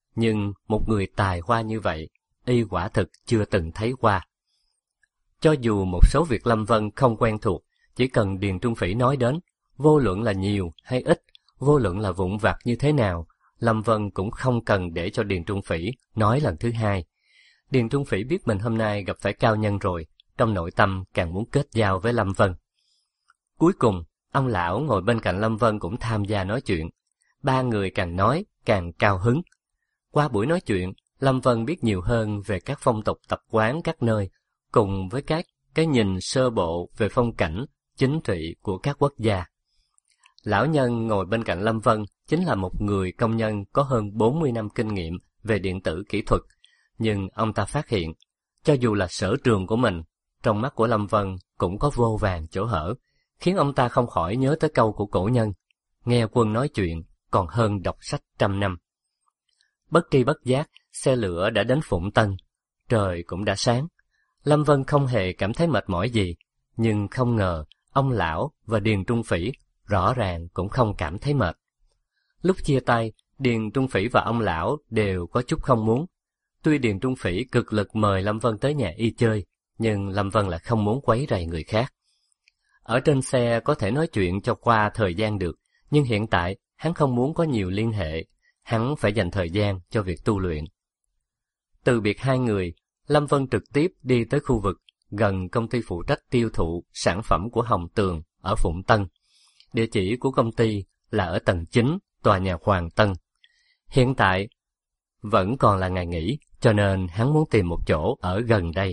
nhưng một người tài hoa như vậy, y quả thực chưa từng thấy qua. Cho dù một số việc Lâm Vân không quen thuộc, chỉ cần Điền Trung Phỉ nói đến, vô luận là nhiều hay ít, vô luận là vụn vặt như thế nào, Lâm Vân cũng không cần để cho Điền Trung Phỉ nói lần thứ hai. Điền Trung Phỉ biết mình hôm nay gặp phải cao nhân rồi, trong nội tâm càng muốn kết giao với Lâm Vân. Cuối cùng, ông lão ngồi bên cạnh Lâm Vân cũng tham gia nói chuyện. Ba người càng nói càng cao hứng. Qua buổi nói chuyện, Lâm Vân biết nhiều hơn về các phong tục tập quán các nơi, cùng với các cái nhìn sơ bộ về phong cảnh, chính trị của các quốc gia. Lão nhân ngồi bên cạnh Lâm Vân chính là một người công nhân có hơn 40 năm kinh nghiệm về điện tử kỹ thuật, nhưng ông ta phát hiện, cho dù là sở trường của mình, trong mắt của Lâm Vân cũng có vô vàn chỗ hở, khiến ông ta không khỏi nhớ tới câu của cổ nhân, nghe quân nói chuyện còn hơn đọc sách 100 năm. Bất tri bất giác, xe lửa đã đến Phụng Tân, trời cũng đã sáng. Lâm Vân không hề cảm thấy mệt mỏi gì, nhưng không ngờ ông lão và Điền Trung Phỉ rõ ràng cũng không cảm thấy mệt. Lúc chia tay, Điền Trung Phỉ và ông lão đều có chút không muốn. Tuy Điền Trung Phỉ cực lực mời Lâm Vân tới nhà y chơi, nhưng Lâm Vân lại không muốn quấy rầy người khác. Ở trên xe có thể nói chuyện cho qua thời gian được, nhưng hiện tại hắn không muốn có nhiều liên hệ, hắn phải dành thời gian cho việc tu luyện. Từ biệt hai người, Lâm Vân trực tiếp đi tới khu vực gần công ty phụ trách tiêu thụ sản phẩm của Hồng Tường ở Phụng Tân. Địa chỉ của công ty là ở tầng 9, tòa nhà Hoàng Tân. Hiện tại vẫn còn là ngày nghỉ, cho nên hắn muốn tìm một chỗ ở gần đây.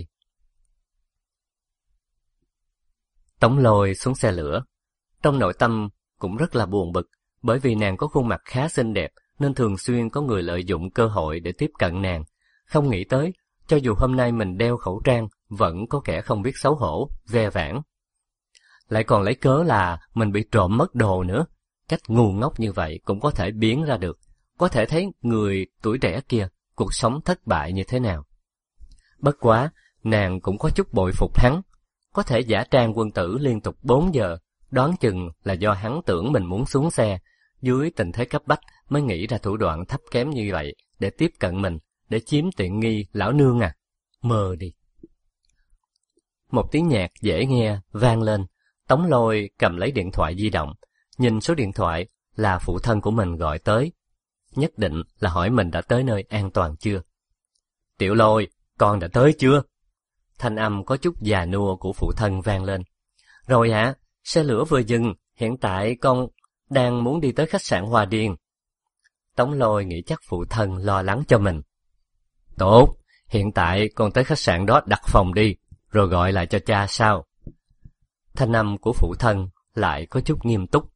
Tống Lôi xuống xe lửa. Trong nội tâm cũng rất là buồn bực, bởi vì nàng có khuôn mặt khá xinh đẹp nên thường xuyên có người lợi dụng cơ hội để tiếp cận nàng. Không nghĩ tới, cho dù hôm nay mình đeo khẩu trang, vẫn có kẻ không biết xấu hổ, ve vãn. Lại còn lấy cớ là mình bị trộm mất đồ nữa. Cách ngu ngốc như vậy cũng có thể biến ra được, có thể thấy người tuổi trẻ kia cuộc sống thất bại như thế nào. Bất quá, nàng cũng có chút bội phục hắn. Có thể giả trang quân tử liên tục 4 giờ, đoán chừng là do hắn tưởng mình muốn xuống xe, dưới tình thế cấp bách mới nghĩ ra thủ đoạn thấp kém như vậy để tiếp cận mình, để chiếm tiện nghi lão nương à. Mơ đi. Một tiếng nhạc dễ nghe vang lên, Tống Lôi cầm lấy điện thoại di động, nhìn số điện thoại là phụ thân của mình gọi tới. Nhất định là hỏi mình đã tới nơi an toàn chưa. Tiểu Lôi, con đã tới chưa? Thanh âm có chút già nua của phụ thân vang lên. Rồi hả? Xe lửa vừa dừng, hiện tại con đang muốn đi tới khách sạn Hòa Điền. Tống Lôi nghĩ chắc phụ thân lo lắng cho mình. Tốt, hiện tại con tới khách sạn đó đặt phòng đi, rồi gọi lại cho cha sao? Thanh âm của phụ thân lại có chút nghiêm túc.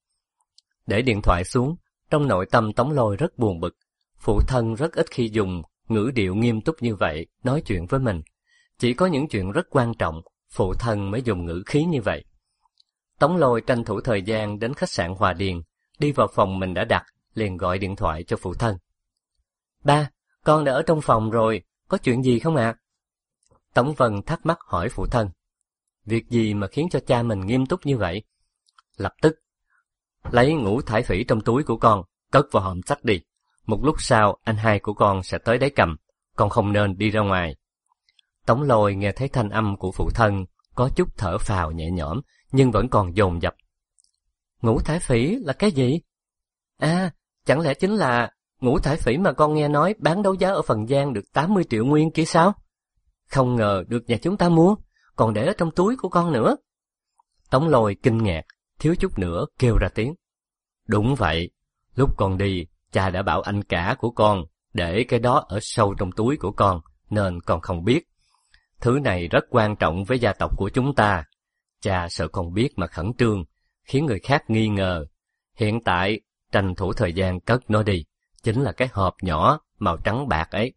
Để điện thoại xuống, trong nội tâm Tống Lôi rất buồn bực. Phụ thân rất ít khi dùng ngữ điệu nghiêm túc như vậy nói chuyện với mình. Chỉ có những chuyện rất quan trọng, phụ thân mới dùng ngữ khí như vậy. Tống Lôi tranh thủ thời gian đến khách sạn Hòa Điền, đi vào phòng mình đã đặt, liền gọi điện thoại cho phụ thân. Ba, con đã ở trong phòng rồi, có chuyện gì không ạ? Tống Vân thắc mắc hỏi phụ thân. Việc gì mà khiến cho cha mình nghiêm túc như vậy? Lập tức lấy ngũ thải phỉ trong túi của con, cất vào hòm sách đi. Một lúc sau anh hai của con sẽ tới đấy cầm, con không nên đi ra ngoài. Tống Lôi nghe thấy thanh âm của phụ thân, có chút thở phào nhẹ nhõm, nhưng vẫn còn dồn dập. Ngũ thải phỉ là cái gì? À, chẳng lẽ chính là ngũ thải phỉ mà con nghe nói bán đấu giá ở Phần Giang được 80 triệu nguyên kia sao? Không ngờ được nhà chúng ta mua, còn để ở trong túi của con nữa. Tống Lôi kinh ngạc, thiếu chút nữa kêu ra tiếng. Đúng vậy, lúc con đi, cha đã bảo anh cả của con để cái đó ở sâu trong túi của con, nên con không biết. Thứ này rất quan trọng với gia tộc của chúng ta. Cha sợ con biết mà khẩn trương, khiến người khác nghi ngờ. Hiện tại, tranh thủ thời gian cất nó đi, chính là cái hộp nhỏ màu trắng bạc ấy.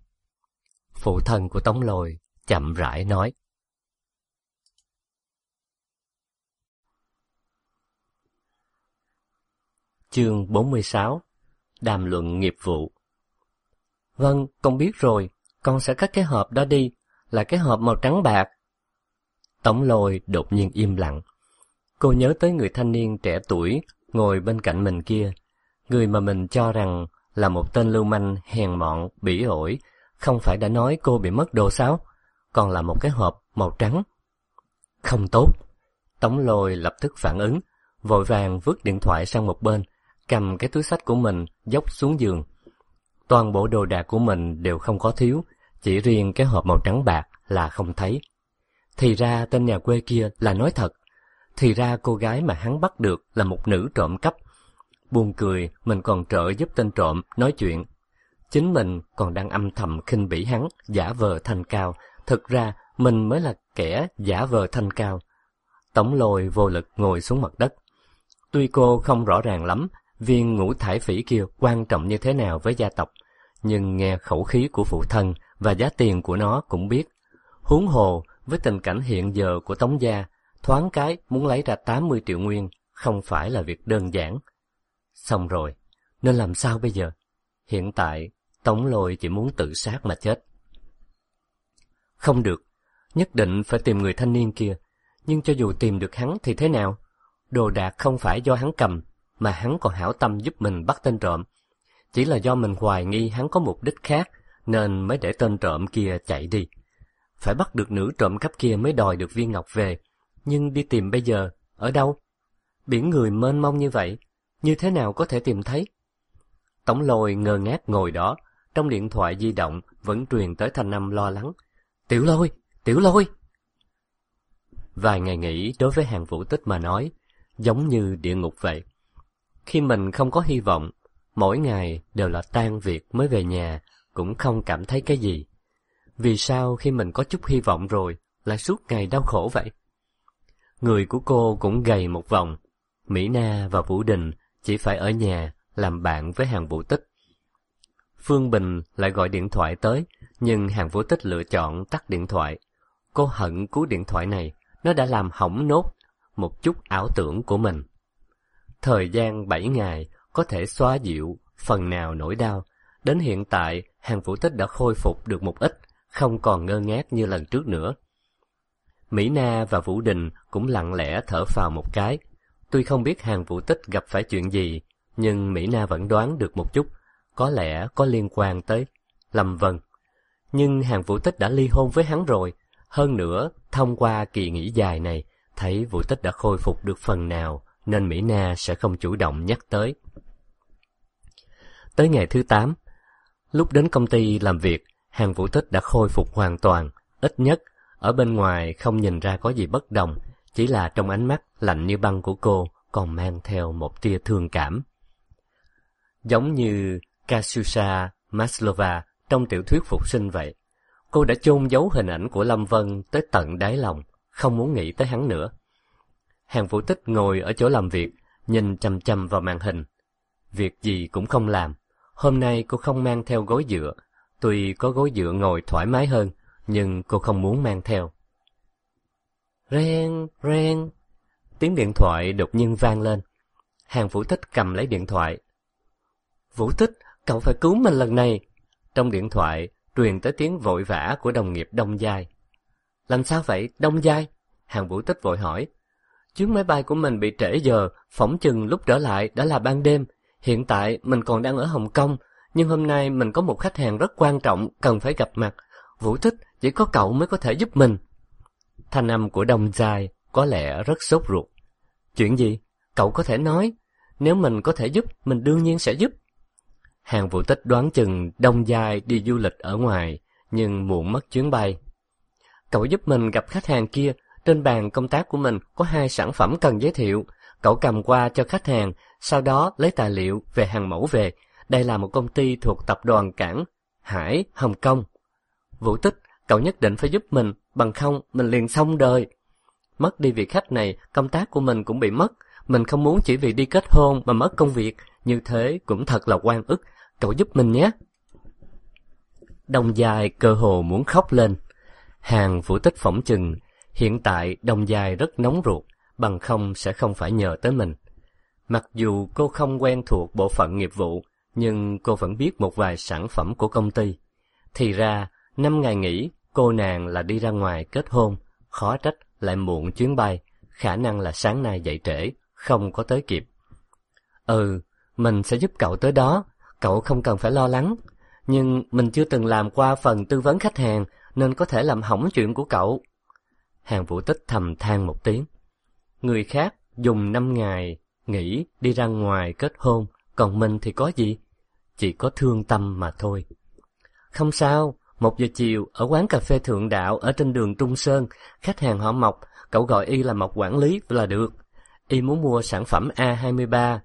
Phụ thân của Tống Lôi chậm rãi nói. Chương 46. Đàm luận nghiệp vụ. Vâng, con biết rồi, con sẽ cất cái hộp đó đi, là cái hộp màu trắng bạc. Tống Lôi đột nhiên im lặng. Cô nhớ tới người thanh niên trẻ tuổi ngồi bên cạnh mình kia, người mà mình cho rằng là một tên lưu manh hèn mọn, bỉ ổi. Không phải đã nói cô bị mất đồ sao? Còn là một cái hộp màu trắng. Không tốt. Tống Lôi lập tức phản ứng, vội vàng vứt điện thoại sang một bên, cầm cái túi xách của mình dốc xuống giường. Toàn bộ đồ đạc của mình đều không có thiếu, chỉ riêng cái hộp màu trắng bạc là không thấy. Thì ra tên nhà quê kia là nói thật. Thì ra cô gái mà hắn bắt được là một nữ trộm cắp. Buồn cười, mình còn trợ giúp tên trộm nói chuyện. Chính mình còn đang âm thầm khinh bỉ hắn, giả vờ thanh cao. Thực ra mình mới là kẻ giả vờ thanh cao. Tống Lôi vô lực ngồi xuống mặt đất. Tuy cô không rõ ràng lắm viên ngũ thải phỉ kia quan trọng như thế nào với gia tộc, nhưng nghe khẩu khí của phụ thân và giá tiền của nó cũng biết. Huống hồ với tình cảnh hiện giờ của Tống gia, thoáng cái muốn lấy ra 80 triệu nguyên không phải là việc đơn giản. Xong rồi, nên làm sao bây giờ? Hiện tại, Tống Lôi chỉ muốn tự sát mà chết. Không được, nhất định phải tìm người thanh niên kia. Nhưng cho dù tìm được hắn thì thế nào? Đồ đạc không phải do hắn cầm, mà hắn còn hảo tâm giúp mình bắt tên trộm. Chỉ là do mình hoài nghi hắn có mục đích khác, nên mới để tên trộm kia chạy đi. Phải bắt được nữ trộm cắp kia mới đòi được viên ngọc về. Nhưng đi tìm bây giờ, ở đâu? Biển người mênh mông như vậy, như thế nào có thể tìm thấy? Tống Lôi ngơ ngác ngồi đó, trong điện thoại di động vẫn truyền tới thanh âm lo lắng. Tiểu Lôi! Tiểu Lôi! Vài ngày nghỉ đối với Hàn Vũ Tích mà nói, giống như địa ngục vậy. Khi mình không có hy vọng, mỗi ngày đều là tan việc mới về nhà, cũng không cảm thấy cái gì. Vì sao khi mình có chút hy vọng rồi, lại suốt ngày đau khổ vậy? Người của cô cũng gầy một vòng. Mỹ Na và Vũ Đình chỉ phải ở nhà làm bạn với Hàn Vũ Tích. Phương Bình lại gọi điện thoại tới, nhưng Hàn Vũ Tích lựa chọn tắt điện thoại. Cô hận cú điện thoại này, nó đã làm hỏng nốt một chút ảo tưởng của mình. Thời gian 7 ngày có thể xoa dịu phần nào nỗi đau. Đến hiện tại, Hàn Vũ Tích đã khôi phục được một ít, không còn ngơ ngác như lần trước nữa. Mỹ Na và Vũ Đình cũng lặng lẽ thở phào một cái. Tuy không biết Hàn Vũ Tích gặp phải chuyện gì, nhưng Mỹ Na vẫn đoán được một chút, có lẽ có liên quan tới Lâm Vân. Nhưng Hàn Vũ Tích đã ly hôn với hắn rồi. Hơn nữa, thông qua kỳ nghỉ dài này, thấy Vũ Tích đã khôi phục được phần nào, nên Mỹ Na sẽ không chủ động nhắc tới. Tới ngày thứ 8, lúc đến công ty làm việc, Hàn Vũ Tích đã khôi phục hoàn toàn, ít nhất ở bên ngoài không nhìn ra có gì bất đồng, chỉ là trong ánh mắt lạnh như băng của cô còn mang theo một tia thương cảm. Giống như Kasusha Maslova trong tiểu thuyết phục sinh vậy, cô đã chôn giấu hình ảnh của Lâm Vân tới tận đáy lòng, không muốn nghĩ tới hắn nữa. Hàn Vũ Tích ngồi ở chỗ làm việc, nhìn chằm chằm vào màn hình. Việc gì cũng không làm. Hôm nay cô không mang theo gối dựa. Tuy có gối dựa ngồi thoải mái hơn, nhưng cô không muốn mang theo. Reng, reng. Tiếng điện thoại đột nhiên vang lên. Hàn Vũ Tích cầm lấy điện thoại. Vũ Tích, cậu phải cứu mình lần này. Trong điện thoại truyền tới tiếng vội vã của đồng nghiệp Đông Giai. Làm sao vậy, Đông Giai? Hàn Vũ Tích vội hỏi. Chuyến máy bay của mình bị trễ giờ, phỏng chừng lúc trở lại đã là ban đêm. Hiện tại mình còn đang ở Hồng Kông, nhưng hôm nay mình có một khách hàng rất quan trọng cần phải gặp mặt. Vũ Tích, chỉ có cậu mới có thể giúp mình. Thanh âm của Đông Giai có lẽ rất sốt ruột. Chuyện gì? Cậu có thể nói. Nếu mình có thể giúp, mình đương nhiên sẽ giúp. Hàn Vũ Tích đoán chừng Đông Giai đi du lịch ở ngoài, nhưng muộn mất chuyến bay. Cậu giúp mình gặp khách hàng kia. Trên bàn công tác của mình có 2 sản phẩm cần giới thiệu. Cậu cầm qua cho khách hàng, sau đó lấy tài liệu về hàng mẫu về. Đây là một công ty thuộc tập đoàn Cảng Hải, Hồng Kông. Vũ Tích, cậu nhất định phải giúp mình, bằng không mình liền xong đời. Mất đi vị khách này, công tác của mình cũng bị mất. Mình không muốn chỉ vì đi kết hôn mà mất công việc, như thế cũng thật là oan ức. Cậu giúp mình nhé. Đông Giai cơ hồ muốn khóc lên. Hàn Vũ Tích phỏng chừng hiện tại Đông Giai rất nóng ruột, bằng không sẽ không phải nhờ tới mình. Mặc dù cô không quen thuộc bộ phận nghiệp vụ, nhưng cô vẫn biết một vài sản phẩm của công ty. Thì ra, 5 ngày nghỉ, cô nàng là đi ra ngoài kết hôn, khó trách lại muộn chuyến bay, khả năng là sáng nay dậy trễ, không có tới kịp. Mình sẽ giúp cậu tới đó, cậu không cần phải lo lắng. Nhưng mình chưa từng làm qua phần tư vấn khách hàng, nên có thể làm hỏng chuyện của cậu. Hàn Vũ Tích thầm than một tiếng. Người khác dùng 5 ngày nghỉ đi ra ngoài kết hôn, còn mình thì có gì? Chỉ có thương tâm mà thôi. Không sao, 1 giờ chiều ở quán cà phê Thượng Đạo ở trên đường Trung Sơn, khách hàng họ Mộc, cậu gọi y là Mộc quản lý là được. Y muốn mua sản phẩm A23,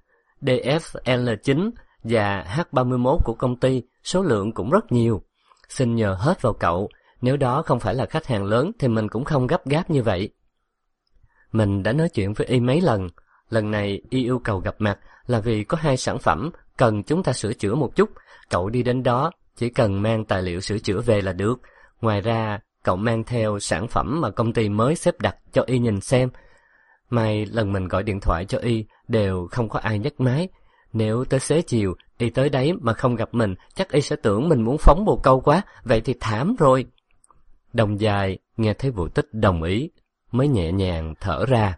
DFL9 và H31 của công ty, số lượng cũng rất nhiều. Xin nhờ hết vào cậu, nếu đó không phải là khách hàng lớn thì mình cũng không gấp gáp như vậy. Mình đã nói chuyện với y mấy lần này y yêu cầu gặp mặt là vì có 2 sản phẩm cần chúng ta sửa chữa một chút. Cậu đi đến đó chỉ cần mang tài liệu sửa chữa về là được. Ngoài ra cậu mang theo sản phẩm mà công ty mới xếp đặt cho y nhìn xem. May lần mình gọi điện thoại cho y đều không có ai nhấc máy. Nếu tới xế chiều y tới đấy mà không gặp mình, chắc y sẽ tưởng mình muốn phóng bồ câu quá, vậy thì thảm rồi. Đồng Dài nghe thấy Vũ Tích đồng ý mới nhẹ nhàng thở ra.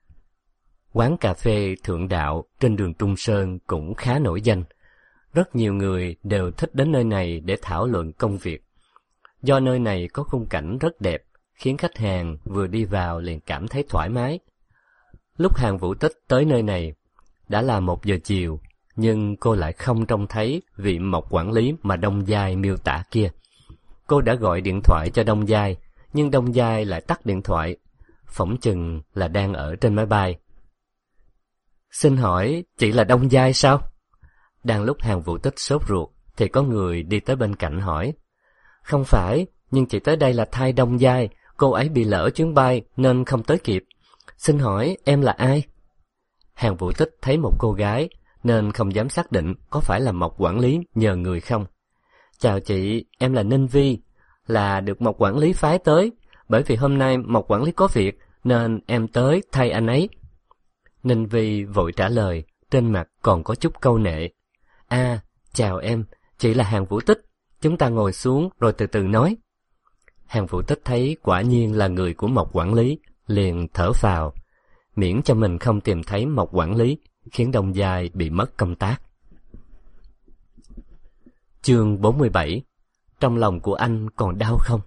Quán cà phê Thượng Đạo trên đường Trung Sơn cũng khá nổi danh. Rất nhiều người đều thích đến nơi này để thảo luận công việc. Do nơi này có khung cảnh rất đẹp, khiến khách hàng vừa đi vào liền cảm thấy thoải mái. Lúc Hàn Vũ Tích tới nơi này, đã là 1 giờ chiều, nhưng cô lại không trông thấy vị Mộc quản lý mà Đông Giai miêu tả kia. Cô đã gọi điện thoại cho Đông Giai, nhưng Đông Giai lại tắt điện thoại, phỏng chừng là đang ở trên máy bay. Xin hỏi, chị là Đông Giai sao? Đang lúc Hàn Vũ Tích sốt ruột, thì có người đi tới bên cạnh hỏi. Không phải, nhưng chị tới đây là thay Đông Giai, cô ấy bị lỡ chuyến bay nên không tới kịp. Xin hỏi, em là ai? Hàn Vũ Tích thấy một cô gái, nên không dám xác định có phải là Mộc quản lý nhờ người không. Chào chị, em là Ninh Vi, là được Mộc quản lý phái tới, bởi vì hôm nay Mộc quản lý có việc, nên em tới thay anh ấy. Ninh Vi vội trả lời, trên mặt còn có chút câu nệ. Chào em, chị là Hàn Vũ Tích, chúng ta ngồi xuống rồi từ từ nói. Hàn Vũ Tích thấy quả nhiên là người của Mộc quản lý, liền thở phào, miễn cho mình không tìm thấy Mộc quản lý, khiến Đông Giai bị mất công tác. Chương 47. Trong lòng của anh còn đau không?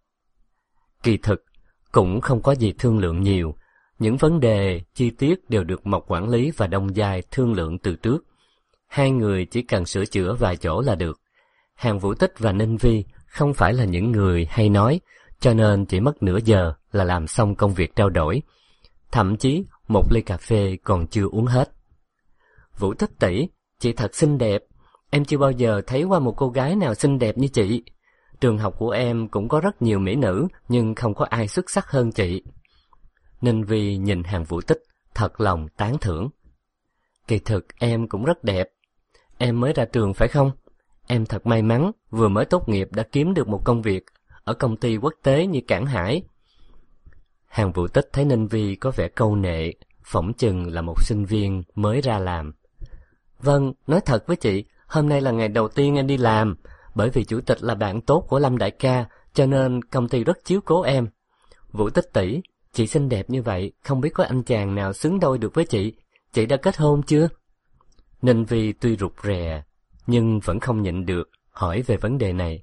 Kỳ thực, cũng không có gì thương lượng nhiều. Những vấn đề, chi tiết đều được Mộc quản lý và Đông Giai thương lượng từ trước. 2 người chỉ cần sửa chữa vài chỗ là được. Hàn Vũ Tích và Ninh Vi không phải là những người hay nói, cho nên chỉ mất nửa giờ là làm xong công việc trao đổi. Thậm chí, một ly cà phê còn chưa uống hết. Vũ Tích tỷ, chị thật xinh đẹp. Em chưa bao giờ thấy qua một cô gái nào xinh đẹp như chị. Trường học của em cũng có rất nhiều mỹ nữ, nhưng không có ai xuất sắc hơn chị. Ninh Vi nhìn Hàn Vũ Tích, thật lòng tán thưởng. Kỳ thực em cũng rất đẹp. Em mới ra trường phải không? Em thật may mắn, vừa mới tốt nghiệp đã kiếm được một công việc ở công ty quốc tế như Cảng Hải. Hàn Vũ Tích thấy Ninh Vi có vẻ câu nệ, phỏng chừng là một sinh viên mới ra làm. Vâng, nói thật với chị, hôm nay là ngày đầu tiên em đi làm, bởi vì chủ tịch là bạn tốt của Lâm đại ca, cho nên công ty rất chiếu cố em. Vũ Tích tỷ, chị xinh đẹp như vậy, không biết có anh chàng nào xứng đôi được với chị đã kết hôn chưa? Ninh Vi tuy rụt rè, nhưng vẫn không nhịn được, hỏi về vấn đề này.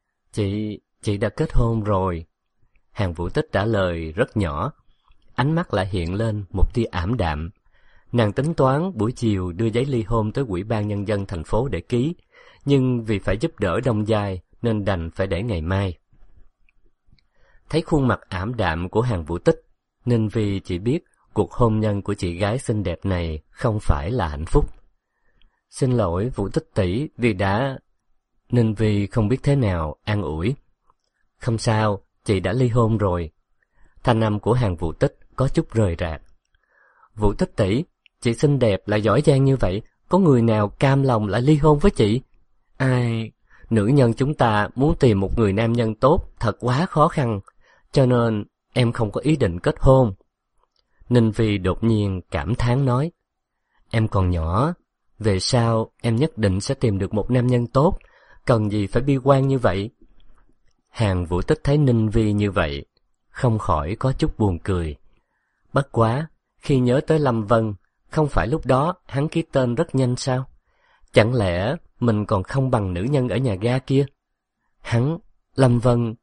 Chị đã kết hôn rồi. Hàn Vũ Tích trả lời rất nhỏ, ánh mắt lại hiện lên một tia ảm đạm. Nàng tính toán buổi chiều đưa giấy ly hôn tới Ủy ban Nhân dân thành phố để ký, nhưng vì phải giúp đỡ Đông Giai nên đành phải để ngày mai. Thấy khuôn mặt ảm đạm của Hàn Vũ Tích, Ninh Vi chỉ biết cuộc hôn nhân của chị gái xinh đẹp này không phải là hạnh phúc. Xin lỗi Vũ Tích tỷ vì đã... Ninh Vi không biết thế nào an ủi. Không sao, chị đã ly hôn rồi. Thanh âm của Hàn Vũ Tích có chút rời rạc. Vũ Tích tỷ, chị xinh đẹp lại giỏi giang như vậy, có người nào cam lòng lại ly hôn với chị? Ai, nữ nhân chúng ta muốn tìm một người nam nhân tốt thật quá khó khăn, cho nên em không có ý định kết hôn. Ninh Vi đột nhiên cảm thán nói, em còn nhỏ, về sau em nhất định sẽ tìm được một nam nhân tốt, cần gì phải bi quan như vậy? Hàn Vũ Tích thấy Ninh Vi như vậy, không khỏi có chút buồn cười. Bất quá, khi nhớ tới Lâm Vân, không phải lúc đó hắn ký tên rất nhanh sao? Chẳng lẽ mình còn không bằng nữ nhân ở nhà ga kia. Hắn, Lâm Vân...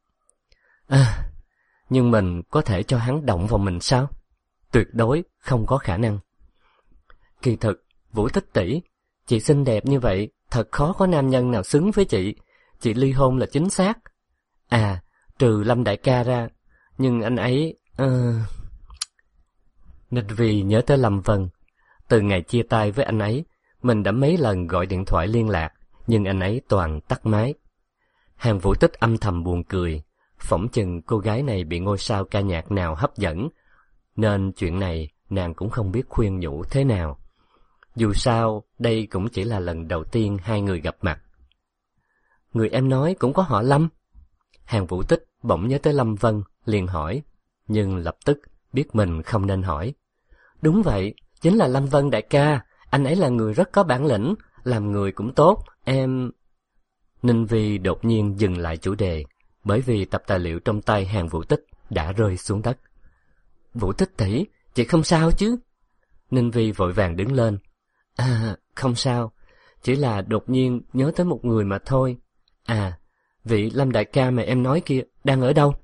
nhưng mình có thể cho hắn động vào mình sao? Tuyệt đối không có khả năng. Kỳ thực, Vũ Tích tỷ, chị xinh đẹp như vậy, thật khó có nam nhân nào xứng với chị. Chị ly hôn là chính xác. À, trừ Lâm đại ca ra, nhưng anh ấy... Ninh Vi nhớ tới Lâm Vân. Từ ngày chia tay với anh ấy, mình đã mấy lần gọi điện thoại liên lạc, nhưng anh ấy toàn tắt máy. Hàng Vũ Tích âm thầm buồn cười, phỏng chừng cô gái này bị ngôi sao ca nhạc nào hấp dẫn, nên chuyện này nàng cũng không biết khuyên nhủ thế nào. Dù sao, đây cũng chỉ là lần đầu tiên hai người gặp mặt. Người em nói cũng có họ Lâm. Hàng Vũ Tích bỗng nhớ tới Lâm Vân, liền hỏi, nhưng lập tức biết mình không nên hỏi. Đúng vậy, chính là Lâm Vân đại ca, anh ấy là người rất có bản lĩnh, làm người cũng tốt, em... Ninh Vi đột nhiên dừng lại chủ đề, bởi vì tập tài liệu trong tay Hàng Vũ Tích đã rơi xuống đất. Vũ Tích tỷ, chị không sao chứ? Ninh Vi vội vàng đứng lên. À, không sao, chỉ là đột nhiên nhớ tới một người mà thôi. À, vị Lâm đại ca mà em nói kia đang ở đâu?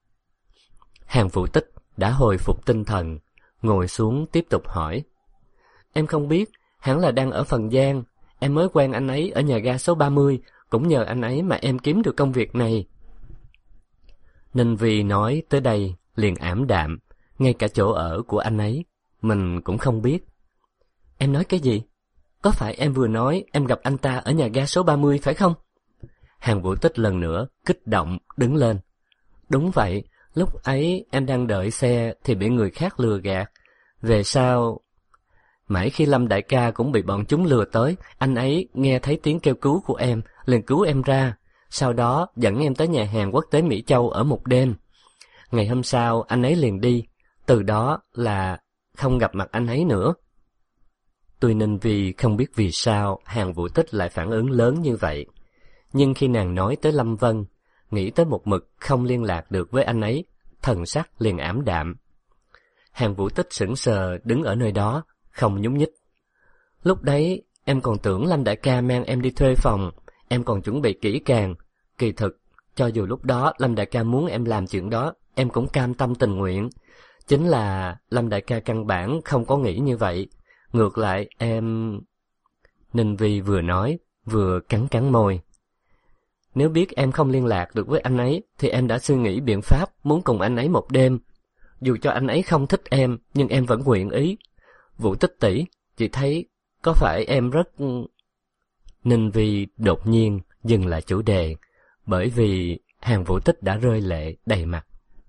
Hàng Vũ Tích đã hồi phục tinh thần, ngồi xuống tiếp tục hỏi. Em không biết, hẳn là đang ở Phần Giang. Em mới quen anh ấy ở nhà ga số 30, cũng nhờ anh ấy mà em kiếm được công việc này. Ninh Vi nói tới đây liền ảm đạm, ngay cả chỗ ở của anh ấy mình cũng không biết. Em nói cái gì? Có phải em vừa nói em gặp anh ta ở nhà ga số 30 phải không? Hàng Vũ Tích lần nữa kích động đứng lên. Đúng vậy, lúc ấy em đang đợi xe thì bị người khác lừa gạt. Về sau... Mãi khi Lâm đại ca cũng bị bọn chúng lừa tới, anh ấy nghe thấy tiếng kêu cứu của em, liền cứu em ra. Sau đó dẫn em tới nhà hàng quốc tế Mỹ Châu ở một đêm. Ngày hôm sau anh ấy liền đi, từ đó là không gặp mặt anh ấy nữa. Tuy Ninh Vi không biết vì sao Hàng Vũ Tích lại phản ứng lớn như vậy, nhưng khi nàng nói tới Lâm Vân, nghĩ tới một mực không liên lạc được với anh ấy, thần sắc liền ảm đạm. Hàng Vũ Tích sững sờ đứng ở nơi đó, không nhúc nhích. Lúc đấy em còn tưởng Lâm đại ca mang em đi thuê phòng, em còn chuẩn bị kỹ càng. Kỳ thực, cho dù lúc đó Lâm đại ca muốn em làm chuyện đó, em cũng cam tâm tình nguyện. Chính là Lâm đại ca căn bản không có nghĩ như vậy. Ngược lại em... Ninh Vi vừa nói, vừa cắn cắn môi. Nếu biết em không liên lạc được với anh ấy, thì em đã suy nghĩ biện pháp muốn cùng anh ấy một đêm. Dù cho anh ấy không thích em, nhưng em vẫn nguyện ý. Vũ Tích tỷ, chị thấy có phải em rất... Ninh Vi đột nhiên dừng lại chủ đề, bởi vì Hàng Vũ Tích đã rơi lệ đầy mặt.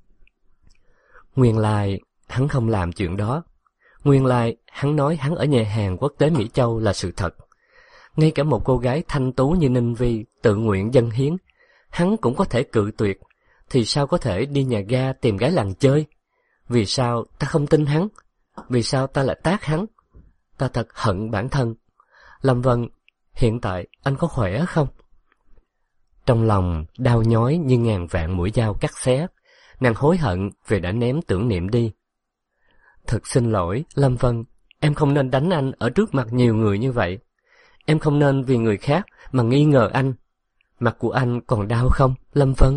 Nguyên lai hắn không làm chuyện đó. Nguyên lai hắn nói hắn ở nhà hàng quốc tế Mỹ Châu là sự thật. Ngay cả một cô gái thanh tú như Ninh Vi tự nguyện dâng hiến, hắn cũng có thể cự tuyệt, thì sao có thể đi nhà ga tìm gái làng chơi? Vì sao ta không tin hắn? Vì sao ta lại tát hắn? Ta thật hận bản thân. Lâm Vân, hiện tại anh có khỏe không? Trong lòng đau nhói như ngàn vạn mũi dao cắt xé, nàng hối hận vì đã ném tưởng niệm đi. Thật xin lỗi, Lâm Vân, em không nên đánh anh ở trước mặt nhiều người như vậy. Em không nên vì người khác mà nghi ngờ anh. Mặt của anh còn đau không, Lâm Vân?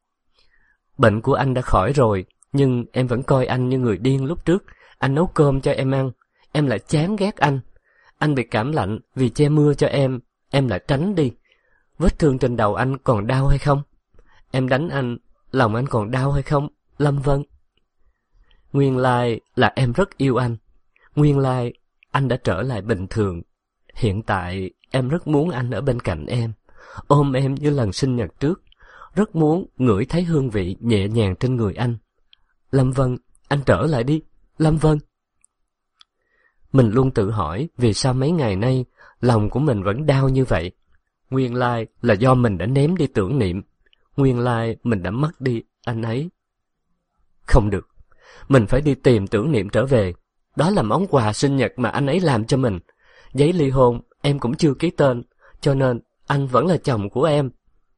Bệnh của anh đã khỏi rồi, nhưng em vẫn coi anh như người điên lúc trước. Anh nấu cơm cho em ăn, em lại chán ghét anh. Anh bị cảm lạnh vì che mưa cho em lại tránh đi. Vết thương trên đầu anh còn đau hay không? Em đánh anh, lòng anh còn đau hay không, Lâm Vân? Nguyên lai là em rất yêu anh. Nguyên lai anh đã trở lại bình thường. Hiện tại em rất muốn anh ở bên cạnh em, ôm em như lần sinh nhật trước. Rất muốn ngửi thấy hương vị nhẹ nhàng trên người anh. Lâm Vân, anh trở lại đi, Lâm Vân. Mình luôn tự hỏi vì sao mấy ngày nay lòng của mình vẫn đau như vậy. Nguyên lai là do mình đã ném đi tưởng niệm. Nguyên lai mình đã mất đi anh ấy. Không được, mình phải đi tìm tưởng niệm trở về. Đó là món quà sinh nhật mà anh ấy làm cho mình. Giấy ly hôn em cũng chưa ký tên, cho nên anh vẫn là chồng của em.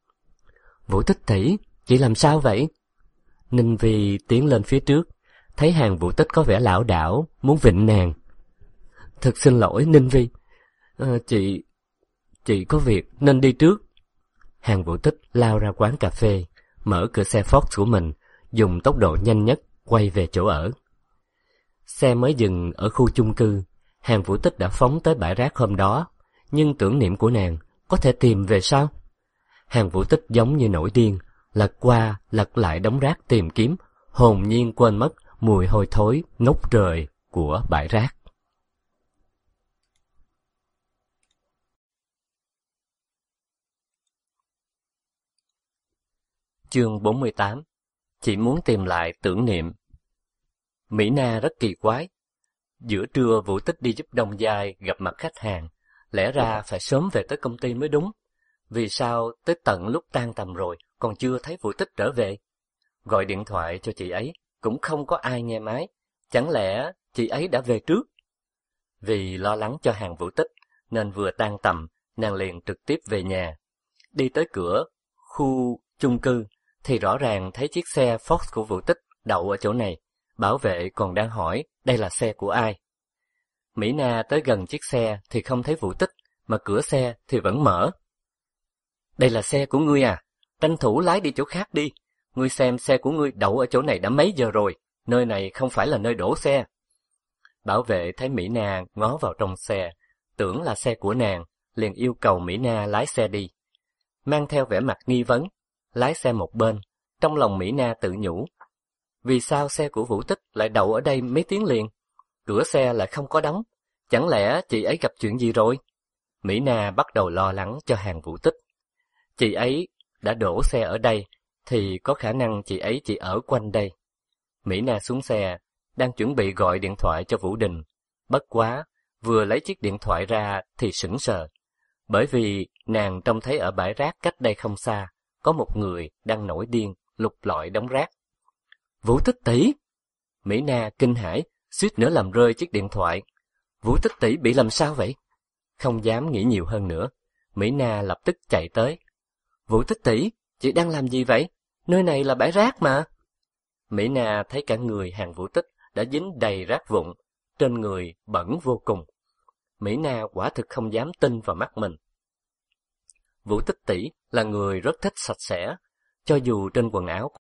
Vũ Tích tỷ, chị làm sao vậy? Ninh Vi tiến lên phía trước, thấy Hàng Vũ Tích có vẻ lảo đảo, muốn vịn nàng. Thật xin lỗi Ninh Vi, chị có việc nên đi trước. Hàng Vũ Tích lao ra quán cà phê, mở cửa xe Ford của mình, dùng tốc độ nhanh nhất quay về chỗ ở. Xe mới dừng ở khu chung cư, Hàng Vũ Tích đã phóng tới bãi rác hôm đó, nhưng tưởng niệm của nàng có thể tìm về sao? Hàng Vũ Tích giống như nổi điên, lật qua lật lại đống rác tìm kiếm, hồn nhiên quên mất mùi hôi thối ngốc trời của bãi rác. Chương 48. Chị muốn tìm lại tưởng niệm. Mỹ Na rất kỳ quái. Giữa trưa Vũ Tích đi giúp Đông Giai gặp mặt khách hàng, lẽ ra phải sớm về tới công ty mới đúng. Vì sao tới tận lúc tan tầm rồi còn chưa thấy Vũ Tích trở về? Gọi điện thoại cho chị ấy cũng không có ai nghe máy, chẳng lẽ chị ấy đã về trước? Vì lo lắng cho Hàng Vũ Tích nên vừa tan tầm, nàng liền trực tiếp về nhà. Đi tới cửa khu chung cư thì rõ ràng thấy chiếc xe Ford của Vũ Tích đậu ở chỗ này. Bảo vệ còn đang hỏi đây là xe của ai. Mỹ Na tới gần chiếc xe thì không thấy Vũ Tích, mà cửa xe thì vẫn mở. Đây là xe của ngươi à? Tranh thủ lái đi chỗ khác đi. Ngươi xem xe của ngươi đậu ở chỗ này đã mấy giờ rồi, nơi này không phải là nơi đổ xe. Bảo vệ thấy Mỹ Na ngó vào trong xe, tưởng là xe của nàng, liền yêu cầu Mỹ Na lái xe đi. Mang theo vẻ mặt nghi vấn, lái xe một bên, trong lòng Mỹ Na tự nhủ. Vì sao xe của Vũ Tích lại đậu ở đây mấy tiếng liền? Cửa xe lại không có đóng, chẳng lẽ chị ấy gặp chuyện gì rồi? Mỹ Na bắt đầu lo lắng cho Hàng Vũ Tích. Chị ấy đã đổ xe ở đây, thì có khả năng chị ấy chỉ ở quanh đây. Mỹ Na xuống xe, đang chuẩn bị gọi điện thoại cho Vũ Đình. Bất quá, vừa lấy chiếc điện thoại ra thì sững sờ. Bởi vì nàng trông thấy ở bãi rác cách đây không xa, có một người đang nổi điên, lục lọi đống rác. Vũ Tích tỷ! Mỹ Na kinh hãi, suýt nữa làm rơi chiếc điện thoại. Vũ Tích tỷ bị làm sao vậy? Không dám nghĩ nhiều hơn nữa, Mỹ Na lập tức chạy tới. Vũ Tích tỷ, chị đang làm gì vậy? Nơi này là bãi rác mà. Mỹ Na thấy cả người Hàng Vũ Tích đã dính đầy rác vụn, trên người bẩn vô cùng. Mỹ Na quả thực không dám tin vào mắt mình. Vũ Tích tỷ là người rất thích sạch sẽ, cho dù trên quần áo